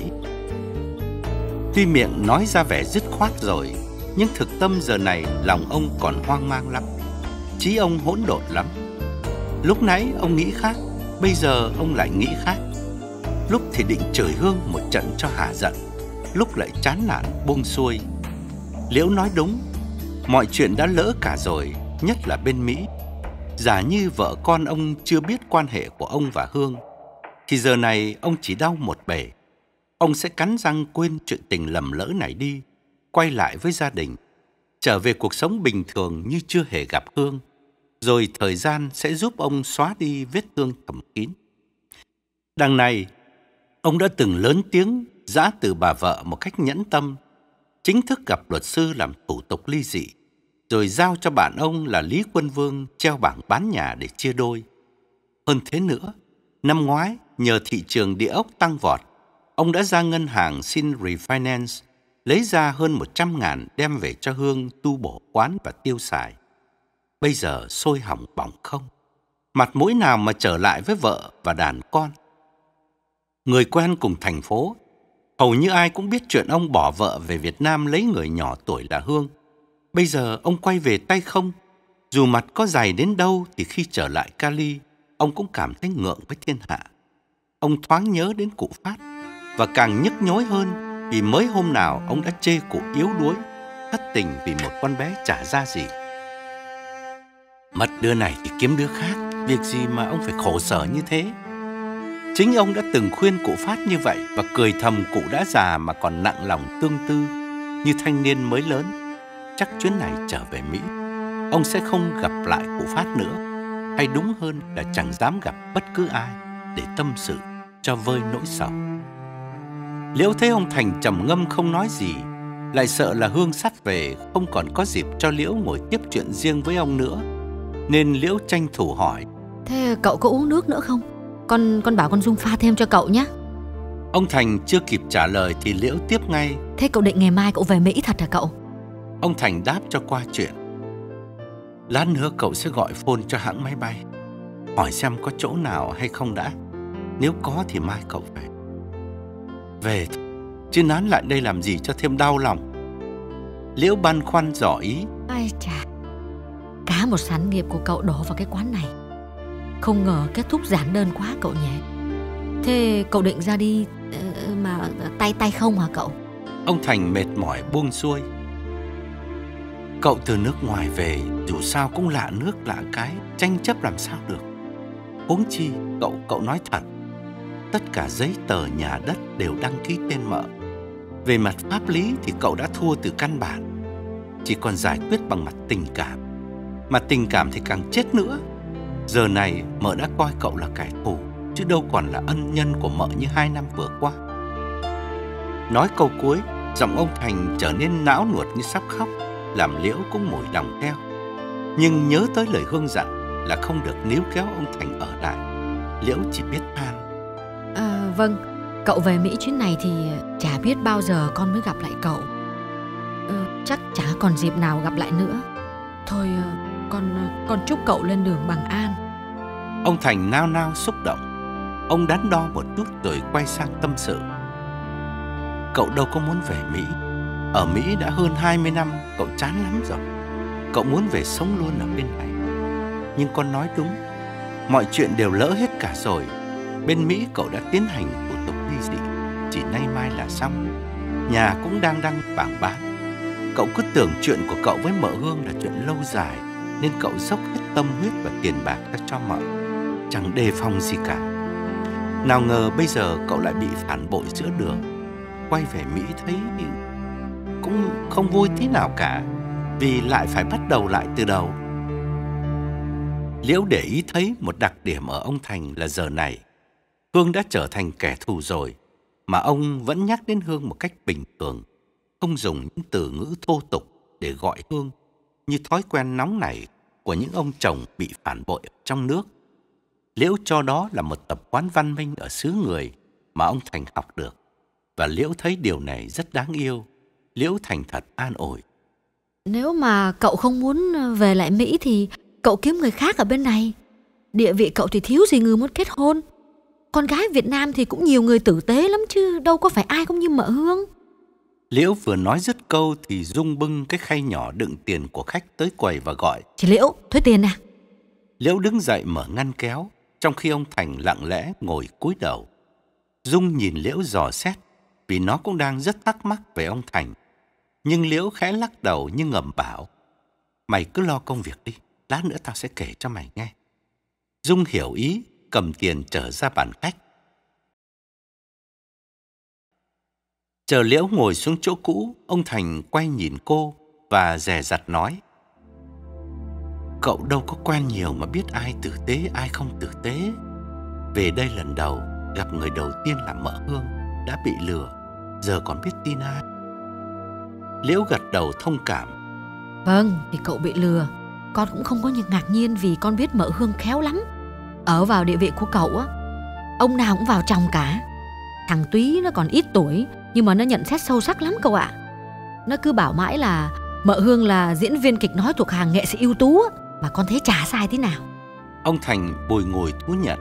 Tuy miệng nói ra vẻ dứt khoát rồi, nhưng thực tâm giờ này lòng ông còn hoang mang lắm. Trí ông hỗn độn lắm. Lúc nãy ông nghĩ khác, bây giờ ông lại nghĩ khác. Lúc thì định chửi Hương một trận cho hả giận, lúc lại chán nản buông xuôi. Liễu nói đúng, mọi chuyện đã lỡ cả rồi, nhất là bên Mỹ. Giả như vợ con ông chưa biết quan hệ của ông và Hương, thì giờ này ông chỉ đau một bề. Ông sẽ cắn răng quên chuyện tình lầm lỡ này đi, quay lại với gia đình, trở về cuộc sống bình thường như chưa hề gặp Hương. Rồi thời gian sẽ giúp ông xóa đi vết thương thầm kín. Đằng này, ông đã từng lớn tiếng giã từ bà vợ một cách nhẫn tâm, chính thức gặp luật sư làm thủ tục ly dị, rồi giao cho bạn ông là Lý Quân Vương treo bảng bán nhà để chia đôi. Hơn thế nữa, năm ngoái nhờ thị trường địa ốc tăng vọt, ông đã ra ngân hàng xin refinance, lấy ra hơn một trăm ngàn đem về cho Hương tu bổ quán và tiêu xài. Bây giờ sôi hỏng bỏng không, mặt mũi nào mà trở lại với vợ và đàn con. Người quen cùng thành phố, hầu như ai cũng biết chuyện ông bỏ vợ về Việt Nam lấy người nhỏ tuổi là Hương. Bây giờ ông quay về tay không, dù mặt có dày đến đâu thì khi trở lại Cali, ông cũng cảm thấy ngượng với thiên hạ. Ông thoáng nhớ đến cụ Phát, và càng nhức nhối hơn vì mới hôm nào ông đã chê cụ yếu đuối, thất tình vì một con bé chả ra gì. Mất đứa này thì kiếm đứa khác, việc gì mà ông phải khổ sở như thế. Chính ông đã từng khuyên cụ Phát như vậy, và cười thầm cụ đã già mà còn nặng lòng tương tư như thanh niên mới lớn. Chắc chuyến này trở về Mỹ, ông sẽ không gặp lại cụ Phát nữa, hay đúng hơn là chẳng dám gặp bất cứ ai để tâm sự cho vơi nỗi sầu. Liễu thấy ông Thành trầm ngâm không nói gì, lại sợ là Hương sắp về không còn có dịp cho Liễu ngồi tiếp chuyện riêng với ông nữa, nên Liễu tranh thủ hỏi: Thế cậu có uống nước nữa không? Con con bảo con Dung pha thêm cho cậu nhé. Ông Thành chưa kịp trả lời thì Liễu tiếp ngay: Thế cậu định ngày mai cậu về Mỹ thật hả cậu? Ông Thành đáp cho qua chuyện: lát nữa cậu sẽ gọi phone cho hãng máy bay, hỏi xem có chỗ nào hay không đã. Nếu có thì mai cậu về. Về thôi, chứ nán lại đây làm gì cho thêm đau lòng. Liễu băn khoăn dò ý: Ai chà, cả một sản nghiệp của cậu đổ vào cái quán này. Không ngờ kết thúc giản đơn quá cậu nhỉ. Thế cậu định ra đi mà tay tay không hả cậu? Ông Thành mệt mỏi buông xuôi. Cậu từ nước ngoài về, dù sao cũng lạ nước lạ cái, tranh chấp làm sao được. Huống chi cậu cậu nói thật, tất cả giấy tờ nhà đất đều đăng ký tên mợ. Về mặt pháp lý thì cậu đã thua từ căn bản, chỉ còn giải quyết bằng mặt tình cảm. Mà tình cảm thì càng chết nữa. Giờ này mợ đã coi cậu là kẻ thù, chứ đâu còn là ân nhân của mợ như hai năm vừa qua. Nói câu cuối, giọng ông Thành trở nên não nuột như sắp khóc, làm Liễu cũng mỏi lòng theo. Nhưng nhớ tới lời Hương dặn là không được níu kéo ông Thành ở lại, Liễu chỉ biết than. À, vâng, cậu về Mỹ chuyến này thì chả biết bao giờ con mới gặp lại cậu. ờ, Chắc chả còn dịp nào gặp lại nữa. Thôi con con chúc cậu lên đường bằng an. Ông Thành nao nao xúc động. Ông đắn đo một chút rồi quay sang tâm sự. Cậu đâu có muốn về Mỹ. Ở Mỹ đã hơn hai mươi năm, cậu chán lắm rồi. Cậu muốn về sống luôn ở bên này. Nhưng con nói đúng, mọi chuyện đều lỡ hết cả rồi. Bên Mỹ cậu đã tiến hành thủ tục ly dị, chỉ nay mai là xong. Nhà cũng đang đăng bảng bán. Cậu cứ tưởng chuyện của cậu với mợ Hương là chuyện lâu dài, nên cậu dốc hết tâm huyết và tiền bạc ra cho mợ, chẳng đề phòng gì cả. Nào ngờ bây giờ cậu lại bị phản bội giữa đường. Quay về Mỹ thấy cũng không vui tí nào cả, vì lại phải bắt đầu lại từ đầu. Liễu để ý thấy một đặc điểm ở ông Thành là giờ này Hương đã trở thành kẻ thù rồi, mà ông vẫn nhắc đến Hương một cách bình thường, không dùng những từ ngữ thô tục để gọi Hương, như thói quen nóng nảy của những ông chồng bị phản bội trong nước. Liễu cho đó là một tập quán văn minh ở xứ người mà ông Thành học được, và Liễu thấy điều này rất đáng yêu. Liễu thành thật an ủi. Nếu mà cậu không muốn về lại Mỹ thì cậu kiếm người khác ở bên này. Địa vị cậu thì thiếu gì người muốn kết hôn. Con gái Việt Nam thì cũng nhiều người tử tế lắm chứ, đâu có phải ai cũng như mợ Hương. Liễu vừa nói dứt câu thì Dung bưng cái khay nhỏ đựng tiền của khách tới quầy và gọi. Chị Liễu, thuế tiền nè. Liễu đứng dậy mở ngăn kéo, trong khi ông Thành lặng lẽ ngồi cúi đầu. Dung nhìn Liễu dò xét, vì nó cũng đang rất thắc mắc về ông Thành. Nhưng Liễu khẽ lắc đầu như ngầm bảo, mày cứ lo công việc đi, lát nữa tao sẽ kể cho mày nghe. Dung hiểu ý, cầm tiền trở ra bàn khách. Chờ Liễu ngồi xuống chỗ cũ, ông Thành quay nhìn cô và dè dặt nói. Cậu đâu có quen nhiều mà biết ai tử tế, ai không tử tế. Về đây lần đầu, gặp người đầu tiên là mợ Hương, đã bị lừa, giờ còn biết tin ai. Liễu gật đầu thông cảm. Vâng, thì cậu bị lừa, con cũng không có ngạc nhiên vì con biết mợ Hương khéo lắm. Ở vào địa vị của cậu á, ông nào cũng vào trong cả. Thằng Túy nó còn ít tuổi, nhưng mà nó nhận xét sâu sắc lắm cậu ạ. Nó cứ bảo mãi là mợ Hương là diễn viên kịch nói thuộc hàng nghệ sĩ ưu tú á, mà con thấy chả sai tí nào. Ông Thành bùi ngùi thú nhận.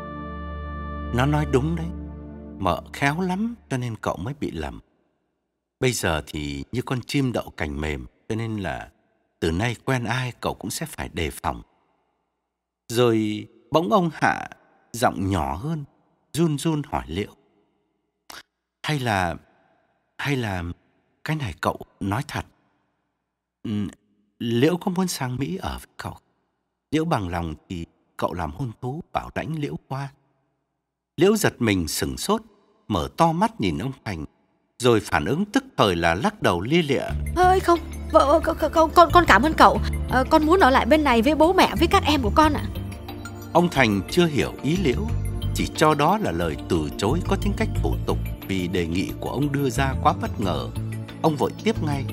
Nó nói đúng đấy, mợ khéo lắm cho nên cậu mới bị lầm. Bây giờ thì như con chim đậu cành mềm, cho nên là từ nay quen ai cậu cũng sẽ phải đề phòng. Rồi bỗng ông hạ giọng nhỏ hơn, run run hỏi Liễu. Hay là, hay là cái này cậu nói thật. Ừ, Liễu có muốn sang Mỹ ở với cậu? Liễu bằng lòng thì cậu làm hôn thú bảo lãnh Liễu qua. Liễu giật mình sửng sốt, mở to mắt nhìn ông Thành, rồi phản ứng tức thời là lắc đầu lia lịa. Ơi không, vợ con, con con cảm ơn cậu. À, con muốn ở lại bên này với bố mẹ với các em của con ạ. Ông Thành chưa hiểu ý Liễu, chỉ cho đó là lời từ chối có tính cách thủ tục, vì đề nghị của ông đưa ra quá bất ngờ. Ông vội tiếp ngay.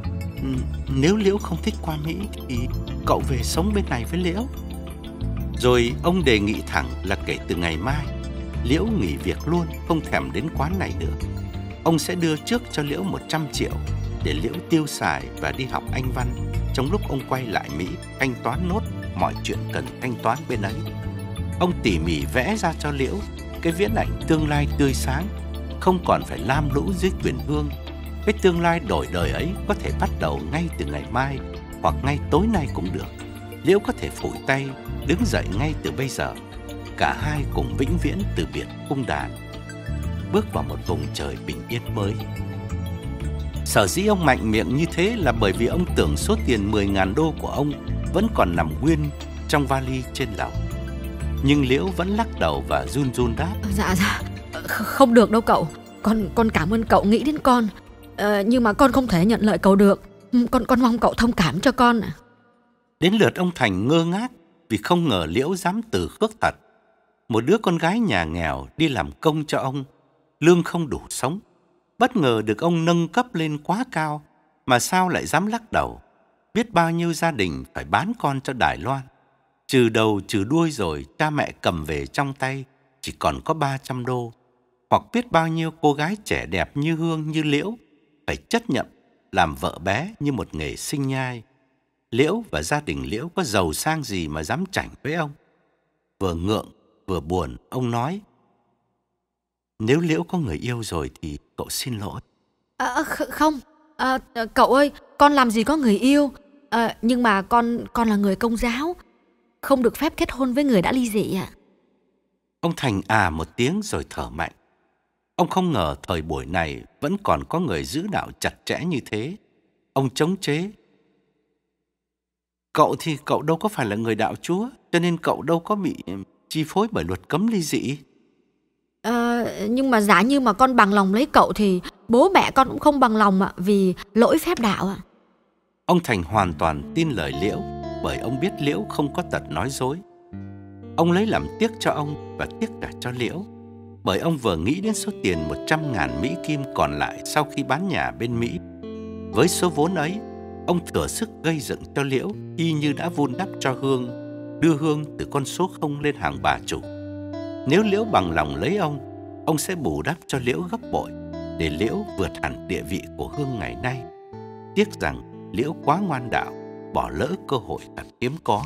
Nếu Liễu không thích qua Mỹ thì cậu về sống bên này với Liễu. Rồi ông đề nghị thẳng là kể từ ngày mai Liễu nghỉ việc luôn, không thèm đến quán này nữa. Ông sẽ đưa trước cho Liễu một trăm triệu để Liễu tiêu xài và đi học Anh văn trong lúc ông quay lại Mỹ thanh toán nốt mọi chuyện cần thanh toán bên ấy. Ông tỉ mỉ vẽ ra cho Liễu cái viễn ảnh tương lai tươi sáng, không còn phải lam lũ dưới quyền Hương. Cái tương lai đổi đời ấy có thể bắt đầu ngay từ ngày mai hoặc ngay tối nay cũng được. Liễu có thể phủi tay, đứng dậy ngay từ bây giờ. Cả hai cùng vĩnh viễn từ biệt cung đàn, bước vào một vùng trời bình yên mới. Sở dĩ ông mạnh miệng như thế là bởi vì ông tưởng số tiền mười ngàn đô của ông vẫn còn nằm nguyên trong vali trên lầu. Nhưng Liễu vẫn lắc đầu và run run đáp: Dạ dạ, không được đâu cậu. Con con cảm ơn cậu nghĩ đến con. Ờ, nhưng mà con không thể nhận lời cậu được. Con con mong cậu thông cảm cho con. Đến lượt ông Thành ngơ ngác vì không ngờ Liễu dám từ khước thật. Một đứa con gái nhà nghèo đi làm công cho ông, lương không đủ sống, bất ngờ được ông nâng cấp lên quá cao, mà sao lại dám lắc đầu. Biết bao nhiêu gia đình phải bán con cho Đài Loan. Trừ đầu trừ đuôi rồi cha mẹ cầm về trong tay chỉ còn có ba trăm đô. Hoặc biết bao nhiêu cô gái trẻ đẹp như Hương như Liễu phải chấp nhận làm vợ bé như một nghề sinh nhai. Liễu và gia đình Liễu có giàu sang gì mà dám chảnh với ông. Vừa ngượng vừa buồn, ông nói: Nếu Liễu có người yêu rồi thì cậu xin lỗi. À, không, à, cậu ơi, con làm gì có người yêu. À, nhưng mà con con là người Công giáo, không được phép kết hôn với người đã ly dị ạ. Ông Thành à một tiếng rồi thở mạnh. Ông không ngờ thời buổi này vẫn còn có người giữ đạo chặt chẽ như thế. Ông chống chế: Cậu thì cậu đâu có phải là người đạo Chúa, cho nên cậu đâu có bị chi phối bởi luật cấm ly dị. À, nhưng mà giả như mà con bằng lòng lấy cậu thì bố mẹ con cũng không bằng lòng ạ, vì lỗi phép đạo ạ. Ông Thành hoàn toàn tin lời Liễu, bởi ông biết Liễu không có tật nói dối. Ông lấy làm tiếc cho ông và tiếc cả cho Liễu, bởi ông vừa nghĩ đến số tiền một trăm ngàn Mỹ Kim còn lại sau khi bán nhà bên Mỹ. Với số vốn ấy, ông thừa sức gây dựng cho Liễu y như đã vun đắp cho Hương, đưa Hương từ con số không lên hàng bà chủ. Nếu Liễu bằng lòng lấy ông, ông sẽ bù đắp cho Liễu gấp bội, để Liễu vượt hẳn địa vị của Hương ngày nay. Tiếc rằng Liễu quá ngoan đạo, bỏ lỡ cơ hội thật hiếm có.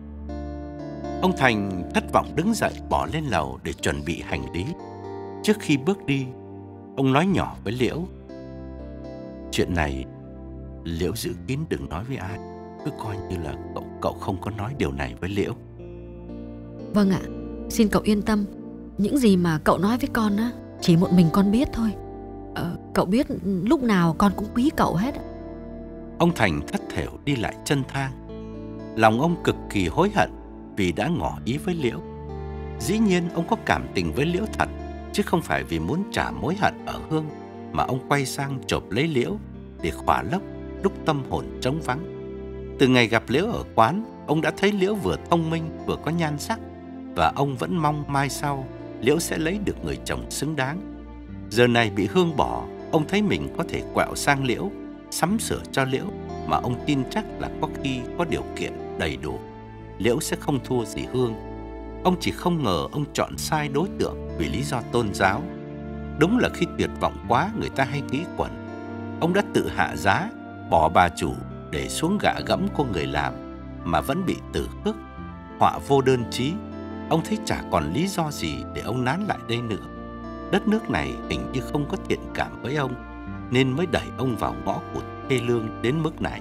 Ông Thành thất vọng đứng dậy bỏ lên lầu để chuẩn bị hành lý. Trước khi bước đi, ông nói nhỏ với Liễu: Chuyện này Liễu giữ kín đừng nói với ai, cứ coi như là cậu cậu không có nói điều này với Liễu. Vâng ạ, xin cậu yên tâm. Những gì mà cậu nói với con á, chỉ một mình con biết thôi. Ờ, cậu biết lúc nào con cũng quý cậu hết. Ông Thành thất thểu đi lại chân thang. Lòng ông cực kỳ hối hận vì đã ngỏ ý với Liễu. Dĩ nhiên ông có cảm tình với Liễu thật, chứ không phải vì muốn trả mối hận ở Hương mà ông quay sang chộp lấy Liễu để khỏa lấp lúc tâm hồn trống vắng. Từ ngày gặp Liễu ở quán, ông đã thấy Liễu vừa thông minh vừa có nhan sắc, và ông vẫn mong mai sau Liễu sẽ lấy được người chồng xứng đáng. Giờ này bị Hương bỏ, ông thấy mình có thể quẹo sang Liễu, sắm sửa cho Liễu, mà ông tin chắc là có khi có điều kiện đầy đủ, Liễu sẽ không thua gì Hương. Ông chỉ không ngờ ông chọn sai đối tượng vì lý do tôn giáo. Đúng là khi tuyệt vọng quá người ta hay nghĩ quẩn. Ông đã tự hạ giá, bỏ bà chủ để xuống gạ gẫm cô người làm, mà vẫn bị từ khước. Họa vô đơn chí, ông thấy chả còn lý do gì để ông nán lại đây nữa. Đất nước này hình như không có thiện cảm với ông, nên mới đẩy ông vào ngõ cụt thê lương đến mức này.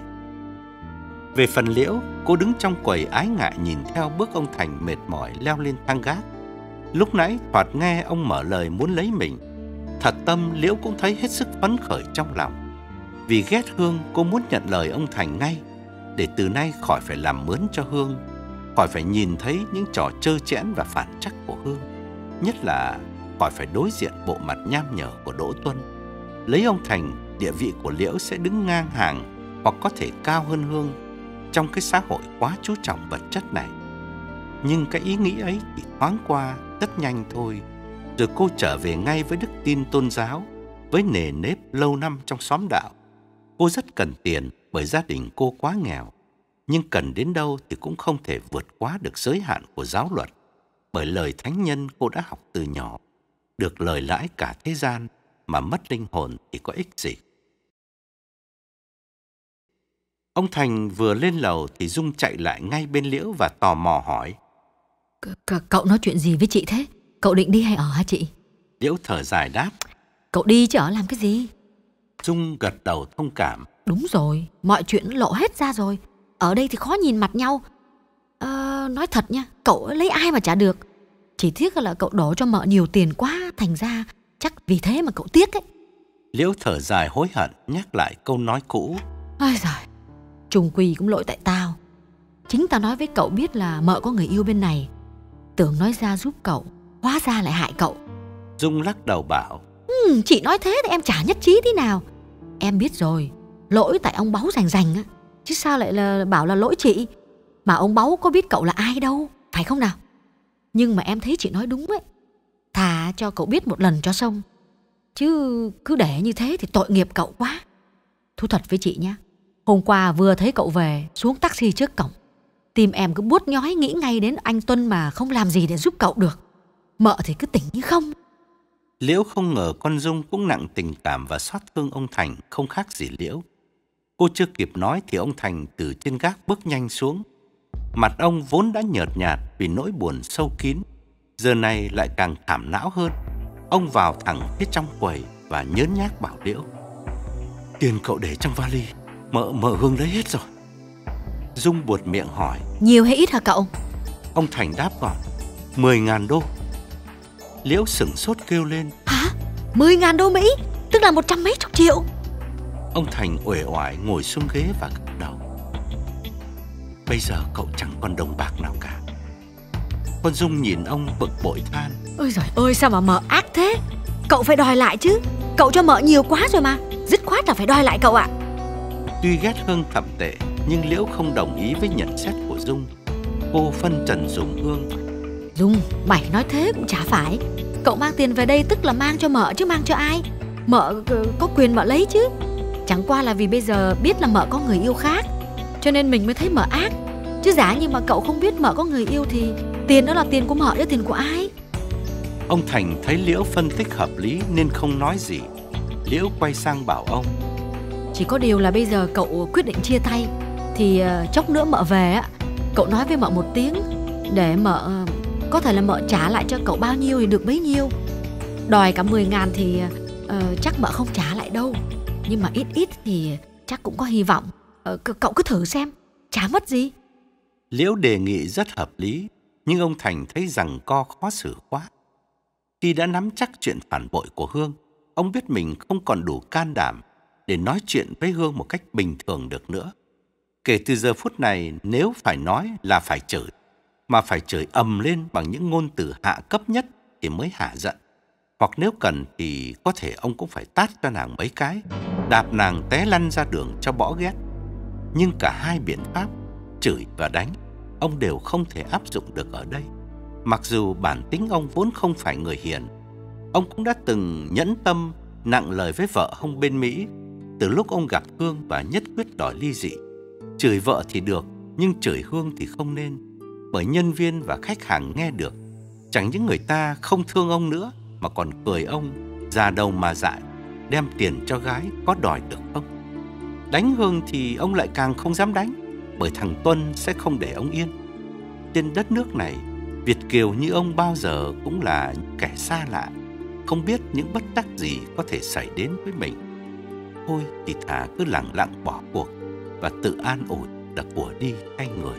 Về phần Liễu, cô đứng trong quầy ái ngại nhìn theo bước ông Thành mệt mỏi leo lên thang gác. Lúc nãy thoạt nghe ông mở lời muốn lấy mình. Thật tâm Liễu cũng thấy hết sức phấn khởi trong lòng. Vì ghét Hương, cô muốn nhận lời ông Thành ngay, để từ nay khỏi phải làm mướn cho Hương, khỏi phải nhìn thấy những trò trơ trẽn và phản trắc của Hương, nhất là khỏi phải đối diện bộ mặt nham nhở của Đỗ Tuân. Lấy ông Thành, địa vị của Liễu sẽ đứng ngang hàng hoặc có thể cao hơn Hương trong cái xã hội quá chú trọng vật chất này. Nhưng cái ý nghĩ ấy chỉ thoáng qua rất nhanh thôi, rồi cô trở về ngay với đức tin tôn giáo, với nề nếp lâu năm trong xóm đạo. Cô rất cần tiền bởi gia đình cô quá nghèo, nhưng cần đến đâu thì cũng không thể vượt quá được giới hạn của giáo luật, bởi lời thánh nhân cô đã học từ nhỏ: được lời lãi cả thế gian mà mất linh hồn thì có ích gì. Ông Thành vừa lên lầu thì Dung chạy lại ngay bên Liễu và tò mò hỏi: C- Cậu nói chuyện gì với chị thế? Cậu định đi hay ở hả chị? Liễu thở dài đáp: Cậu đi chứ ở làm cái gì? Dung gật đầu thông cảm: Đúng rồi, mọi chuyện lộ hết ra rồi. Ở đây thì khó nhìn mặt nhau. nói thật nha, cậu lấy ai mà trả được. Chỉ tiếc là cậu đổ cho mợ nhiều tiền quá, thành ra chắc vì thế mà cậu tiếc ấy. Liễu thở dài hối hận, nhắc lại câu nói cũ. Ôi giời, trùng quy cũng lỗi tại tao. Chính tao nói với cậu biết là mợ có người yêu bên này, tưởng nói ra giúp cậu, hóa ra lại hại cậu. Dung lắc đầu bảo, ừ, Chị nói thế thì em chả nhất trí thế nào. Em biết rồi, lỗi tại ông Báu rành rành á, chứ sao lại là bảo là lỗi chị. Mà ông Báu có biết cậu là ai đâu, phải không nào? Nhưng mà em thấy chị nói đúng ấy. Thà cho cậu biết một lần cho xong, chứ cứ để như thế thì tội nghiệp cậu quá. Thú thật với chị nhá, hôm qua vừa thấy cậu về xuống taxi trước cổng, tim em cứ buốt nhói nghĩ ngay đến anh Tuân mà không làm gì để giúp cậu được. Mợ thì cứ tỉnh như không. Liễu không ngờ con Dung cũng nặng tình cảm và xót thương ông Thành không khác gì Liễu. Cô chưa kịp nói thì ông Thành từ trên gác bước nhanh xuống. Mặt ông vốn đã nhợt nhạt vì nỗi buồn sâu kín, giờ này lại càng thảm não hơn. Ông vào thẳng phía trong quầy và nhớn nhác bảo Liễu, tiền cậu để trong vali, mợ mợ Hương lấy hết rồi. Dung buột miệng hỏi, nhiều hay ít hả cậu? Ông Thành đáp gọn, mười ngàn đô. Liễu sửng sốt kêu lên, hả? Mười ngàn đô Mỹ, tức là một trăm mấy chục triệu. Ông Thành uể oải ngồi xuống ghế và gật đầu. Bây giờ cậu chẳng còn đồng bạc nào cả. Con Dung nhìn ông bực bội than, ôi giời ơi, sao mà mợ ác thế? Cậu phải đòi lại chứ, cậu cho mợ nhiều quá rồi mà, dứt khoát là phải đòi lại cậu ạ. Tuy ghét Hương thậm tệ, nhưng Liễu không đồng ý với nhận xét của Dung. Cô phân trần dùng Hương, Dung, mày nói thế cũng chả phải. Cậu mang tiền về đây tức là mang cho mợ chứ mang cho ai. Mợ có quyền mợ lấy chứ. Chẳng qua là vì bây giờ biết là mợ có người yêu khác, cho nên mình mới thấy mợ ác. Chứ giả như mà cậu không biết mợ có người yêu thì tiền đó là tiền của mợ chứ tiền của ai. Ông Thành thấy Liễu phân tích hợp lý nên không nói gì. Liễu quay sang bảo ông, chỉ có điều là bây giờ cậu quyết định chia tay thì uh, chốc nữa mợ về á, cậu nói với mợ một tiếng để mợ uh, có thể là mợ trả lại cho cậu bao nhiêu thì được bấy nhiêu. Đòi cả mười ngàn thì uh, chắc mợ không trả lại đâu, nhưng mà ít ít thì chắc cũng có hy vọng. uh, Cậu cứ thử xem, chả mất gì. Liễu đề nghị rất hợp lý, nhưng ông Thành thấy rằng co khó xử quá. Khi đã nắm chắc chuyện phản bội của Hương, ông biết mình không còn đủ can đảm để nói chuyện với Hương một cách bình thường được nữa. Kể từ giờ phút này, nếu phải nói là phải chửi, mà phải chửi ầm lên bằng những ngôn từ hạ cấp nhất thì mới hạ giận. Hoặc nếu cần thì có thể ông cũng phải tát cho nàng mấy cái, đạp nàng té lăn ra đường cho bỏ ghét. Nhưng cả hai biện pháp, chửi và đánh, ông đều không thể áp dụng được ở đây. Mặc dù bản tính ông vốn không phải người hiền, ông cũng đã từng nhẫn tâm nặng lời với vợ ông bên Mỹ từ lúc ông gặp Hương và nhất quyết đòi ly dị. Chửi vợ thì được, nhưng chửi Hương thì không nên, bởi nhân viên và khách hàng nghe được. Chẳng những người ta không thương ông nữa mà còn cười ông già đầu mà dại, đem tiền cho gái có đòi được không. Đánh Hương thì ông lại càng không dám đánh, bởi thằng Tuân sẽ không để ông yên. Trên đất nước này, Việt kiều như ông bao giờ cũng là kẻ xa lạ, không biết những bất đắc gì có thể xảy đến với mình. Thôi thì thà cứ lặng lặng bỏ cuộc và tự an ủi là của đi thay người.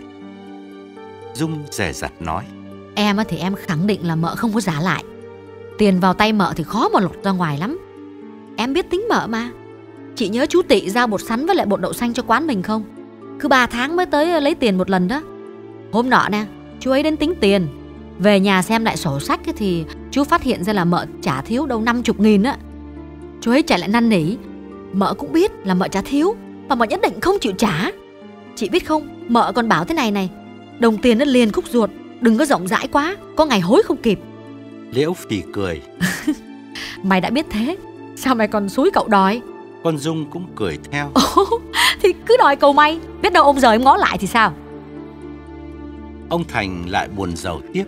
Dung dè dặt nói, Em thì em khẳng định là mợ không có giả lại. Tiền vào tay mợ thì khó mà lột ra ngoài lắm. Em biết tính mợ mà. Chị nhớ chú Tị giao bột sắn với lại bột đậu xanh cho quán mình không? Cứ ba tháng mới tới lấy tiền một lần đó. Hôm nọ nè, chú ấy đến tính tiền. Về nhà xem lại sổ sách thì chú phát hiện ra là mợ trả thiếu đâu năm chục nghìn á. Chú ấy chạy lại năn nỉ. Mợ cũng biết là mợ trả thiếu, mà mợ nhất định không chịu trả. Chị biết không, mợ còn bảo thế này này, đồng tiền nó liền khúc ruột, đừng có rộng rãi quá, có ngày hối không kịp. Liễu phì cười. Mày đã biết thế, sao mày còn xúi cậu đòi? Con Dung cũng cười theo. Ồ, thì cứ đòi cầu may, biết đâu ông giờ em ngó lại thì sao? Ông Thành lại buồn rầu tiếp.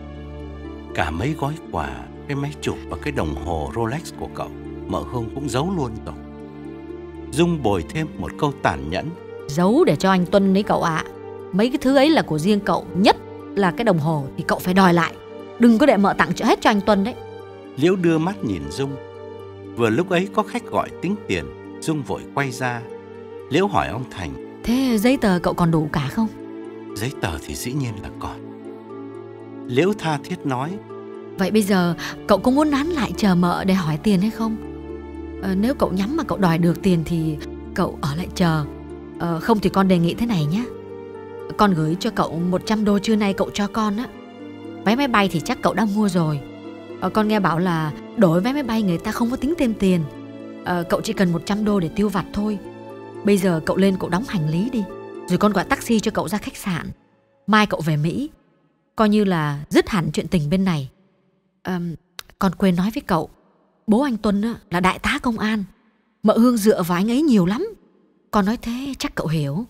Cả mấy gói quà, cái máy chụp và cái đồng hồ Rolex của cậu, mợ Hương cũng giấu luôn rồi. Dung bồi thêm một câu tàn nhẫn. Giấu để cho anh Tuân đấy cậu ạ. À. Mấy cái thứ ấy là của riêng cậu, nhất là cái đồng hồ thì cậu phải đòi lại. Đừng có để mợ tặng cho hết cho anh Tuân đấy. Liễu đưa mắt nhìn Dung. Vừa lúc ấy có khách gọi tính tiền, Dung vội quay ra. Liễu hỏi ông Thành, thế giấy tờ cậu còn đủ cả không? Giấy tờ thì dĩ nhiên là còn. Liễu tha thiết nói. Vậy bây giờ cậu có muốn nán lại chờ mợ để hỏi tiền hay không? Ờ, nếu cậu nhắm mà cậu đòi được tiền thì cậu ở lại chờ. Ờ, không thì con đề nghị thế này nhé. Con gửi cho cậu một trăm đô trưa nay cậu cho con á. Vé máy bay thì chắc cậu đã mua rồi. Ờ, con nghe bảo là đổi vé máy bay người ta không có tính thêm tiền. Ờ, cậu chỉ cần một trăm đô để tiêu vặt thôi. Bây giờ cậu lên cậu đóng hành lý đi, rồi con gọi taxi cho cậu ra khách sạn. Mai cậu về Mỹ, coi như là dứt hẳn chuyện tình bên này. À, con quên nói với cậu, bố anh Tuân á, là đại tá công an. Mợ Hương dựa vào anh ấy nhiều lắm. Con nói thế chắc cậu hiểu.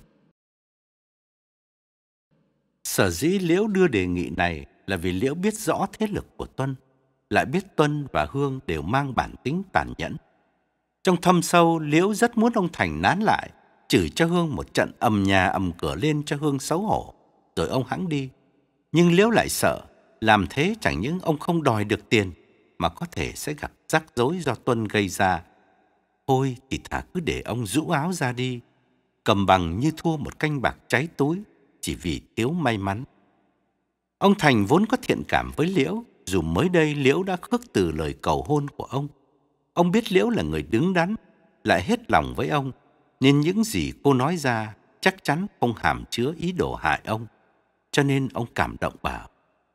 Sở dĩ Liễu đưa đề nghị này là vì Liễu biết rõ thế lực của Tuân, lại biết Tuân và Hương đều mang bản tính tàn nhẫn. Trong thâm sâu, Liễu rất muốn ông Thành nán lại, chửi cho Hương một trận ầm nhà ầm cửa lên cho Hương xấu hổ, rồi ông hẵng đi. Nhưng Liễu lại sợ, làm thế chẳng những ông không đòi được tiền, mà có thể sẽ gặp rắc rối do Tuân gây ra. Thôi thì thà cứ để ông rũ áo ra đi, cầm bằng như thua một canh bạc cháy túi, chỉ vì thiếu may mắn. Ông Thành vốn có thiện cảm với Liễu, dù mới đây Liễu đã khước từ lời cầu hôn của ông. Ông biết Liễu là người đứng đắn, lại hết lòng với ông, nên những gì cô nói ra chắc chắn không hàm chứa ý đồ hại ông. Cho nên ông cảm động bảo,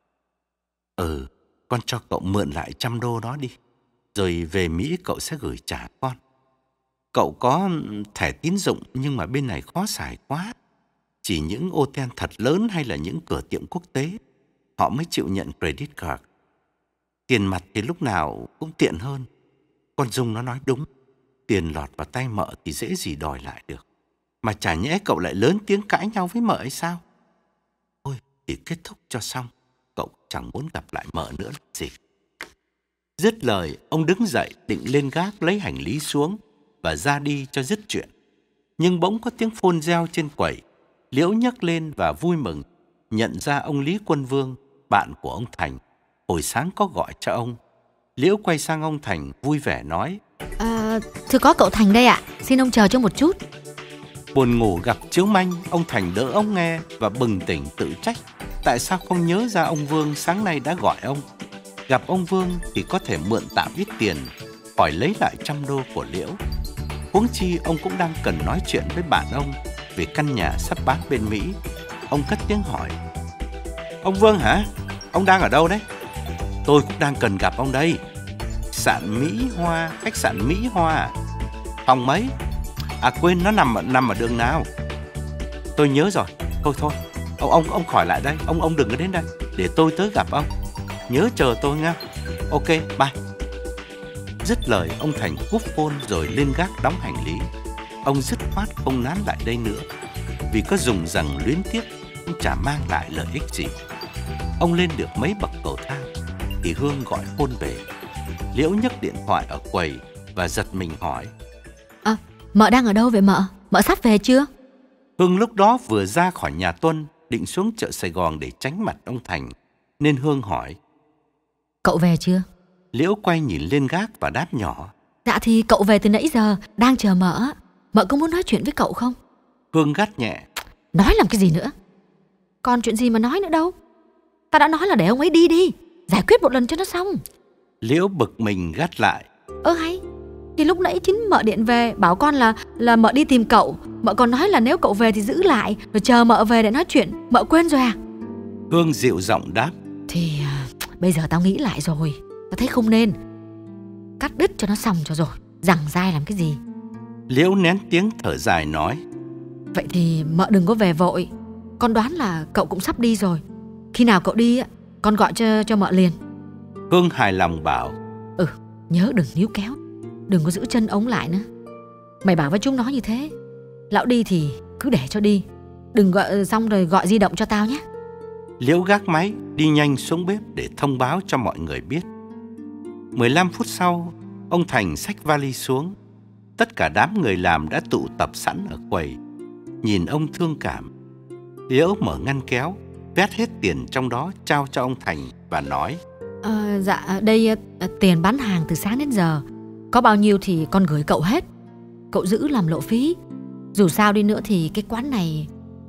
Ừ, con cho cậu mượn lại trăm đô đó đi, rồi về Mỹ cậu sẽ gửi trả con. Cậu có thẻ tín dụng nhưng mà bên này khó xài quá. Chỉ những ô ten thật lớn hay là những cửa tiệm quốc tế, họ mới chịu nhận credit card. Tiền mặt thì lúc nào cũng tiện hơn. Con Dung nó nói đúng, tiền lọt vào tay mợ thì dễ gì đòi lại được. Mà chả nhẽ cậu lại lớn tiếng cãi nhau với mợ ấy sao? Thôi thì kết thúc cho xong, cậu chẳng muốn gặp lại mợ nữa làm gì. Dứt lời, ông đứng dậy định lên gác lấy hành lý xuống và ra đi cho dứt chuyện. Nhưng bỗng có tiếng phone reo trên quầy. Liễu nhấc lên và vui mừng nhận ra ông Lý Quân Vương, bạn của ông Thành, hồi sáng có gọi cho ông. Liễu quay sang ông Thành vui vẻ nói, à, Thưa có cậu Thành đây ạ, xin ông chờ cho một chút. Buồn ngủ gặp chiếu manh, ông Thành đỡ ông nghe và bừng tỉnh tự trách tại sao không nhớ ra ông Vương sáng nay đã gọi ông. Gặp ông Vương thì có thể mượn tạm ít tiền, khỏi lấy lại trăm đô của Liễu. Huống chi ông cũng đang cần nói chuyện với bạn ông về căn nhà sắp bán bên Mỹ. Ông cất tiếng hỏi, Ông Vương hả? Ông đang ở đâu đấy? Tôi cũng đang cần gặp ông đây. Sạn Mỹ Hoa, khách sạn Mỹ Hoa. Phòng mấy? À quên, nó nằm nằm ở đường nào? Tôi nhớ rồi. Thôi thôi, ông ông ông khỏi lại đây, ông ông đừng có đến đây, để tôi tới gặp ông. Nhớ chờ tôi nha. Ok, bye. Dứt lời, ông Thành cúp phone rồi lên gác đóng hành lý. Ông dứt khoát không nán lại đây nữa, vì có dùng rằng luyến tiếc cũng chả mang lại lợi ích gì. Ông lên được mấy bậc cầu thang thì Hương gọi phone về. Liễu nhấc điện thoại ở quầy và giật mình hỏi, À, mợ đang ở đâu vậy mợ? Mợ sắp về chưa? Hương lúc đó vừa ra khỏi nhà Tuân, định xuống chợ Sài Gòn để tránh mặt ông Thành, nên Hương hỏi, Cậu về chưa? Liễu quay nhìn lên gác và đáp nhỏ, Dạ thì cậu về từ nãy giờ, đang chờ mợ. Mợ có muốn nói chuyện với cậu không? Hương gắt nhẹ, Nói làm cái gì nữa? Còn chuyện gì mà nói nữa đâu. Ta đã nói là để ông ấy đi đi, giải quyết một lần cho nó xong. Liễu bực mình gắt lại, Ơ hay, thì lúc nãy chính mợ điện về bảo con là là mợ đi tìm cậu. Mợ còn nói là nếu cậu về thì giữ lại, rồi chờ mợ về để nói chuyện. Mợ quên rồi à? Hương dịu giọng đáp, Thì à, bây giờ tao nghĩ lại rồi, tao thấy không nên. Cắt đứt cho nó xong cho rồi, giằng dai làm cái gì. Liễu nén tiếng thở dài nói, Vậy thì mợ đừng có về vội. Con đoán là cậu cũng sắp đi rồi. Khi nào cậu đi, con gọi cho cho mợ liền. Hương hài lòng bảo, Ừ, nhớ đừng níu kéo, đừng có giữ chân ống lại nữa. Mày bảo với chúng nó như thế. Lão đi thì cứ để cho đi, đừng gọi xong rồi gọi di động cho tao nhé. Liễu gác máy đi nhanh xuống bếp để thông báo cho mọi người biết. mười lăm phút sau, ông Thành xách vali xuống. Tất cả đám người làm đã tụ tập sẵn ở quầy. Nhìn ông thương cảm, Liễu mở ngăn kéo, vét hết tiền trong đó trao cho ông Thành và nói, à, Dạ đây à, tiền bán hàng từ sáng đến giờ, có bao nhiêu thì con gửi cậu hết. Cậu giữ làm lộ phí. Dù sao đi nữa thì cái quán này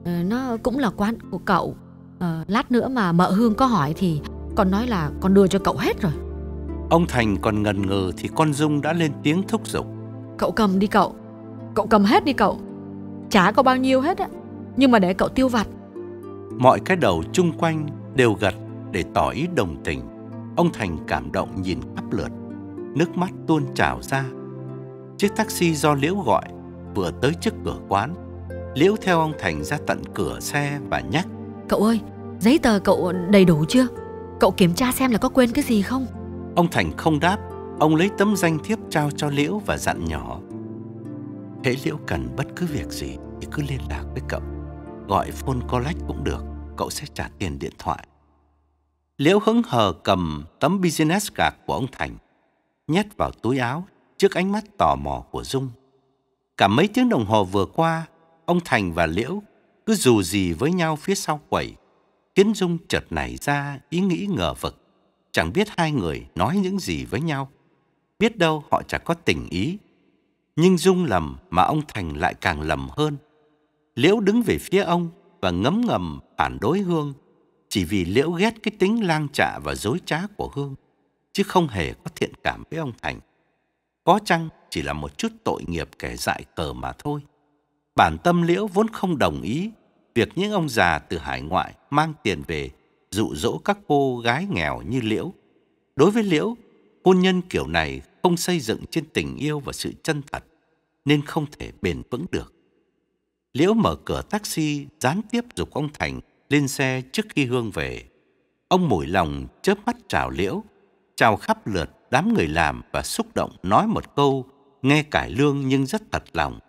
Nó cũng là quán của cậu. ờ, Lát nữa mà mợ Hương có hỏi thì con nói là con đưa cho cậu hết rồi. Ông Thành còn ngần ngừ thì con Dung đã lên tiếng thúc giục. Cậu cầm đi cậu. Cậu cầm hết đi cậu. Chả có bao nhiêu hết á, nhưng mà để cậu tiêu vặt. Mọi cái đầu chung quanh đều gật để tỏ ý đồng tình. Ông Thành cảm động nhìn khắp lượt, nước mắt tuôn trào ra. Chiếc taxi do Liễu gọi vừa tới trước cửa quán. Liễu theo ông Thành ra tận cửa xe và nhắc: Cậu ơi, giấy tờ cậu đầy đủ chưa? Cậu kiểm tra xem là có quên cái gì không? Ông Thành không đáp. Ông lấy tấm danh thiếp trao cho Liễu và dặn nhỏ: hễ Liễu cần bất cứ việc gì thì cứ liên lạc với cậu. Gọi phone collect cũng được, cậu sẽ trả tiền điện thoại. Liễu hững hờ cầm tấm business card của ông Thành, nhét vào túi áo trước ánh mắt tò mò của Dung. Cả mấy tiếng đồng hồ vừa qua, ông Thành và Liễu cứ dù gì với nhau phía sau quầy, khiến Dung chợt nảy ra ý nghĩ ngờ vực. Chẳng biết hai người nói những gì với nhau, biết đâu họ chả có tình ý. Nhưng Dung lầm mà ông Thành lại càng lầm hơn. Liễu đứng về phía ông và ngấm ngầm phản đối Hương, chỉ vì Liễu ghét cái tính lang trạ và dối trá của Hương, chứ không hề có thiện cảm với ông Thành. Có chăng chỉ là một chút tội nghiệp kẻ dại cờ mà thôi. Bản tâm Liễu vốn không đồng ý việc những ông già từ hải ngoại mang tiền về dụ dỗ các cô gái nghèo như Liễu. Đối với Liễu, hôn nhân kiểu này không xây dựng trên tình yêu và sự chân thật, nên không thể bền vững được. Liễu mở cửa taxi, gián tiếp giục ông Thành lên xe trước khi Hương về. Ông mủi lòng chớp mắt chào Liễu, chào khắp lượt đám người làm và xúc động nói một câu nghe cải lương nhưng rất thật lòng: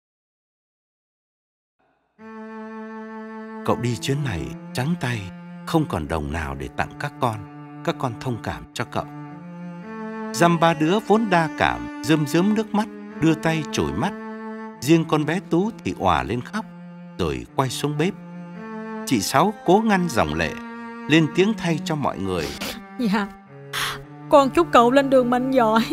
cậu đi chuyến này trắng tay, không còn đồng nào để tặng các con. Các con thông cảm cho cậu. Dăm ba đứa vốn đa cảm rơm rớm nước mắt, đưa tay chổi mắt. Riêng con bé Tú thì òa lên khóc, rồi quay xuống bếp. Chị Sáu cố ngăn dòng lệ, lên tiếng thay cho mọi người: Dạ, con chúc cậu lên đường mạnh giỏi.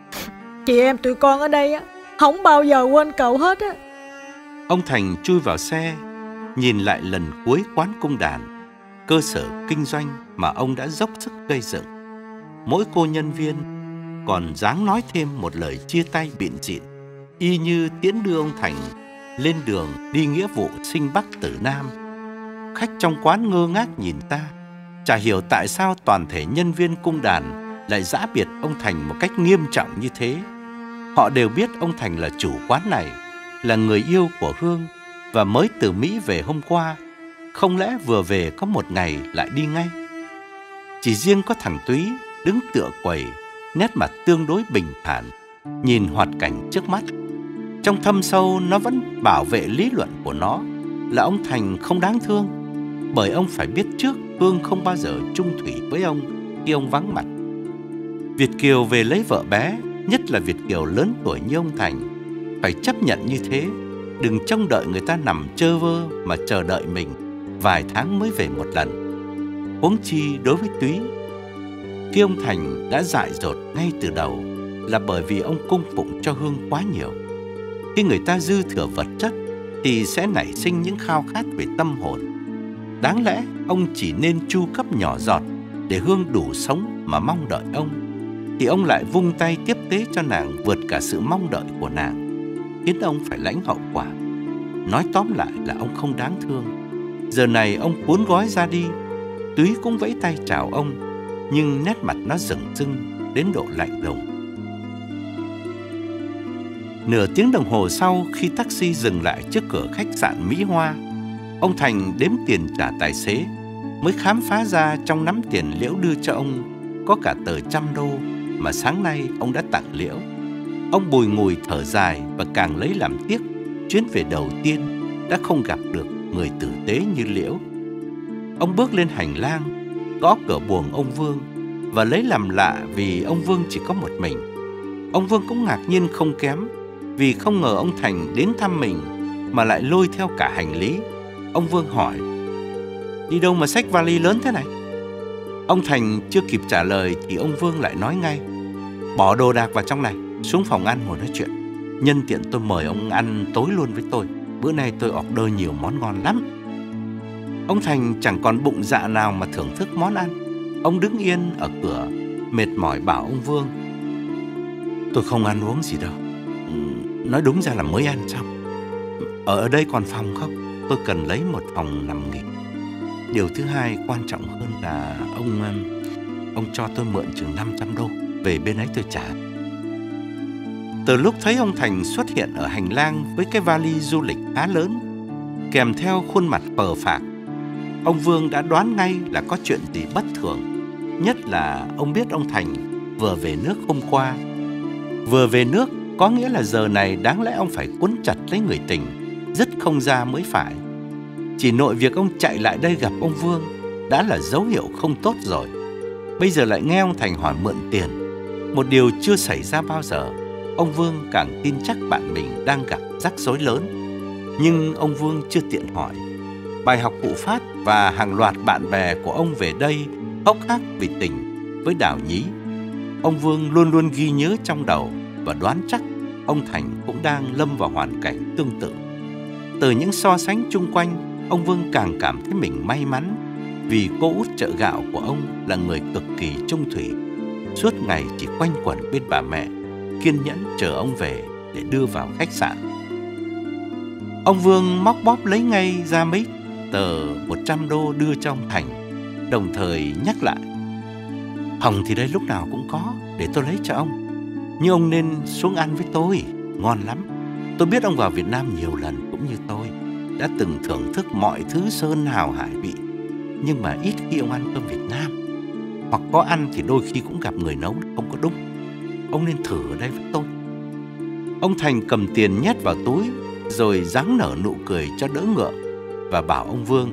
Chị em tụi con ở đây á, không bao giờ quên cậu hết á. Ông Thành chui vào xe, nhìn lại lần cuối quán cung đàn, cơ sở kinh doanh mà ông đã dốc sức gây dựng. Mỗi cô nhân viên còn dáng nói thêm một lời chia tay bịn rịn, y như tiễn đưa ông Thành lên đường đi nghĩa vụ sinh Bắc tử Nam. Khách trong quán ngơ ngác nhìn ta, chả hiểu tại sao toàn thể nhân viên cung đàn lại giã biệt ông Thành một cách nghiêm trọng như thế. Họ đều biết ông Thành là chủ quán này, là người yêu của Hương và mới từ Mỹ về hôm qua. Không lẽ vừa về có một ngày lại đi ngay? Chỉ riêng có thằng Túy đứng tựa quầy, nét mặt tương đối bình thản, nhìn hoạt cảnh trước mắt. Trong thâm sâu nó vẫn bảo vệ lý luận của nó là ông Thành không đáng thương, bởi ông phải biết trước Hương không bao giờ chung thủy với ông khi ông vắng mặt. Việt kiều về lấy vợ bé, nhất là Việt kiều lớn tuổi như ông Thành, phải chấp nhận như thế. Đừng trông đợi người ta nằm chơ vơ mà chờ đợi mình vài tháng mới về một lần. Huống chi đối với Túy, khi ông Thành đã dại dột ngay từ đầu là bởi vì ông cung phụng cho Hương quá nhiều. Khi người ta dư thừa vật chất thì sẽ nảy sinh những khao khát về tâm hồn. Đáng lẽ ông chỉ nên chu cấp nhỏ giọt để Hương đủ sống mà mong đợi ông, thì ông lại vung tay tiếp tế cho nàng vượt cả sự mong đợi của nàng, khiến ông phải lãnh hậu quả. Nói tóm lại là ông không đáng thương. Giờ này ông cuốn gói ra đi. Túy cũng vẫy tay chào ông, nhưng nét mặt nó rừng rưng đến độ lạnh lùng. Nửa tiếng đồng hồ sau, khi taxi dừng lại trước cửa khách sạn Mỹ Hoa, ông Thành đếm tiền trả tài xế, mới khám phá ra trong nắm tiền Liễu đưa cho ông có cả tờ trăm đô mà sáng nay ông đã tặng Liễu. Ông bùi ngùi thở dài và càng lấy làm tiếc chuyến về đầu tiên đã không gặp được người tử tế như Liễu. Ông bước lên hành lang, gõ cửa buồng ông Vương và lấy làm lạ vì ông Vương chỉ có một mình. Ông Vương cũng ngạc nhiên không kém, vì không ngờ ông Thành đến thăm mình mà lại lôi theo cả hành lý. Ông Vương hỏi: đi đâu mà xách vali lớn thế này? Ông Thành chưa kịp trả lời thì ông Vương lại nói ngay: bỏ đồ đạc vào trong này, xuống phòng ăn ngồi nói chuyện. Nhân tiện tôi mời ông ăn tối luôn với tôi. bữa nay tôi order nhiều món ngon lắm. Ông Thành chẳng còn bụng dạ nào mà thưởng thức món ăn. Ông đứng yên ở cửa, mệt mỏi bảo ông Vương: Tôi không ăn uống gì đâu. Nói đúng ra là mới ăn xong. Ở đây còn phòng không? Tôi cần lấy một phòng nằm nghỉ. Điều thứ hai quan trọng hơn là ông Ông cho tôi mượn chừng năm trăm đô. Về bên ấy tôi trả. Từ lúc thấy ông Thành xuất hiện ở hành lang với cái vali du lịch khá lớn, kèm theo khuôn mặt phờ phạc, ông Vương đã đoán ngay là có chuyện gì bất thường. Nhất là ông biết ông Thành vừa về nước hôm qua. Vừa về nước có nghĩa là giờ này đáng lẽ ông phải quấn chặt lấy người tình, dứt không ra mới phải. Chỉ nội việc ông chạy lại đây gặp ông Vương đã là dấu hiệu không tốt rồi. Bây giờ lại nghe ông Thành hỏi mượn tiền, một điều chưa xảy ra bao giờ. Ông Vương càng tin chắc bạn mình đang gặp rắc rối lớn. Nhưng ông Vương chưa tiện hỏi. Bài học cụ Phát và hàng loạt bạn bè của ông về đây hốc hác vì tình với Đào Nhí, ông Vương luôn luôn ghi nhớ trong đầu và đoán chắc ông Thành cũng đang lâm vào hoàn cảnh tương tự. Từ những so sánh chung quanh, ông Vương càng cảm thấy mình may mắn vì cô út chợ gạo của ông là người cực kỳ trung thủy, suốt ngày chỉ quanh quẩn bên bà mẹ, kiên nhẫn chờ ông về để đưa vào khách sạn. Ông Vương móc bóp lấy ngay ra mấy tờ một trăm đô đưa cho ông Thành, đồng thời nhắc lại: Hồng thì đây lúc nào cũng có, để tôi lấy cho ông. Nhưng ông nên xuống ăn với tôi, ngon lắm. Tôi biết ông vào Việt Nam nhiều lần cũng như tôi, đã từng thưởng thức mọi thứ sơn hào hải vị. Nhưng mà ít khi ông ăn cơm Việt Nam, hoặc có ăn thì đôi khi cũng gặp người nấu không có đúng. Ông nên thử ở đây với tôi. Ông Thành cầm tiền nhét vào túi, rồi dáng nở nụ cười cho đỡ ngượng và bảo ông Vương: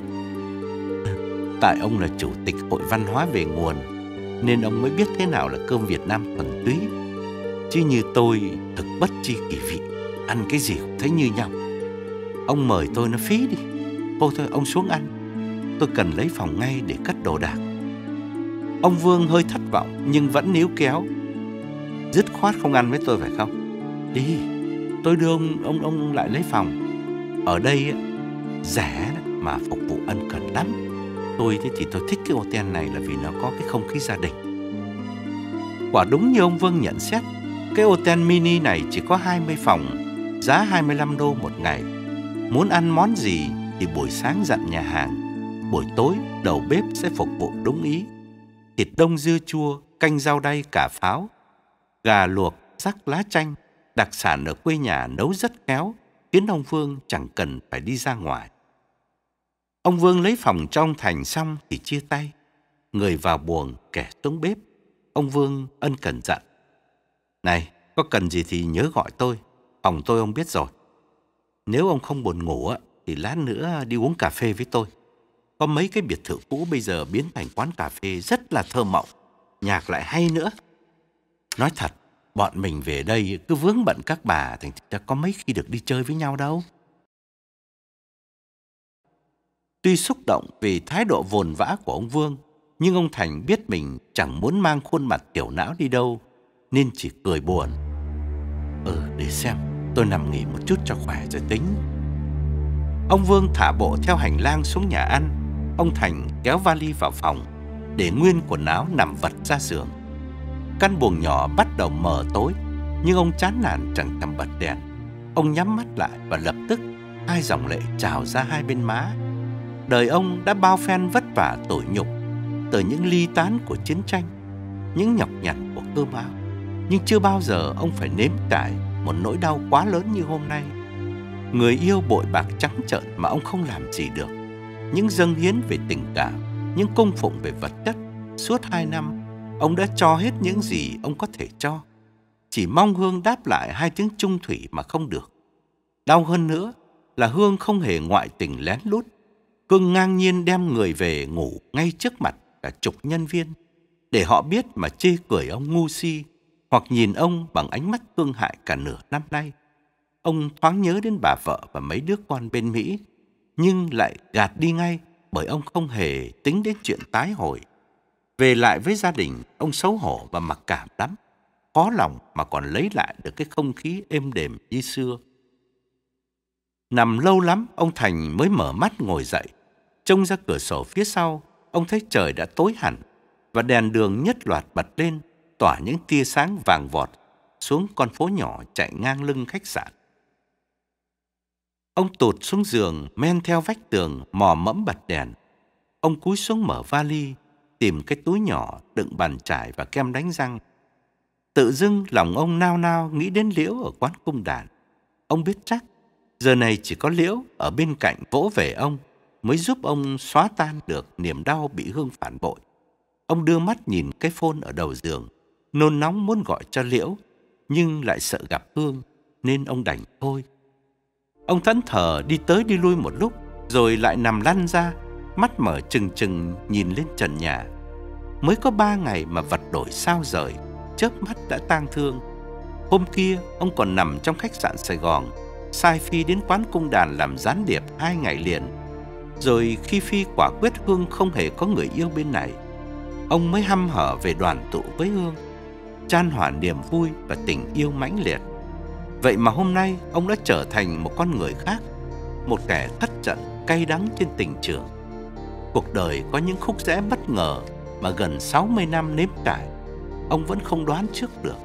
Tại ông là chủ tịch Hội Văn hóa Về Nguồn, nên ông mới biết thế nào là cơm Việt Nam thuần túy. Chứ như tôi thực bất chi kỳ vị, ăn cái gì cũng thấy như nhau. Ông mời tôi nó phí đi. Thôi thôi, ông xuống ăn. Tôi cần lấy phòng ngay để cất đồ đạc. Ông Vương hơi thất vọng nhưng vẫn níu kéo: Dứt khoát không ăn với tôi phải không? Đi, tôi đưa ông, ông, ông lại lấy phòng. Ở đây rẻ mà phục vụ ân cần lắm. Tôi thì tôi thích cái hotel này là vì nó có cái không khí gia đình. Quả đúng như ông Vương nhận xét, cái hotel mini này chỉ có hai mươi phòng, giá hai mươi lăm đô một ngày. Muốn ăn món gì thì buổi sáng dặn nhà hàng, buổi tối đầu bếp sẽ phục vụ đúng ý. Thịt đông dưa chua, canh rau đay cà pháo, gà luộc, rắc lá chanh, đặc sản ở quê nhà nấu rất khéo, khiến ông Vương chẳng cần phải đi ra ngoài. Ông Vương lấy phòng cho ông Thành xong thì chia tay. Người vào buồng, kẻ xuống bếp. Ông Vương ân cần dặn: Này, có cần gì thì nhớ gọi tôi. Phòng tôi ông biết rồi. Nếu ông không buồn ngủ thì lát nữa đi uống cà phê với tôi. Có mấy cái biệt thự cũ bây giờ biến thành quán cà phê rất là thơ mộng, nhạc lại hay nữa. Nói thật, bọn mình về đây cứ vướng bận các bà, thành ra có mấy khi được đi chơi với nhau đâu. Tuy xúc động vì thái độ vồn vã của ông Vương, nhưng ông Thành biết mình chẳng muốn mang khuôn mặt tiểu não đi đâu, nên chỉ cười buồn: Ừ, để xem, tôi nằm nghỉ một chút cho khỏe rồi tính. Ông Vương thả bộ theo hành lang xuống nhà ăn. Ông Thành kéo vali vào phòng, để nguyên quần áo nằm vật ra giường. Căn buồng nhỏ bắt đầu mờ tối, nhưng ông chán nản chẳng thèm bật đèn. Ông nhắm mắt lại và lập tức hai dòng lệ trào ra hai bên má. Đời ông đã bao phen vất vả tủi nhục, từ những ly tán của chiến tranh, những nhọc nhằn của cơm áo, nhưng chưa bao giờ ông phải nếm trải một nỗi đau quá lớn như hôm nay. Người yêu bội bạc trắng trợn mà ông không làm gì được. Những dâng hiến về tình cảm, những cung phụng về vật chất. Suốt hai năm, ông đã cho hết những gì ông có thể cho, chỉ mong Hương đáp lại hai tiếng chung thủy mà không được. Đau hơn nữa là Hương không hề ngoại tình lén lút. Hương ngang nhiên đem người về ngủ ngay trước mặt cả chục nhân viên, để họ biết mà chê cười ông ngu si, hoặc nhìn ông bằng ánh mắt thương hại cả nửa năm nay. Ông thoáng nhớ đến bà vợ và mấy đứa con bên Mỹ, nhưng lại gạt đi ngay bởi ông không hề tính đến chuyện tái hồi. Về lại với gia đình, ông xấu hổ và mặc cảm lắm, khó lòng mà còn lấy lại được cái không khí êm đềm như xưa. Nằm lâu lắm, ông Thành mới mở mắt ngồi dậy. Trông ra cửa sổ phía sau, ông thấy trời đã tối hẳn và đèn đường nhất loạt bật lên, tỏa những tia sáng vàng vọt xuống con phố nhỏ chạy ngang lưng khách sạn. Ông tụt xuống giường, men theo vách tường, mò mẫm bật đèn. Ông cúi xuống mở vali, tìm cái túi nhỏ đựng bàn chải và kem đánh răng. Tự dưng lòng ông nao nao nghĩ đến Liễu ở quán cung đàn. Ông biết chắc giờ này chỉ có Liễu ở bên cạnh vỗ về ông mới giúp ông xóa tan được niềm đau bị Hương phản bội. Ông đưa mắt nhìn cái phone ở đầu giường, nôn nóng muốn gọi cho Liễu, nhưng lại sợ gặp Hương nên ông đành thôi. Ông thẫn thờ đi tới đi lui một lúc, rồi lại nằm lăn ra, mắt mở trừng trừng nhìn lên trần nhà. Mới có ba ngày mà vật đổi sao rời, chớp mắt đã tang thương. Hôm kia ông còn nằm trong khách sạn Sài Gòn, sai Phi đến quán cung đàn làm gián điệp hai ngày liền. Rồi khi Phi quả quyết Hương không hề có người yêu bên này, ông mới hăm hở về đoàn tụ với Hương, chan hòa niềm vui và tình yêu mãnh liệt. Vậy mà hôm nay ông đã trở thành một con người khác, một kẻ thất trận cay đắng trên tình trường. Cuộc đời có những khúc rẽ bất ngờ mà gần sáu mươi năm nếm trải, ông vẫn không đoán trước được.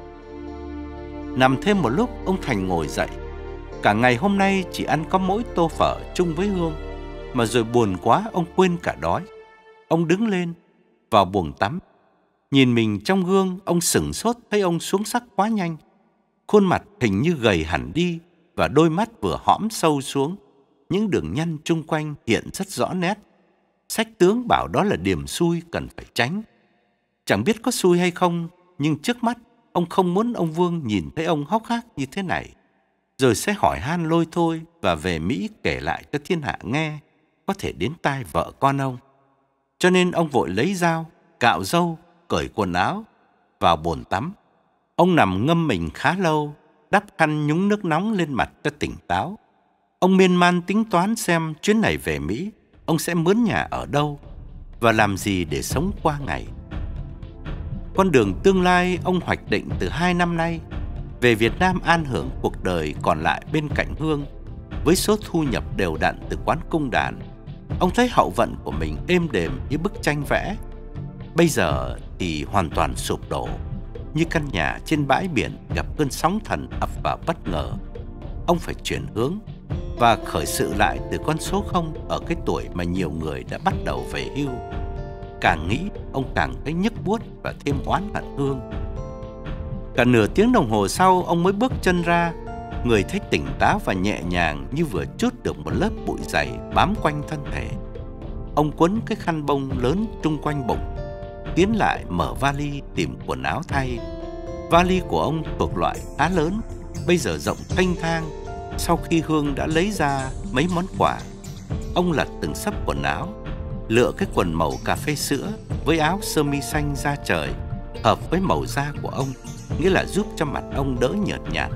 Nằm thêm một lúc, ông Thành ngồi dậy. Cả ngày hôm nay chỉ ăn có mỗi tô phở chung với Hương, mà rồi buồn quá ông quên cả đói. Ông đứng lên, vào buồng tắm. Nhìn mình trong gương, ông sửng sốt thấy ông xuống sắc quá nhanh. Khuôn mặt hình như gầy hẳn đi và đôi mắt vừa hõm sâu xuống. Những đường nhăn chung quanh hiện rất rõ nét. Sách tướng bảo đó là điểm xui cần phải tránh. Chẳng biết có xui hay không, nhưng trước mắt ông không muốn ông Vương nhìn thấy ông hốc hác như thế này, rồi sẽ hỏi han lôi thôi và về Mỹ kể lại cho thiên hạ nghe, có thể đến tai vợ con ông. Cho nên ông vội lấy dao, cạo râu, cởi quần áo, vào bồn tắm. Ông nằm ngâm mình khá lâu, đắp khăn nhúng nước nóng lên mặt cho tỉnh táo. Ông miên man tính toán xem chuyến này về Mỹ, ông sẽ mướn nhà ở đâu và làm gì để sống qua ngày. Con đường tương lai ông hoạch định từ hai năm nay, về Việt Nam an hưởng cuộc đời còn lại bên cạnh Hương, với số thu nhập đều đặn từ quán cung đàn. Ông thấy hậu vận của mình êm đềm như bức tranh vẽ. Bây giờ thì hoàn toàn sụp đổ, như căn nhà trên bãi biển gặp cơn sóng thần ập vào bất ngờ. Ông phải chuyển hướng và khởi sự lại từ con số không ở cái tuổi mà nhiều người đã bắt đầu về hưu. Càng nghĩ, ông càng thấy nhức buốt và thêm oán hận Hương. Cả nửa tiếng đồng hồ sau, ông mới bước chân ra, người thấy tỉnh táo và nhẹ nhàng như vừa trút được một lớp bụi dày bám quanh thân thể. Ông quấn cái khăn bông lớn chung quanh bụng, tiến lại mở vali tìm quần áo thay. Vali của ông thuộc loại khá lớn, bây giờ rộng thênh thang. Sau khi Hương đã lấy ra mấy món quà, ông lật từng xấp quần áo, lựa cái quần màu cà phê sữa với áo sơ mi xanh da trời, hợp với màu da của ông, nghĩa là giúp cho mặt ông đỡ nhợt nhạt.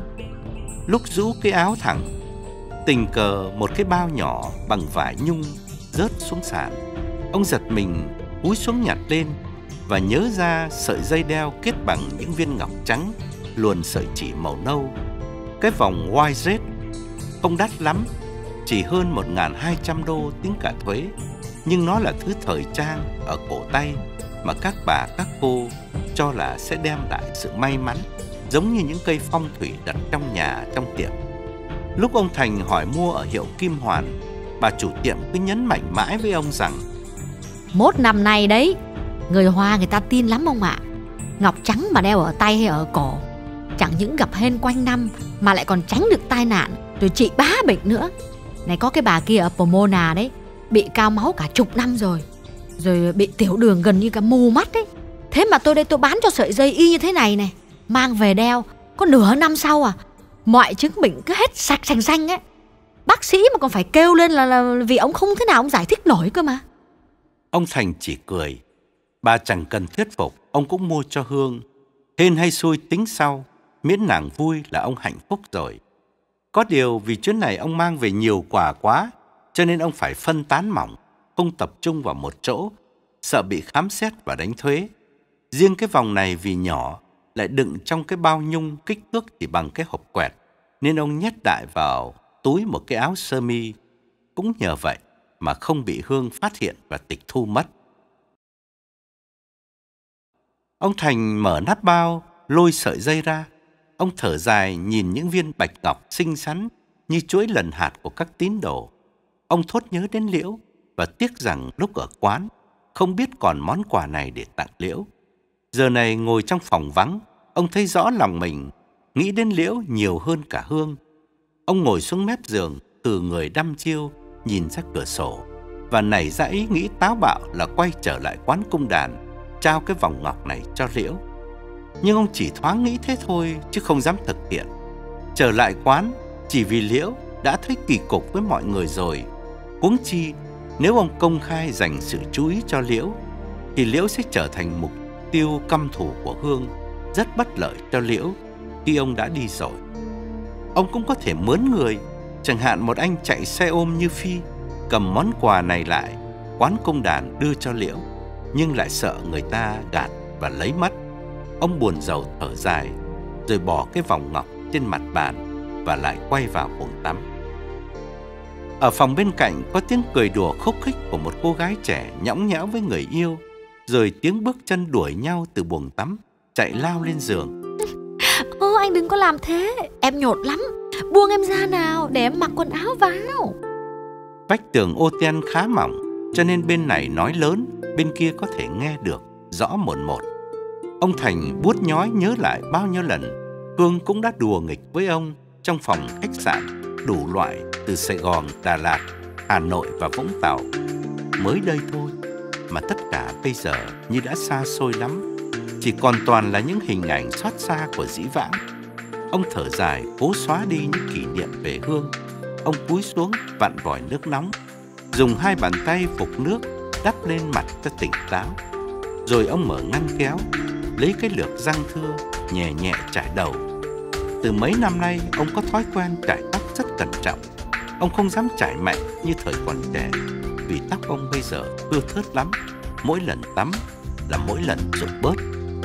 Lúc rũ cái áo thẳng, tình cờ một cái bao nhỏ bằng vải nhung rớt xuống sàn. Ông giật mình cúi xuống nhặt lên và nhớ ra sợi dây đeo kết bằng những viên ngọc trắng luồn sợi chỉ màu nâu. Cái vòng Y Z không đắt lắm, chỉ hơn một nghìn hai trăm đô tính cả thuế, nhưng nó là thứ thời trang ở cổ tay mà các bà các cô cho là sẽ đem lại sự may mắn, giống như những cây phong thủy đặt trong nhà trong tiệm. Lúc ông Thành hỏi mua ở hiệu Kim Hoàn, bà chủ tiệm cứ nhấn mạnh mãi với ông rằng mốt năm nay đấy, người Hoa người ta tin lắm ông ạ. Ngọc trắng mà đeo ở tay hay ở cổ, chẳng những gặp hên quanh năm mà lại còn tránh được tai nạn, rồi trị bá bệnh nữa. Này, có cái bà kia ở Pomona đấy, bị cao máu cả chục năm rồi, rồi bị tiểu đường gần như cả mù mắt đấy. Thế mà tôi đây tôi bán cho sợi dây y như thế này này, mang về đeo, có nửa năm sau à, mọi chứng bệnh cứ hết sạch sành xanh ấy. Bác sĩ mà còn phải kêu lên là, là vì ông không thế nào ông giải thích nổi cơ mà. Ông Thành chỉ cười. Bà chẳng cần thuyết phục, ông cũng mua cho Hương. Hên hay xui tính sau, miễn nàng vui là ông hạnh phúc rồi. Có điều vì chuyến này ông mang về nhiều quà quá, cho nên ông phải phân tán mỏng, không tập trung vào một chỗ, sợ bị khám xét và đánh thuế. Riêng cái vòng này vì nhỏ, lại đựng trong cái bao nhung kích thước chỉ bằng cái hộp quẹt, nên ông nhét đại vào túi một cái áo sơ mi. Cũng nhờ vậy mà không bị Hương phát hiện và tịch thu mất. Ông Thành mở nắp bao, lôi sợi dây ra. Ông thở dài nhìn những viên bạch ngọc xinh xắn như chuỗi lần hạt của các tín đồ. Ông thốt nhớ đến Liễu và tiếc rằng lúc ở quán không biết còn món quà này để tặng Liễu. Giờ này ngồi trong phòng vắng, ông thấy rõ lòng mình nghĩ đến Liễu nhiều hơn cả Hương. Ông ngồi xuống mép giường, từ người đăm chiêu nhìn ra cửa sổ và nảy ra ý nghĩ táo bạo là quay trở lại quán cung đàn, trao cái vòng ngọc này cho Liễu. Nhưng ông chỉ thoáng nghĩ thế thôi chứ không dám thực hiện. Trở lại quán chỉ vì Liễu đã thấy kỳ cục với mọi người rồi. Huống chi nếu ông công khai dành sự chú ý cho Liễu thì Liễu sẽ trở thành mục tiêu căm thù của Hương, rất bất lợi cho Liễu khi ông đã đi rồi. Ông cũng có thể mướn người, chẳng hạn một anh chạy xe ôm như Phi, cầm món quà này lại quán cung đàn đưa cho Liễu, nhưng lại sợ người ta gạt và lấy mất. Ông buồn rầu thở dài, rồi bỏ cái vòng ngọc trên mặt bàn và lại quay vào buồng tắm. Ở phòng bên cạnh có tiếng cười đùa khúc khích của một cô gái trẻ nhõng nhẽo với người yêu, rồi tiếng bước chân đuổi nhau từ buồng tắm, chạy lao lên giường. Ô, anh đừng có làm thế, em nhột lắm. Buông em ra nào, để em mặc quần áo vào. Vách tường ô ten khá mỏng, cho nên bên này nói lớn, bên kia có thể nghe được rõ một một. Ông Thành buốt nhói nhớ lại bao nhiêu lần Hương cũng đã đùa nghịch với ông trong phòng khách sạn đủ loại từ Sài Gòn, Đà Lạt, Hà Nội và Vũng Tàu. Mới đây thôi mà tất cả bây giờ như đã xa xôi lắm, chỉ còn toàn là những hình ảnh xót xa của dĩ vãng. Ông thở dài cố xóa đi những kỷ niệm về Hương. Ông cúi xuống vặn vòi nước nóng, dùng hai bàn tay vục nước đắp lên mặt cho tỉnh táo. Rồi ông mở ngăn kéo, lấy cái lược răng thưa nhẹ nhẹ chải đầu. Từ mấy năm nay ông có thói quen chải tóc rất cẩn trọng. Ông không dám chải mạnh như thời còn trẻ, vì tóc ông bây giờ thưa thớt lắm. Mỗi lần tắm là mỗi lần rụng bớt.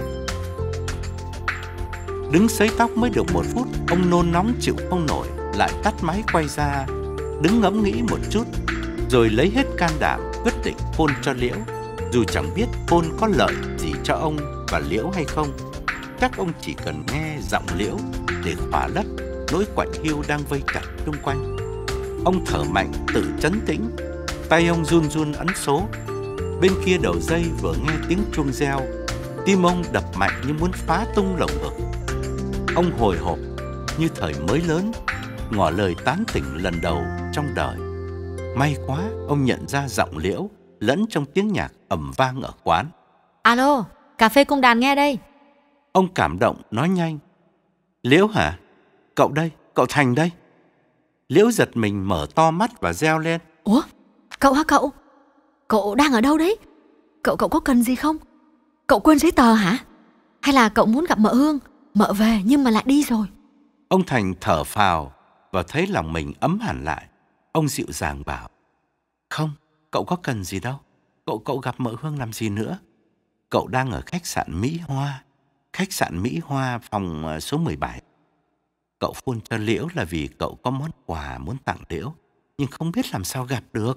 Đứng sấy tóc mới được một phút, ông nôn nóng chịu không nổi, lại tắt máy quay ra, đứng ngẫm nghĩ một chút, rồi lấy hết can đảm quyết định hôn cho Liễu. Dù chẳng biết hôn có lợi gì cho ông và Liễu hay không, chắc ông chỉ cần nghe giọng Liễu để khỏa lấp nỗi quạnh hiu đang vây chặt xung quanh. Ông thở mạnh tự trấn tĩnh, tay ông run run ấn số. Bên kia đầu dây vừa nghe tiếng chuông reo, tim ông đập mạnh như muốn phá tung lồng ngực. Ông hồi hộp như thời mới lớn, ngỏ lời tán tỉnh lần đầu trong đời. May quá ông nhận ra giọng Liễu lẫn trong tiếng nhạc ầm vang ở quán. Alo, cà phê cung đàn nghe đây. Ông cảm động nói nhanh. Liễu hả? Cậu đây, cậu Thành đây. Liễu giật mình mở to mắt và reo lên. Ủa, cậu hả cậu? Cậu đang ở đâu đấy? Cậu cậu có cần gì không? Cậu quên giấy tờ hả? Hay là cậu muốn gặp mợ Hương? Mợ về nhưng mà lại đi rồi. Ông Thành thở phào và thấy lòng mình ấm hẳn lại. Ông dịu dàng bảo. Không, cậu có cần gì đâu. Cậu cậu gặp mợ Hương làm gì nữa? Cậu đang ở khách sạn Mỹ Hoa. Khách sạn Mỹ Hoa phòng số mười bảy. Cậu phone cho Liễu là vì cậu có món quà muốn tặng Liễu, nhưng không biết làm sao gặp được.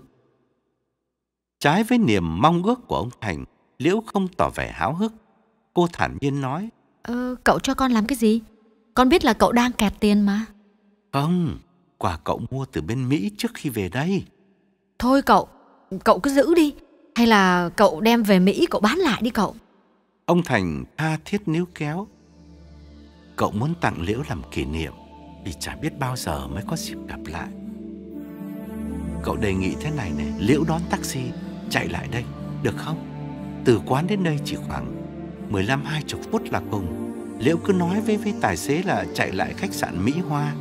Trái với niềm mong ước của ông Thành, Liễu không tỏ vẻ háo hức. Cô thản nhiên nói. Ờ, cậu cho con làm cái gì? Con biết là cậu đang kẹt tiền mà. Không, quà cậu mua từ bên Mỹ trước khi về đây. Thôi cậu, cậu cứ giữ đi. Hay là cậu đem về Mỹ cậu bán lại đi cậu. Ông Thành tha thiết níu kéo. Cậu muốn tặng Liễu làm kỷ niệm, vì chả biết bao giờ mới có dịp gặp lại. Cậu đề nghị thế này này, Liễu đón taxi chạy lại đây, được không? Từ quán đến đây chỉ khoảng mười lăm hai mươi phút là cùng. Liễu cứ nói với với tài xế là chạy lại khách sạn Mỹ Hoa.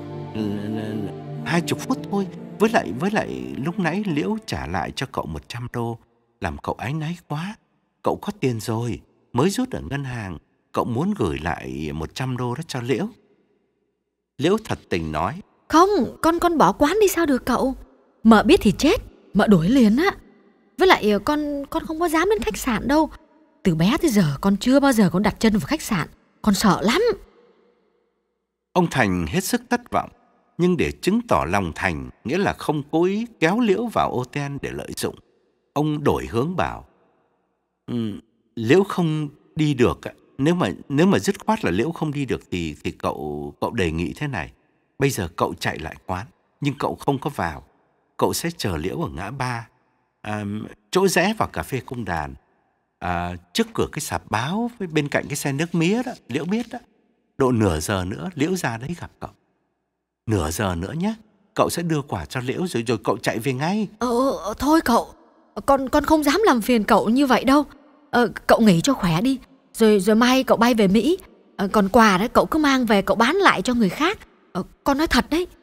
Hai chục phút thôi. Với lại với lại lúc nãy Liễu trả lại cho cậu một trăm đô, làm cậu áy náy quá. Cậu có tiền rồi, mới rút ở ngân hàng. Cậu muốn gửi lại một trăm đô đó cho Liễu. Liễu thật tình nói. Không, con con bỏ quán đi sao được cậu. Mợ biết thì chết, mợ đuổi liền á. Với lại con con không có dám đến khách sạn đâu. Từ bé tới giờ con chưa bao giờ con đặt chân vào khách sạn. Con sợ lắm. Ông Thành hết sức thất vọng, Nhưng để chứng tỏ lòng thành, nghĩa là không cố ý kéo Liễu vào ô ten để lợi dụng, ông đổi hướng bảo: ừ, Liễu không đi được, nếu mà nếu mà dứt khoát là Liễu không đi được thì thì cậu cậu đề nghị thế này. Bây giờ cậu chạy lại quán, nhưng cậu không có vào. Cậu sẽ chờ Liễu ở ngã ba, à, chỗ rẽ vào cà phê Cung Đàn, à, trước cửa cái sạp báo với bên cạnh cái xe nước mía đó. Liễu biết đó. Độ nửa giờ nữa Liễu ra đấy gặp cậu. Nửa giờ nữa nhé. Cậu sẽ đưa quà cho Liễu rồi rồi cậu chạy về ngay. Ờ, thôi cậu, con con không dám làm phiền cậu như vậy đâu. Ờ, cậu nghỉ cho khỏe đi, rồi rồi mai cậu bay về Mỹ. Ờ, còn quà đấy cậu cứ mang về cậu bán lại cho người khác. Ờ, con nói thật đấy.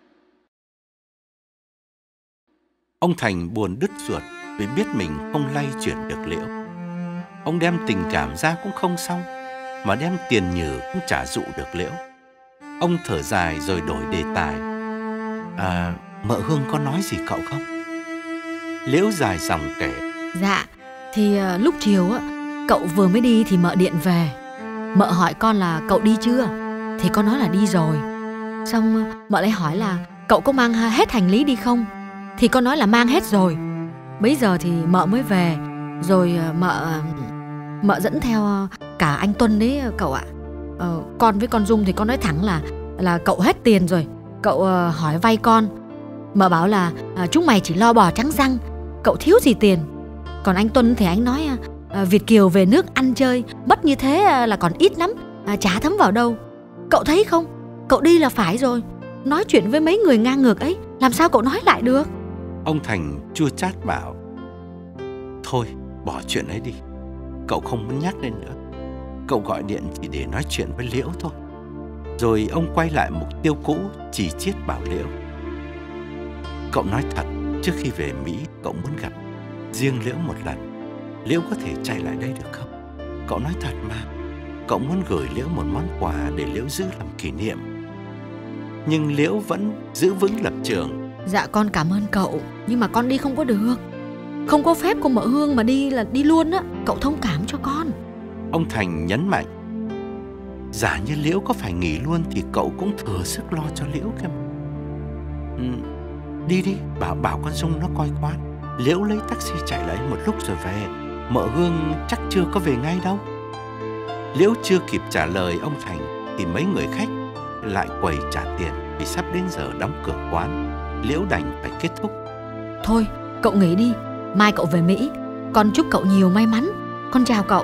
Ông Thành buồn đứt ruột vì biết mình không lay chuyển được Liễu. Ông đem tình cảm ra cũng không xong, mà đem tiền nhử cũng chả dụ được Liễu. Ông thở dài rồi đổi đề tài. À, mợ Hương có nói gì cậu không? Liễu dài dòng kể. Dạ, thì uh, lúc chiều á, cậu vừa mới đi thì mợ điện về. Mợ hỏi con là cậu đi chưa, thì con nói là đi rồi. Xong uh, mợ lại hỏi là cậu có mang hết hành lý đi không, thì con nói là mang hết rồi. Bấy giờ thì mợ mới về. Rồi uh, mợ uh, mợ dẫn theo uh, cả anh Tuân đấy cậu ạ. uh, Con với con Dung thì con nói thẳng là là cậu hết tiền rồi. Cậu uh, hỏi vay con. Mợ bảo là uh, chúng mày chỉ lo bò trắng răng, cậu thiếu gì tiền. Còn anh Tuân thì anh nói uh, Việt kiều về nước ăn chơi, bất như thế uh, là còn ít lắm, uh, chả thấm vào đâu. Cậu thấy không, cậu đi là phải rồi. Nói chuyện với mấy người ngang ngược ấy, làm sao cậu nói lại được. Ông Thành chua chát bảo: Thôi bỏ chuyện ấy đi, cậu không muốn nhắc lên nữa. Cậu gọi điện chỉ để nói chuyện với Liễu thôi. Rồi ông quay lại mục tiêu cũ, chỉ chiết bảo Liễu: Cậu nói thật, trước khi về Mỹ cậu muốn gặp riêng Liễu một lần. Liễu có thể chạy lại đây được không? Cậu nói thật mà. Cậu muốn gửi Liễu một món quà để Liễu giữ làm kỷ niệm. Nhưng Liễu vẫn giữ vững lập trường. Dạ con cảm ơn cậu, nhưng mà con đi không có được. Không có phép của mợ Hương mà đi là đi luôn á. Cậu thông cảm cho con. Ông Thành nhấn mạnh: Giả như Liễu có phải nghỉ luôn thì cậu cũng thừa sức lo cho Liễu kia mà. Ừ, đi đi, bảo bảo con Dung nó coi quán. Liễu lấy taxi chạy lại một lúc rồi về. Mợ Hương chắc chưa có về ngay đâu. Liễu chưa kịp trả lời ông Thành thì mấy người khách lại quầy trả tiền vì sắp đến giờ đóng cửa quán. Liễu đành phải kết thúc. Thôi cậu nghỉ đi, mai cậu về Mỹ. Con chúc cậu nhiều may mắn. Con chào cậu.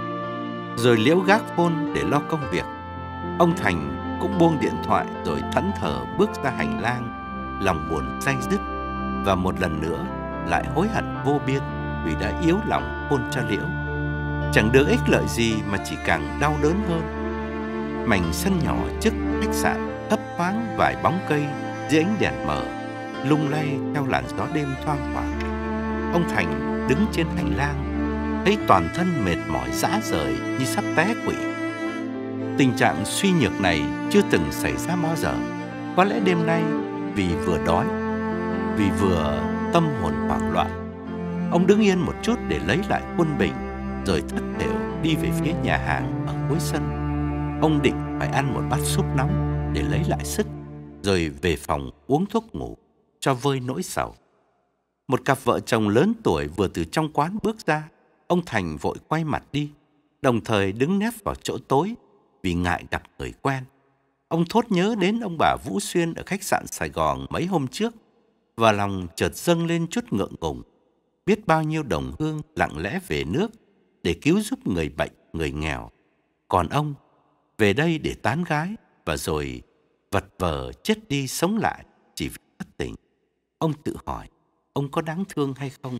Rồi Liễu gác phone để lo công việc. Ông Thành cũng buông điện thoại rồi thẫn thờ bước ra hành lang, lòng buồn day dứt, và một lần nữa lại hối hận vô biên vì đã yếu lòng hôn cho Liễu. Chẳng được ích lợi gì mà chỉ càng đau đớn hơn. Mảnh sân nhỏ trước khách sạn thấp thoáng vài bóng cây dưới ánh đèn mờ, lung lay theo làn gió đêm thoang thoảng. Ông Thành đứng trên hành lang, thấy toàn thân mệt mỏi rã rời như sắp té quỵ. Tình trạng suy nhược này chưa từng xảy ra bao giờ. Có lẽ đêm nay vì vừa đói, vì vừa tâm hồn hoảng loạn, ông đứng yên một chút để lấy lại quân bình, rồi thất thểu đi về phía nhà hàng ở cuối sân. Ông định phải ăn một bát súp nóng để lấy lại sức, rồi về phòng uống thuốc ngủ cho vơi nỗi sầu. Một cặp vợ chồng lớn tuổi vừa từ trong quán bước ra. Ông Thành vội quay mặt đi, đồng thời đứng nép vào chỗ tối vì ngại gặp người quen. Ông thốt nhớ đến ông bà Vũ Xuyên ở khách sạn Sài Gòn mấy hôm trước, và lòng chợt dâng lên chút ngượng ngùng. Biết bao nhiêu đồng hương lặng lẽ về nước để cứu giúp người bệnh, người nghèo. Còn ông về đây để tán gái và rồi vật vờ chết đi sống lại chỉ vì thất tình. Ông tự hỏi, ông có đáng thương hay không?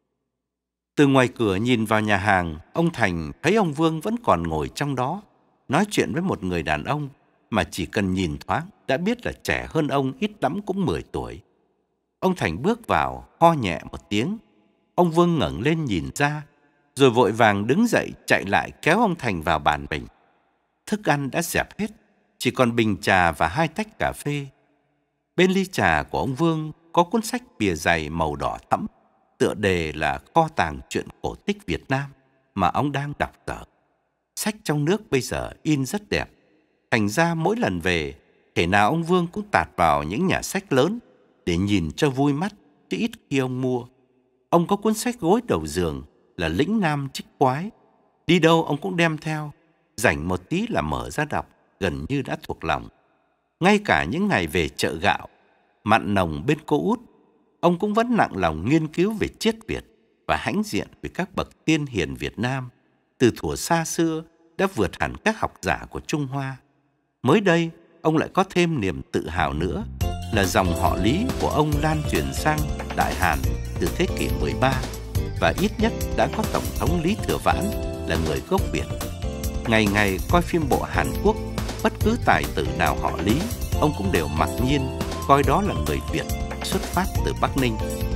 Từ ngoài cửa nhìn vào nhà hàng, ông Thành thấy ông Vương vẫn còn ngồi trong đó, nói chuyện với một người đàn ông mà chỉ cần nhìn thoáng đã biết là trẻ hơn ông ít lắm cũng mười tuổi. Ông Thành bước vào, ho nhẹ một tiếng. Ông Vương ngẩng lên nhìn ra, rồi vội vàng đứng dậy chạy lại kéo ông Thành vào bàn mình. Thức ăn đã dẹp hết, chỉ còn bình trà và hai tách cà phê. Bên ly trà của ông Vương có cuốn sách bìa dày màu đỏ thẫm, tựa đề là Kho tàng truyện cổ tích Việt Nam mà ông đang đọc dở. Sách trong nước bây giờ in rất đẹp, thành ra mỗi lần về Thể nào ông Vương cũng tạt vào những nhà sách lớn để nhìn cho vui mắt, chứ ít khi ông mua. Ông có cuốn sách gối đầu giường là Lĩnh Nam Trích Quái. Đi đâu ông cũng đem theo, rảnh một tí là mở ra đọc, gần như đã thuộc lòng. Ngay cả những ngày về chợ gạo, mặn nồng bên cô út, ông cũng vẫn nặng lòng nghiên cứu về triết Việt và hãnh diện về các bậc tiên hiền Việt Nam, từ thuở xa xưa đã vượt hẳn các học giả của Trung Hoa. Mới đây, ông lại có thêm niềm tự hào nữa là dòng họ Lý của ông lan truyền sang Đại Hàn từ thế kỷ mười ba, và ít nhất đã có Tổng thống Lý Thừa Vãn là người gốc Việt. Ngày ngày coi phim bộ Hàn Quốc, bất cứ tài tử nào họ Lý, ông cũng đều mặc nhiên coi đó là người Việt xuất phát từ Bắc Ninh.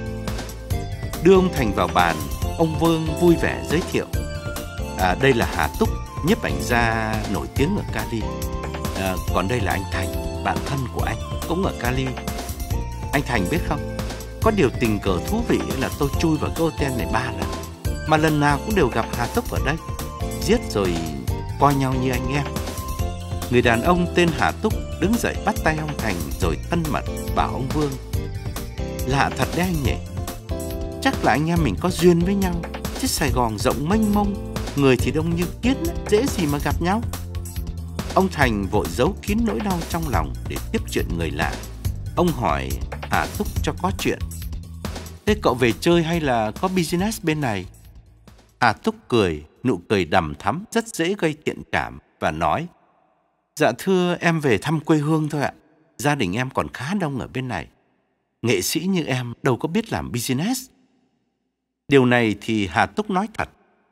Đưa ông Thành vào bàn, ông Vương vui vẻ giới thiệu: à, đây là Hà Túc, nhiếp ảnh gia nổi tiếng ở Cali. À, còn đây là anh Thành, bạn thân của anh, cũng ở Cali. Anh Thành biết không, có điều tình cờ thú vị là tôi chui vào cái hotel này ba lần, mà lần nào cũng đều gặp Hà Túc ở đây, giết rồi coi nhau như anh em. Người đàn ông tên Hà Túc đứng dậy bắt tay ông Thành rồi thân mật bảo ông Vương: lạ thật đấy anh nhỉ, chắc là anh em mình có duyên với nhau, chứ Sài Gòn rộng mênh mông, người thì đông như kiến, dễ gì mà gặp nhau. Ông Thành vội giấu kín nỗi đau trong lòng để tiếp chuyện người lạ. Ông hỏi Hà Túc cho có chuyện: thế cậu về chơi hay là có business bên này? Hà Túc cười, nụ cười đằm thắm rất dễ gây thiện cảm và nói: dạ thưa, em về thăm quê hương thôi ạ. Gia đình em còn khá đông ở bên này. Nghệ sĩ như em đâu có biết làm business. Điều này thì Hà Túc nói thật.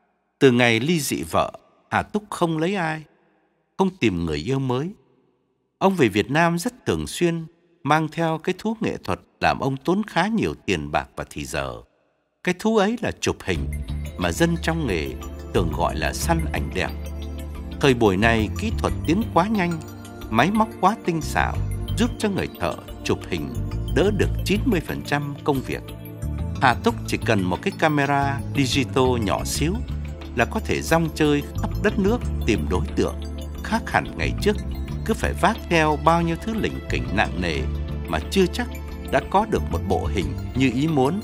Từ ngày ly dị vợ, Hà Túc không lấy ai, không tìm người yêu mới. Ông về Việt Nam rất thường xuyên, mang theo cái thú nghệ thuật làm ông tốn khá nhiều tiền bạc và thì giờ. Cái thú ấy là chụp hình, mà dân trong nghề thường gọi là săn ảnh đẹp. Thời buổi này kỹ thuật tiến quá nhanh, máy móc quá tinh xảo, giúp cho người thợ chụp hình đỡ được chín mươi phần trăm công việc. Hà Túc chỉ cần một cái camera digital nhỏ xíu là có thể rong chơi khắp đất nước tìm đối tượng, khác hẳn ngày trước cứ phải vác theo bao nhiêu thứ lỉnh kỉnh nặng nề mà chưa chắc đã có được một bộ hình như ý muốn.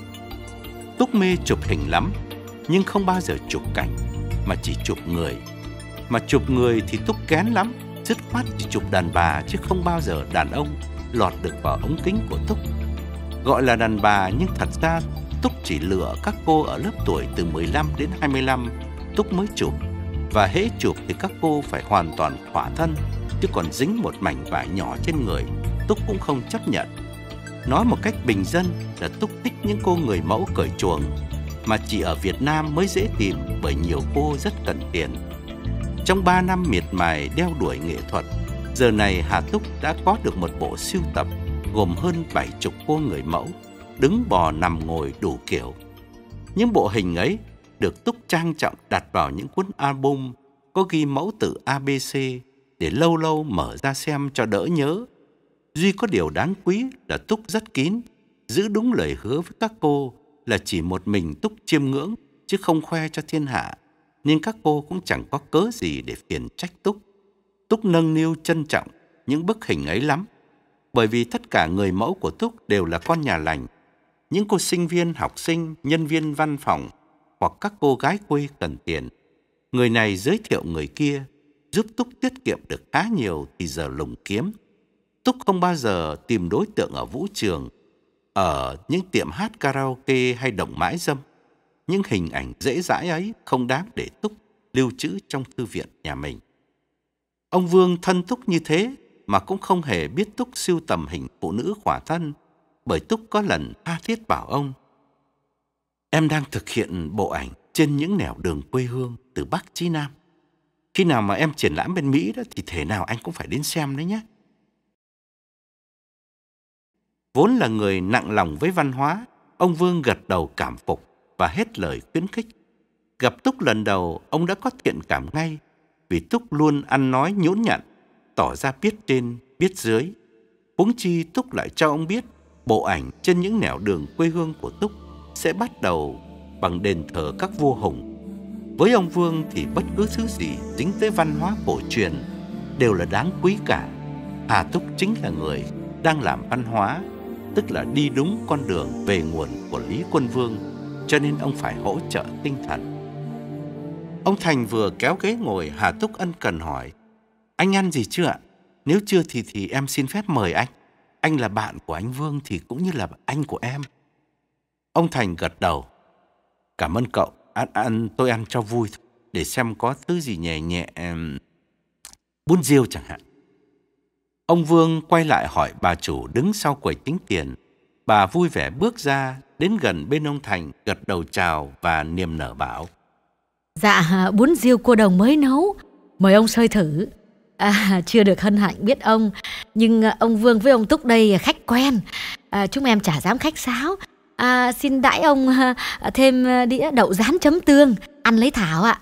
Túc mê chụp hình lắm, nhưng không bao giờ chụp cảnh, mà chỉ chụp người. Mà chụp người thì Túc kén lắm, dứt khoát chỉ chụp đàn bà chứ không bao giờ đàn ông lọt được vào ống kính của Túc. Gọi là đàn bà nhưng thật ra Túc chỉ lựa các cô ở lớp tuổi từ mười lăm đến hai mươi lăm Túc mới chụp. Và hễ chụp thì các cô phải hoàn toàn khỏa thân, chứ còn dính một mảnh vải nhỏ trên người Túc cũng không chấp nhận. Nói một cách bình dân là Túc thích những cô người mẫu cởi chuồng, mà chỉ ở Việt Nam mới dễ tìm bởi nhiều cô rất cần tiền. Trong ba năm miệt mài đeo đuổi nghệ thuật, giờ này Hà Túc đã có được một bộ sưu tập gồm hơn bảy chục cô người mẫu, đứng bò nằm ngồi đủ kiểu. Những bộ hình ấy được Túc trang trọng đặt vào những cuốn album có ghi mẫu tự a bê xê để lâu lâu mở ra xem cho đỡ nhớ. Duy có điều đáng quý là Túc rất kín, giữ đúng lời hứa với các cô là chỉ một mình Túc chiêm ngưỡng chứ không khoe cho thiên hạ, nên các cô cũng chẳng có cớ gì để phiền trách Túc. Túc nâng niu trân trọng những bức hình ấy lắm, bởi vì tất cả người mẫu của Túc đều là con nhà lành, những cô sinh viên, học sinh, nhân viên văn phòng hoặc các cô gái quê cần tiền. Người này giới thiệu người kia, giúp Túc tiết kiệm được khá nhiều thì giờ lùng kiếm. Túc không bao giờ tìm đối tượng ở vũ trường, ở những tiệm hát karaoke hay động mãi dâm. Những hình ảnh dễ dãi ấy không đáng để Túc lưu trữ trong thư viện nhà mình. Ông Vương thân Túc như thế mà cũng không hề biết Túc sưu tầm hình phụ nữ khỏa thân, bởi Túc có lần tha thiết bảo ông: em đang thực hiện bộ ảnh trên những nẻo đường quê hương từ Bắc chí Nam. Khi nào mà em triển lãm bên Mỹ đó thì thể nào anh cũng phải đến xem đấy nhé. Vốn là người nặng lòng với văn hóa, ông Vương gật đầu cảm phục và hết lời khuyến khích. Gặp Túc lần đầu, ông đã có thiện cảm ngay, vì Túc luôn ăn nói nhũn nhặn, tỏ ra biết trên biết dưới. Huống chi Túc lại cho ông biết bộ ảnh trên những nẻo đường quê hương của Túc sẽ bắt đầu bằng đền thờ các vua hùng. Với ông Vương thì bất cứ thứ gì dính tới văn hóa cổ truyền đều là đáng quý cả. Hà Túc chính là người đang làm văn hóa, tức là đi đúng con đường về nguồn của Lý Quân Vương, cho nên ông phải hỗ trợ tinh thần. Ông Thành vừa kéo ghế ngồi, Hà Túc ân cần hỏi: Anh ăn gì chưa ạ? Nếu chưa thì thì em xin phép mời anh. Anh là bạn của anh Vương thì cũng như là anh của em. Ông Thành gật đầu: Cảm ơn cậu, ăn, ăn tôi ăn cho vui thôi, để xem có thứ gì nhẹ nhẹ, um, bún riêu chẳng hạn. Ông Vương quay lại hỏi bà chủ đứng sau quầy tính tiền. Bà vui vẻ bước ra, đến gần bên ông Thành, gật đầu chào và niềm nở bảo: Dạ, bún riêu cô đồng mới nấu, mời ông sơi thử. À, chưa được hân hạnh biết ông, nhưng ông Vương với ông Túc đây khách quen, à, chúng em chả dám khách sáo. À, xin đãi ông à, thêm đĩa đậu rán chấm tương, ăn lấy thảo ạ.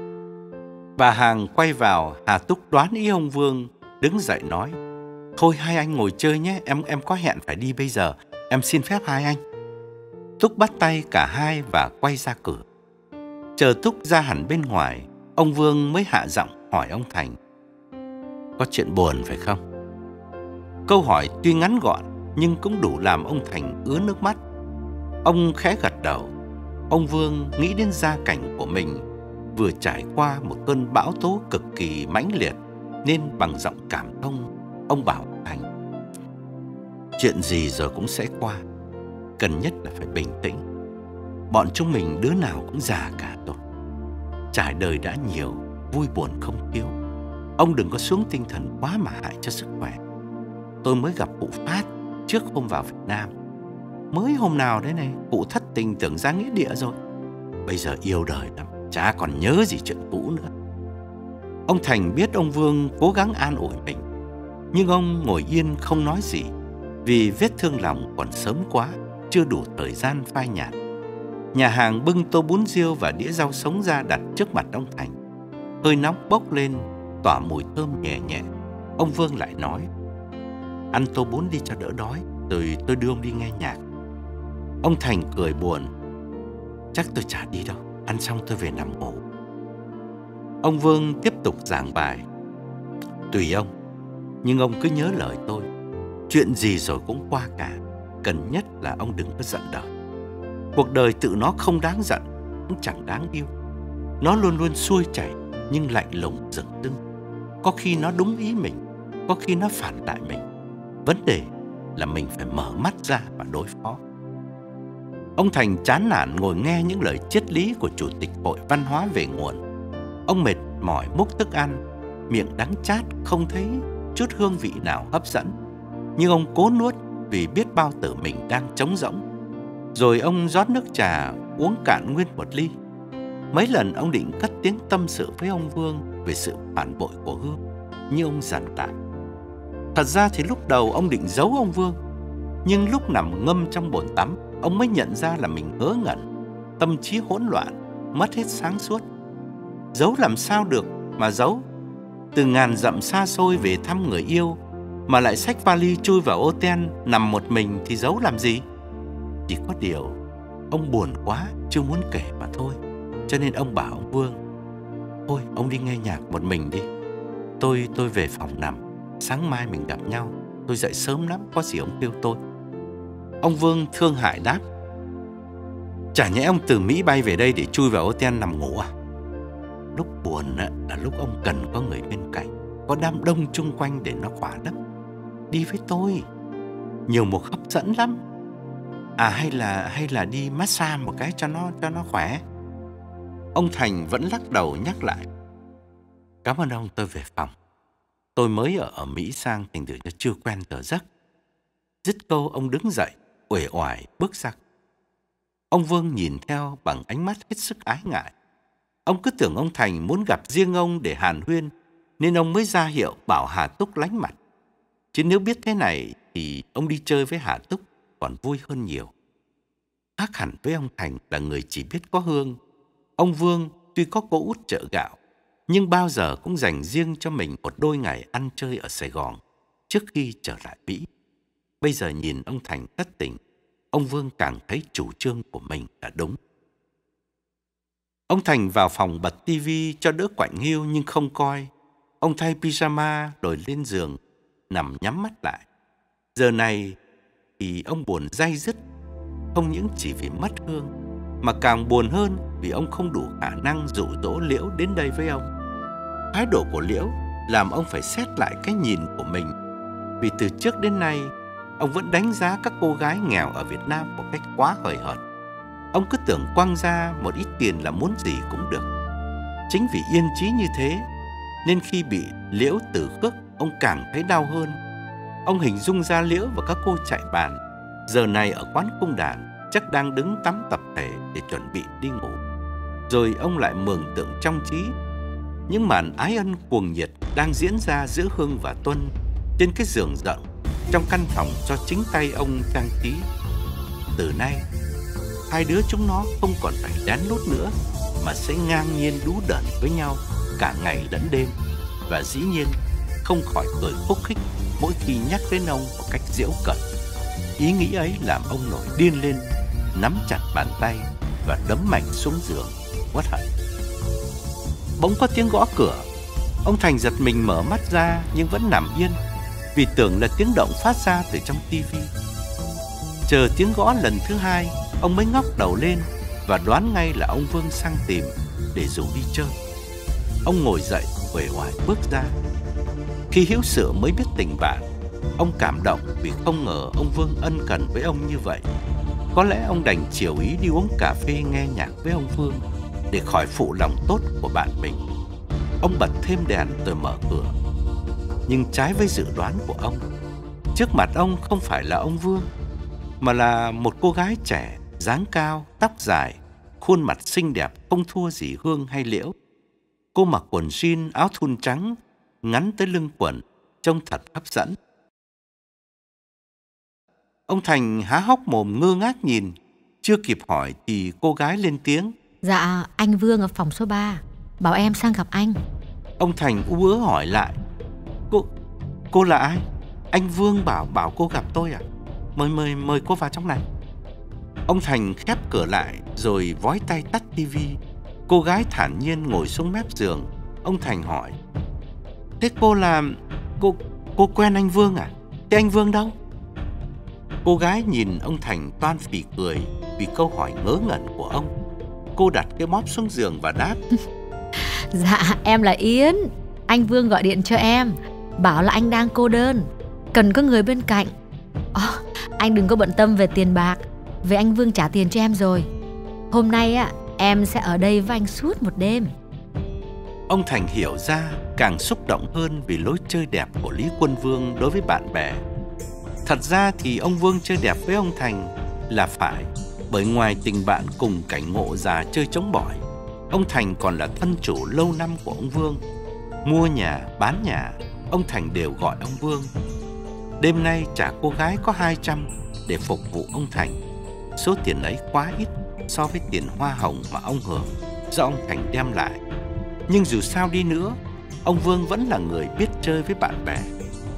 Bà hàng quay vào, Hà Túc đoán ý ông Vương, đứng dậy nói: Thôi hai anh ngồi chơi nhé, em em có hẹn phải đi bây giờ, em xin phép hai anh. Túc bắt tay cả hai và quay ra cửa. Chờ Túc ra hẳn bên ngoài, ông Vương mới hạ giọng hỏi ông Thành: Có chuyện buồn phải không? Câu hỏi tuy ngắn gọn nhưng cũng đủ làm ông Thành ứa nước mắt. Ông khẽ gật đầu. Ông Vương nghĩ đến gia cảnh của mình vừa trải qua một cơn bão tố cực kỳ mãnh liệt, nên bằng giọng cảm thông, ông bảo Thành: Chuyện gì rồi cũng sẽ qua, cần nhất là phải bình tĩnh. Bọn chúng mình đứa nào cũng già cả rồi, trải đời đã nhiều, vui buồn không thiếu. Ông đừng có xuống tinh thần quá mà hại cho sức khỏe. Tôi mới gặp cụ Phát trước hôm vào Việt Nam. Mới hôm nào đấy này, cụ thất tình tưởng ra nghĩa địa rồi. Bây giờ yêu đời lắm, chả còn nhớ gì chuyện cũ nữa. Ông Thành biết ông Vương cố gắng an ủi mình, nhưng ông ngồi yên không nói gì, vì vết thương lòng còn sớm quá, chưa đủ thời gian phai nhạt. Nhà hàng bưng tô bún riêu và đĩa rau sống ra đặt trước mặt ông Thành. Hơi nóng bốc lên, tỏa mùi thơm nhẹ nhẹ. Ông Vương lại nói: Ăn tô bún đi cho đỡ đói, rồi tôi đưa ông đi nghe nhạc. Ông Thành cười buồn: Chắc tôi chả đi đâu, ăn xong tôi về nằm ngủ. Ông Vương tiếp tục giảng bài: Tùy ông, nhưng ông cứ nhớ lời tôi. Chuyện gì rồi cũng qua cả, cần nhất là ông đừng có giận đời. Cuộc đời tự nó không đáng giận, cũng chẳng đáng yêu. Nó luôn luôn xuôi chảy, nhưng lạnh lùng dửng dưng. Có khi nó đúng ý mình, có khi nó phản lại mình. Vấn đề là mình phải mở mắt ra và đối phó. Ông Thành chán nản ngồi nghe những lời triết lý của Chủ tịch Hội Văn hóa về nguồn. Ông mệt mỏi múc thức ăn, miệng đắng chát, không thấy chút hương vị nào hấp dẫn. Nhưng ông cố nuốt vì biết bao tử mình đang trống rỗng. Rồi ông rót nước trà uống cạn nguyên một ly. Mấy lần ông định cất tiếng tâm sự với ông Vương về sự phản bội của Hương, nhưng ông dằn lại. Thật ra thì lúc đầu ông định giấu ông Vương, nhưng lúc nằm ngâm trong bồn tắm, ông mới nhận ra là mình ngớ ngẩn, tâm trí hỗn loạn, mất hết sáng suốt. Giấu làm sao được mà giấu? Từ ngàn dặm xa xôi về thăm người yêu mà lại xách vali chui vào ô ten nằm một mình thì giấu làm gì? Chỉ có điều ông buồn quá, chưa muốn kể mà thôi. Cho nên ông bảo ông Vương: Thôi ông đi nghe nhạc một mình đi, Tôi tôi về phòng nằm, sáng mai mình gặp nhau. Tôi dậy sớm lắm, có gì ông kêu tôi. Ông Vương thương hại đáp: Chả nhẽ ông từ Mỹ bay về đây để chui vào ô ten nằm ngủ à? Lúc buồn là lúc ông cần có người bên cạnh, có đám đông chung quanh để nó khỏa lấp. Đi với tôi, nhiều mục hấp dẫn lắm. À hay là hay là đi massage một cái cho nó cho nó khỏe. Ông Thành vẫn lắc đầu nhắc lại: Cảm ơn ông, tôi về phòng. Tôi mới ở, ở Mỹ sang, thành thử chưa quen giờ giấc. Dứt câu ông đứng dậy, uể oải bước ra. Ông Vương nhìn theo bằng ánh mắt hết sức ái ngại. Ông cứ tưởng ông Thành muốn gặp riêng ông để hàn huyên, nên ông mới ra hiệu bảo Hà Túc lánh mặt. Chứ nếu biết thế này thì ông đi chơi với Hà Túc còn vui hơn nhiều. Khác hẳn với ông Thành là người chỉ biết có Hương, ông Vương tuy có cô út chợ gạo, nhưng bao giờ cũng dành riêng cho mình một đôi ngày ăn chơi ở Sài Gòn trước khi trở lại Mỹ. Bây giờ nhìn ông Thành thất tình, ông Vương càng thấy chủ trương của mình là đúng. Ông Thành vào phòng bật tivi cho đỡ quạnh hiu nhưng không coi. Ông thay pyjama rồi lên giường, nằm nhắm mắt lại. Giờ này thì ông buồn day dứt, không những chỉ vì mất Hương, mà càng buồn hơn vì ông không đủ khả năng dụ dỗ Liễu đến đây với ông. Thái độ của Liễu làm ông phải xét lại cái nhìn của mình, vì từ trước đến nay ông vẫn đánh giá các cô gái nghèo ở Việt Nam một cách quá hời hợt. Ông cứ tưởng quăng ra một ít tiền là muốn gì cũng được. Chính vì yên chí như thế nên khi bị Liễu từ khước, ông càng thấy đau hơn. Ông hình dung ra Liễu và các cô chạy bàn giờ này ở quán cung đàn chắc đang đứng tắm tập thể để chuẩn bị đi ngủ. Rồi ông lại mường tượng trong trí những màn ái ân cuồng nhiệt đang diễn ra giữa Hương và Tuân trên cái giường rộng trong căn phòng do chính tay ông trang trí. Từ nay, hai đứa chúng nó không còn phải lén lút nữa, mà sẽ ngang nhiên đú đẩn với nhau cả ngày lẫn đêm, và dĩ nhiên không khỏi cười khúc khích mỗi khi nhắc đến ông một cách giễu cợt. Ý nghĩ ấy làm ông nổi điên lên, nắm chặt bàn tay và đấm mạnh xuống giường, uất hận. Bỗng có tiếng gõ cửa. Ông Thành giật mình mở mắt ra nhưng vẫn nằm yên, vì tưởng là tiếng động phát ra từ trong tivi. Chờ tiếng gõ lần thứ hai, ông mới ngóc đầu lên và đoán ngay là ông Vương sang tìm để rủ đi chơi. Ông ngồi dậy uể oải bước ra. Khi hiểu sự mới biết tình bạn, ông cảm động vì không ngờ ông Vương ân cần với ông như vậy. Có lẽ ông đành chiều ý đi uống cà phê nghe nhạc với ông Vương để khỏi phụ lòng tốt của bạn mình. Ông bật thêm đèn rồi mở cửa. Nhưng trái với dự đoán của ông, trước mặt ông không phải là ông Vương, mà là một cô gái trẻ, dáng cao, tóc dài, khuôn mặt xinh đẹp không thua gì Hương hay Liễu. Cô mặc quần jean áo thun trắng, ngắn tới lưng quần, trông thật hấp dẫn. Ông Thành há hốc mồm ngơ ngác nhìn, chưa kịp hỏi thì cô gái lên tiếng. Dạ, anh Vương ở phòng số ba, bảo em sang gặp anh. Ông Thành ú ớ hỏi lại. Cô, cô là ai? Anh Vương bảo bảo cô gặp tôi à? Mời mời mời cô vào trong này. Ông Thành khép cửa lại rồi vói tay tắt tivi. Cô gái thản nhiên ngồi xuống mép giường. Ông Thành hỏi. Thế cô là... Cô, cô quen anh Vương à? Thế anh Vương đâu? Cô gái nhìn ông Thành toan phì cười vì câu hỏi ngớ ngẩn của ông. Cô đặt cái móp xuống giường và đáp. Dạ, em là Yến. Anh Vương gọi điện cho em, bảo là anh đang cô đơn, cần có người bên cạnh. Ồ, anh đừng có bận tâm về tiền bạc, vì anh Vương trả tiền cho em rồi. Hôm nay á, em sẽ ở đây với anh suốt một đêm. Ông Thành hiểu ra, càng xúc động hơn vì lối chơi đẹp của Lý Quân Vương đối với bạn bè. Thật ra thì ông Vương chơi đẹp với ông Thành là phải, bởi ngoài tình bạn cùng cảnh ngộ già chơi trống bỏi, ông Thành còn là thân chủ lâu năm của ông Vương. Mua nhà, bán nhà, ông Thành đều gọi ông Vương. Đêm nay trả cô gái có hai trăm để phục vụ ông Thành. Số tiền ấy quá ít so với tiền hoa hồng mà ông hưởng do ông Thành đem lại. Nhưng dù sao đi nữa, ông Vương vẫn là người biết chơi với bạn bè.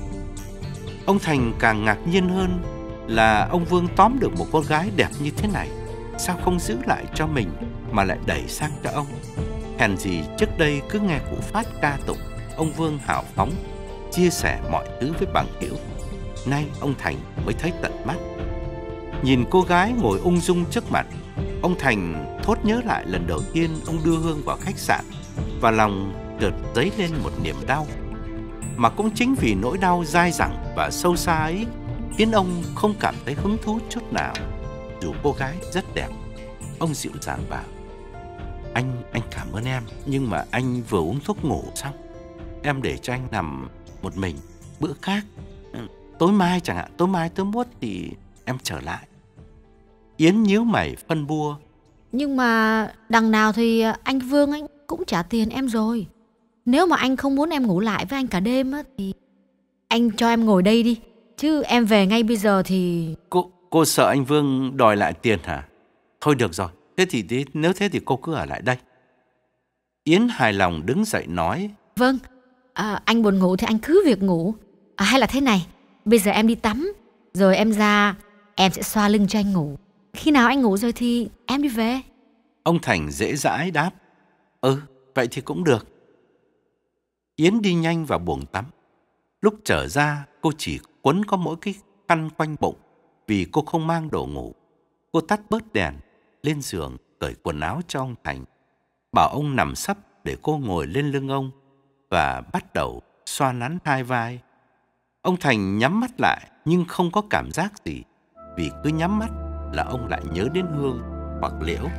Ông Thành càng ngạc nhiên hơn là ông Vương tóm được một cô gái đẹp như thế này. Sao không giữ lại cho mình mà lại đẩy sang cho ông? Hèn gì trước đây cứ nghe cụ Phát ca tụng, ông Vương hào phóng, chia sẻ mọi thứ với bằng hữu. Nay ông Thành mới thấy tận mắt. Nhìn cô gái ngồi ung dung trước mặt, ông Thành thốt nhớ lại lần đầu tiên ông đưa Hương vào khách sạn, và lòng chợt dấy lên một niềm đau. Mà cũng chính vì nỗi đau dai dẳng và sâu xa ấy khiến ông không cảm thấy hứng thú chút nào, dù cô gái rất đẹp. Ông dịu dàng bảo. Anh, anh cảm ơn em, nhưng mà anh vừa uống thuốc ngủ xong. Em để cho anh nằm một mình, bữa khác, tối mai chẳng hạn, tối mai tối mốt thì em trở lại. Yến nhíu mày phân bua. Nhưng mà đằng nào thì anh Vương anh cũng trả tiền em rồi. Nếu mà anh không muốn em ngủ lại với anh cả đêm á, thì anh cho em ngồi đây đi. Chứ em về ngay bây giờ thì... Cô, cô sợ anh Vương đòi lại tiền hả? Thôi được rồi, thế thì thế, nếu thế thì cô cứ ở lại đây. Yến hài lòng đứng dậy nói. Vâng, à, anh buồn ngủ thì anh cứ việc ngủ. À, hay là thế này, bây giờ em đi tắm, rồi em ra, em sẽ xoa lưng cho anh ngủ. Khi nào anh ngủ rồi thì em đi về. Ông Thành dễ dãi đáp. Ừ, vậy thì cũng được. Yến đi nhanh vào buồng tắm. Lúc trở ra, cô chỉ quấn có mỗi cái khăn quanh bụng vì cô không mang đồ ngủ. Cô tắt bớt đèn, lên giường, cởi quần áo cho ông Thành, bảo ông nằm sấp để cô ngồi lên lưng ông và bắt đầu xoa nắn hai vai. Ông Thành nhắm mắt lại nhưng không có cảm giác gì, vì cứ nhắm mắt là ông lại nhớ đến Hương hoặc Liễu.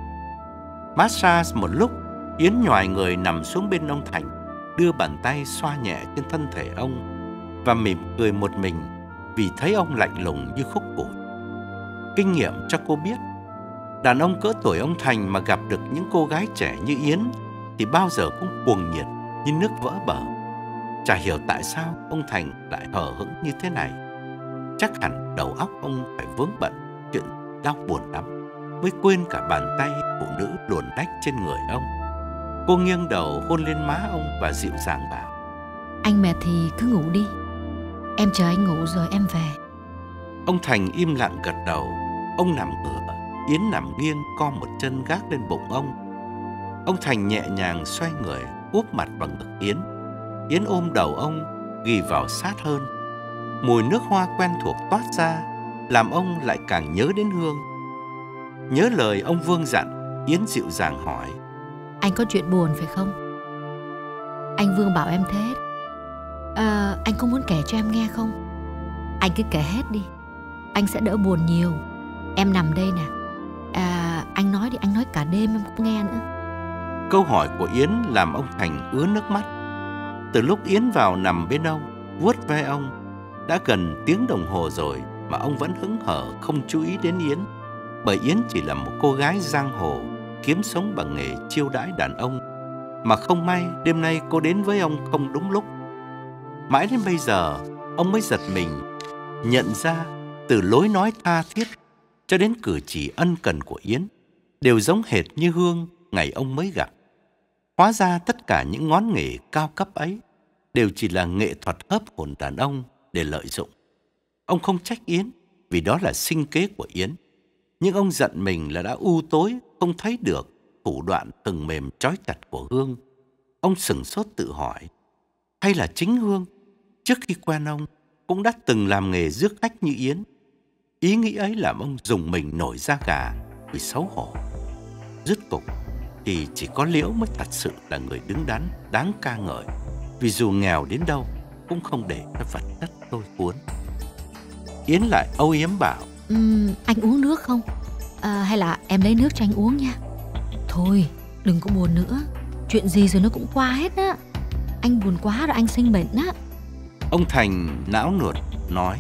Massage một lúc, Yến nhoài người nằm xuống bên ông Thành, đưa bàn tay xoa nhẹ trên thân thể ông và mỉm cười một mình vì thấy ông lạnh lùng như khúc củi. Kinh nghiệm cho cô biết, đàn ông cỡ tuổi ông Thành mà gặp được những cô gái trẻ như Yến thì bao giờ cũng cuồng nhiệt như nước vỡ bờ. Chả hiểu tại sao ông Thành lại hờ hững như thế này. Chắc hẳn đầu óc ông phải vướng bận chuyện đau buồn lắm, mới quên cả bàn tay phụ nữ luồn lách trên người ông. Cô nghiêng đầu hôn lên má ông và dịu dàng bảo: Anh mệt thì cứ ngủ đi, em chờ anh ngủ rồi em về. Ông Thành im lặng gật đầu. Ông nằm ngửa, Yến nằm nghiêng co một chân gác lên bụng ông. Ông Thành nhẹ nhàng xoay người, úp mặt vào ngực Yến. Yến ôm đầu ông, ghì vào sát hơn. Mùi nước hoa quen thuộc toát ra, làm ông lại càng nhớ đến Hương. Nhớ lời ông Vương dặn, Yến dịu dàng hỏi: Anh có chuyện buồn phải không? Anh Vương bảo em thế. À, anh có muốn kể cho em nghe không? Anh cứ kể hết đi, anh sẽ đỡ buồn nhiều. Em nằm đây nè. À, anh nói đi, anh nói cả đêm em không nghe nữa. Câu hỏi của Yến làm ông Thành ứa nước mắt. Từ lúc Yến vào nằm bên ông, vuốt ve ông, đã gần tiếng đồng hồ rồi mà ông vẫn hững hờ không chú ý đến Yến. Bởi Yến chỉ là một cô gái giang hồ, kiếm sống bằng nghề chiêu đãi đàn ông. Mà không may đêm nay cô đến với ông không đúng lúc. Mãi đến bây giờ ông mới giật mình nhận ra, từ lối nói tha thiết cho đến cử chỉ ân cần của Yến đều giống hệt như Hương ngày ông mới gặp. Hóa ra tất cả những ngón nghề cao cấp ấy đều chỉ là nghệ thuật hớp hồn đàn ông để lợi dụng. Ông không trách Yến vì đó là sinh kế của Yến, nhưng ông giận mình là đã u tối không thấy được thủ đoạn từng mềm trói chặt của Hương. Ông sửng sốt tự hỏi, hay là chính Hương trước khi quen ông cũng đã từng làm nghề rước khách như Yến? Ý nghĩ ấy làm ông rùng mình nổi da gà vì xấu hổ. Rốt cục thì chỉ có Liễu mới thật sự là người đứng đắn, đáng ca ngợi, vì dù nghèo đến đâu cũng không để cho vật chất lôi cuốn. Yến lại âu yếm bảo: uhm, Anh uống nước không? À, hay là em lấy nước cho anh uống nha. Thôi đừng có buồn nữa, chuyện gì rồi nó cũng qua hết á. Anh buồn quá rồi anh sinh bệnh á. Ông Thành não nuột nói: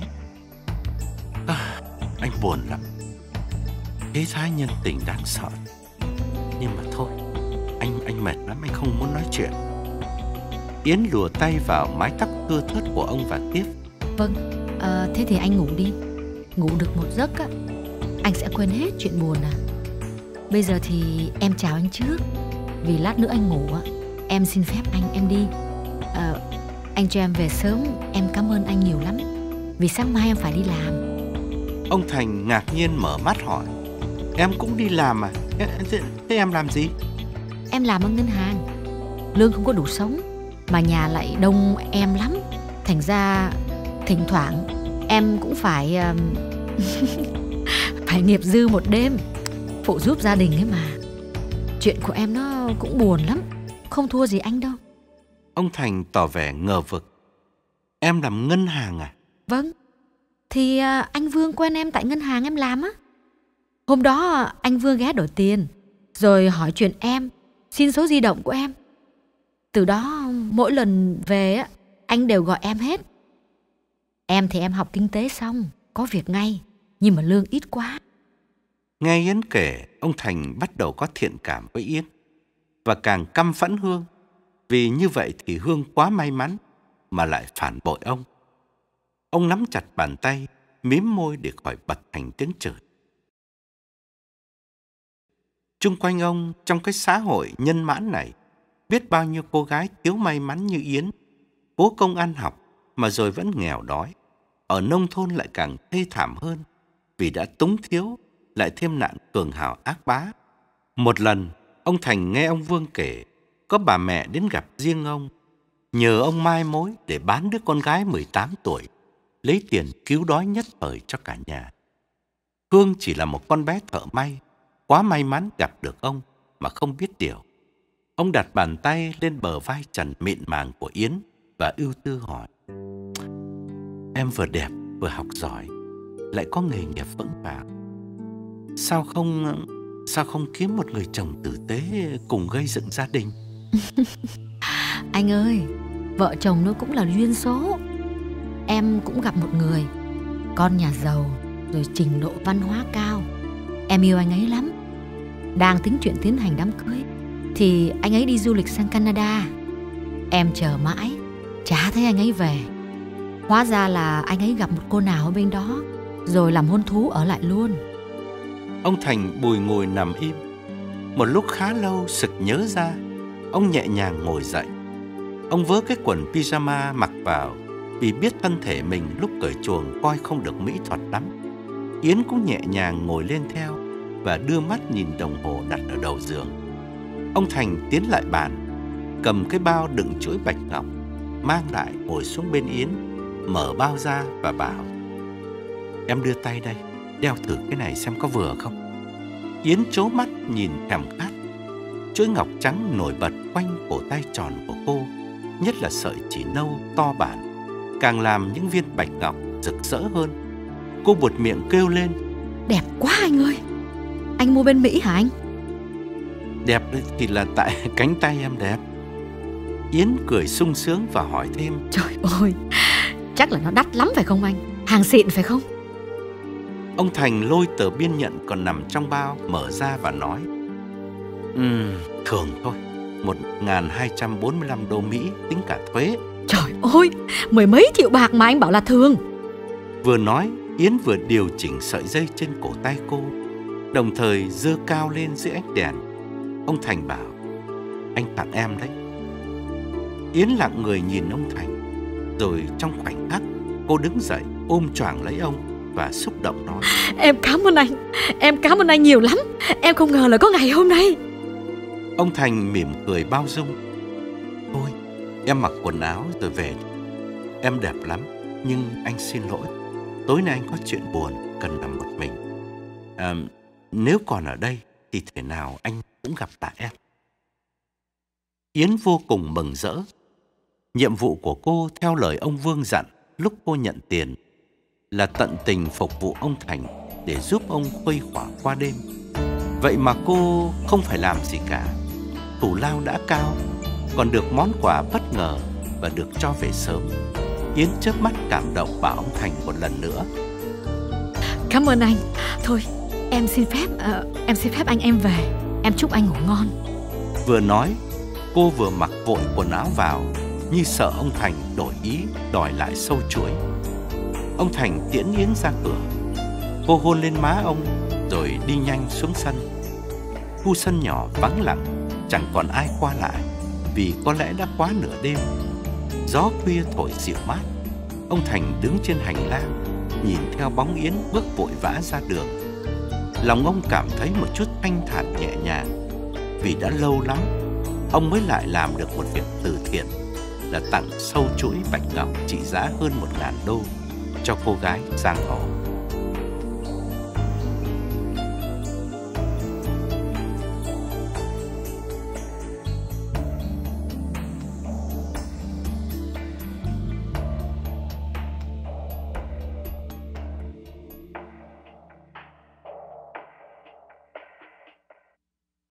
à, anh buồn lắm, thế thái nhân tình đáng sợ. Nhưng mà thôi, anh anh mệt lắm, anh không muốn nói chuyện. Yến lùa tay vào mái tóc thưa thớt của ông và tiếp: Vâng, à, thế thì anh ngủ đi. Ngủ được một giấc á, anh sẽ quên hết chuyện buồn à. Bây giờ thì em chào anh trước, vì lát nữa anh ngủ á, em xin phép anh em đi. à, Anh cho em về sớm, em cảm ơn anh nhiều lắm, vì sáng mai em phải đi làm. Ông Thành ngạc nhiên mở mắt hỏi: Em cũng đi làm à? Thế, thế em làm gì? Em làm ở ngân hàng, lương không có đủ sống, mà nhà lại đông em lắm. Thành ra thỉnh thoảng em cũng phải um, phải nghiệp dư một đêm, phụ giúp gia đình ấy mà. Chuyện của em nó cũng buồn lắm, không thua gì anh đâu. Ông Thành tỏ vẻ ngờ vực: Em làm ngân hàng à? Vâng, thì uh, anh Vương quen em tại ngân hàng em làm á. Hôm đó uh, anh Vương ghé đổi tiền, rồi hỏi chuyện em, xin số di động của em. Từ đó mỗi lần về á, anh đều gọi em hết. Em thì em học kinh tế xong, có việc ngay, nhưng mà lương ít quá. Nghe Yến kể, ông Thành bắt đầu có thiện cảm với Yến, và càng căm phẫn Hương, vì như vậy thì Hương quá may mắn mà lại phản bội ông. Ông nắm chặt bàn tay, mím môi để khỏi bật thành tiếng chửi. Chung quanh ông, trong cái xã hội nhân mãn này, biết bao nhiêu cô gái thiếu may mắn như Yến, cố công ăn học mà rồi vẫn nghèo đói. Ở nông thôn lại càng thê thảm hơn, vì đã túng thiếu, lại thêm nạn cường hào ác bá. Một lần, ông Thành nghe ông Vương kể, có bà mẹ đến gặp riêng ông. nhờ ông mai mối để bán đứa con gái mười tám tuổi, lấy tiền cứu đói nhất thời cho cả nhà. Hương chỉ là một con bé thợ may, quá may mắn gặp được ông mà không biết điều. Ông đặt bàn tay lên bờ vai trần mịn màng của Yến và ưu tư hỏi: "Em vừa đẹp vừa học giỏi, lại có nghề nghiệp vững vàng. Sao không sao không kiếm một người chồng tử tế cùng gây dựng gia đình?" Anh ơi, vợ chồng nó cũng là duyên số. Em cũng gặp một người, con nhà giàu, rồi trình độ văn hóa cao. Em yêu anh ấy lắm. Đang tính chuyện tiến hành đám cưới thì anh ấy đi du lịch sang Canada. Em chờ mãi, chả thấy anh ấy về. Hóa ra là anh ấy gặp một cô nào ở bên đó, rồi làm hôn thú ở lại luôn. Ông Thành bùi ngùi nằm im. Một lúc khá lâu sực nhớ ra, ông nhẹ nhàng ngồi dậy. Ông vớ cái quần pyjama mặc vào, vì biết thân thể mình lúc cởi chuồng coi không được mỹ thuật lắm. Yến cũng nhẹ nhàng ngồi lên theo và đưa mắt nhìn đồng hồ đặt ở đầu giường. Ông Thành tiến lại bàn, cầm cái bao đựng chuỗi bạch ngọc, mang lại ngồi xuống bên Yến, mở bao ra và bảo: "Em đưa tay đây, đeo thử cái này xem có vừa không." Yến trố mắt nhìn thèm khát. Chuỗi ngọc trắng nổi bật quanh cổ tay tròn của cô, nhất là sợi chỉ nâu to bản, càng làm những viên bạch ngọc rực rỡ hơn. Cô buột miệng kêu lên: "Đẹp quá anh ơi! Anh mua bên Mỹ hả anh?" "Đẹp thì là tại cánh tay em đẹp." Yến cười sung sướng và hỏi thêm: "Trời ơi, chắc là nó đắt lắm phải không anh? Hàng xịn phải không?" Ông Thành lôi tờ biên nhận còn nằm trong bao mở ra và nói: Ừm, thường thôi, một nghìn hai trăm bốn mươi lăm đô Mỹ tính cả thuế." Trời ơi, mười mấy triệu bạc mà anh bảo là thường. Vừa nói, Yến vừa điều chỉnh sợi dây trên cổ tay cô, đồng thời giơ cao lên dưới ánh đèn. Ông Thành bảo: "Anh tặng em đấy." Yến lặng người nhìn ông Thành, rồi trong khoảnh khắc cô đứng dậy ôm choàng lấy ông và xúc động nói: "Em cảm ơn anh, em cảm ơn anh nhiều lắm. Em không ngờ là có ngày hôm nay." Ông Thành mỉm cười bao dung: "Thôi, em mặc quần áo rồi về. Em đẹp lắm, nhưng anh xin lỗi. Tối nay anh có chuyện buồn, cần nằm một mình. À, nếu còn ở đây thì thể nào anh cũng gặp lại em." Yến vô cùng mừng rỡ. Nhiệm vụ của cô theo lời ông Vương dặn lúc cô nhận tiền là tận tình phục vụ ông Thành để giúp ông khuây khỏa qua đêm. Vậy mà cô không phải làm gì cả. Thủ lao đã cao, còn được món quà bất ngờ và được cho về sớm. Yến chớp mắt cảm động bảo ông Thành một lần nữa: "Cảm ơn anh. Thôi, em xin phép uh, em xin phép anh em về. Em chúc anh ngủ ngon." Vừa nói, cô vừa mặc vội quần áo vào, như sợ ông Thành đổi ý đòi lại sâu chuỗi. Ông Thành tiễn Yến ra cửa. Cô hôn lên má ông rồi đi nhanh xuống sân. Khu sân nhỏ vắng lặng, chẳng còn ai qua lại, vì có lẽ đã quá nửa đêm. Gió khuya thổi dịu mát. Ông Thành đứng trên hành lang, nhìn theo bóng Yến bước vội vã ra đường. Lòng ông cảm thấy một chút thanh thản nhẹ nhàng, vì đã lâu lắm ông mới lại làm được một việc từ thiện, là tặng sâu chuỗi bạch ngọc trị giá hơn một ngàn đô cho cô gái giang hồ.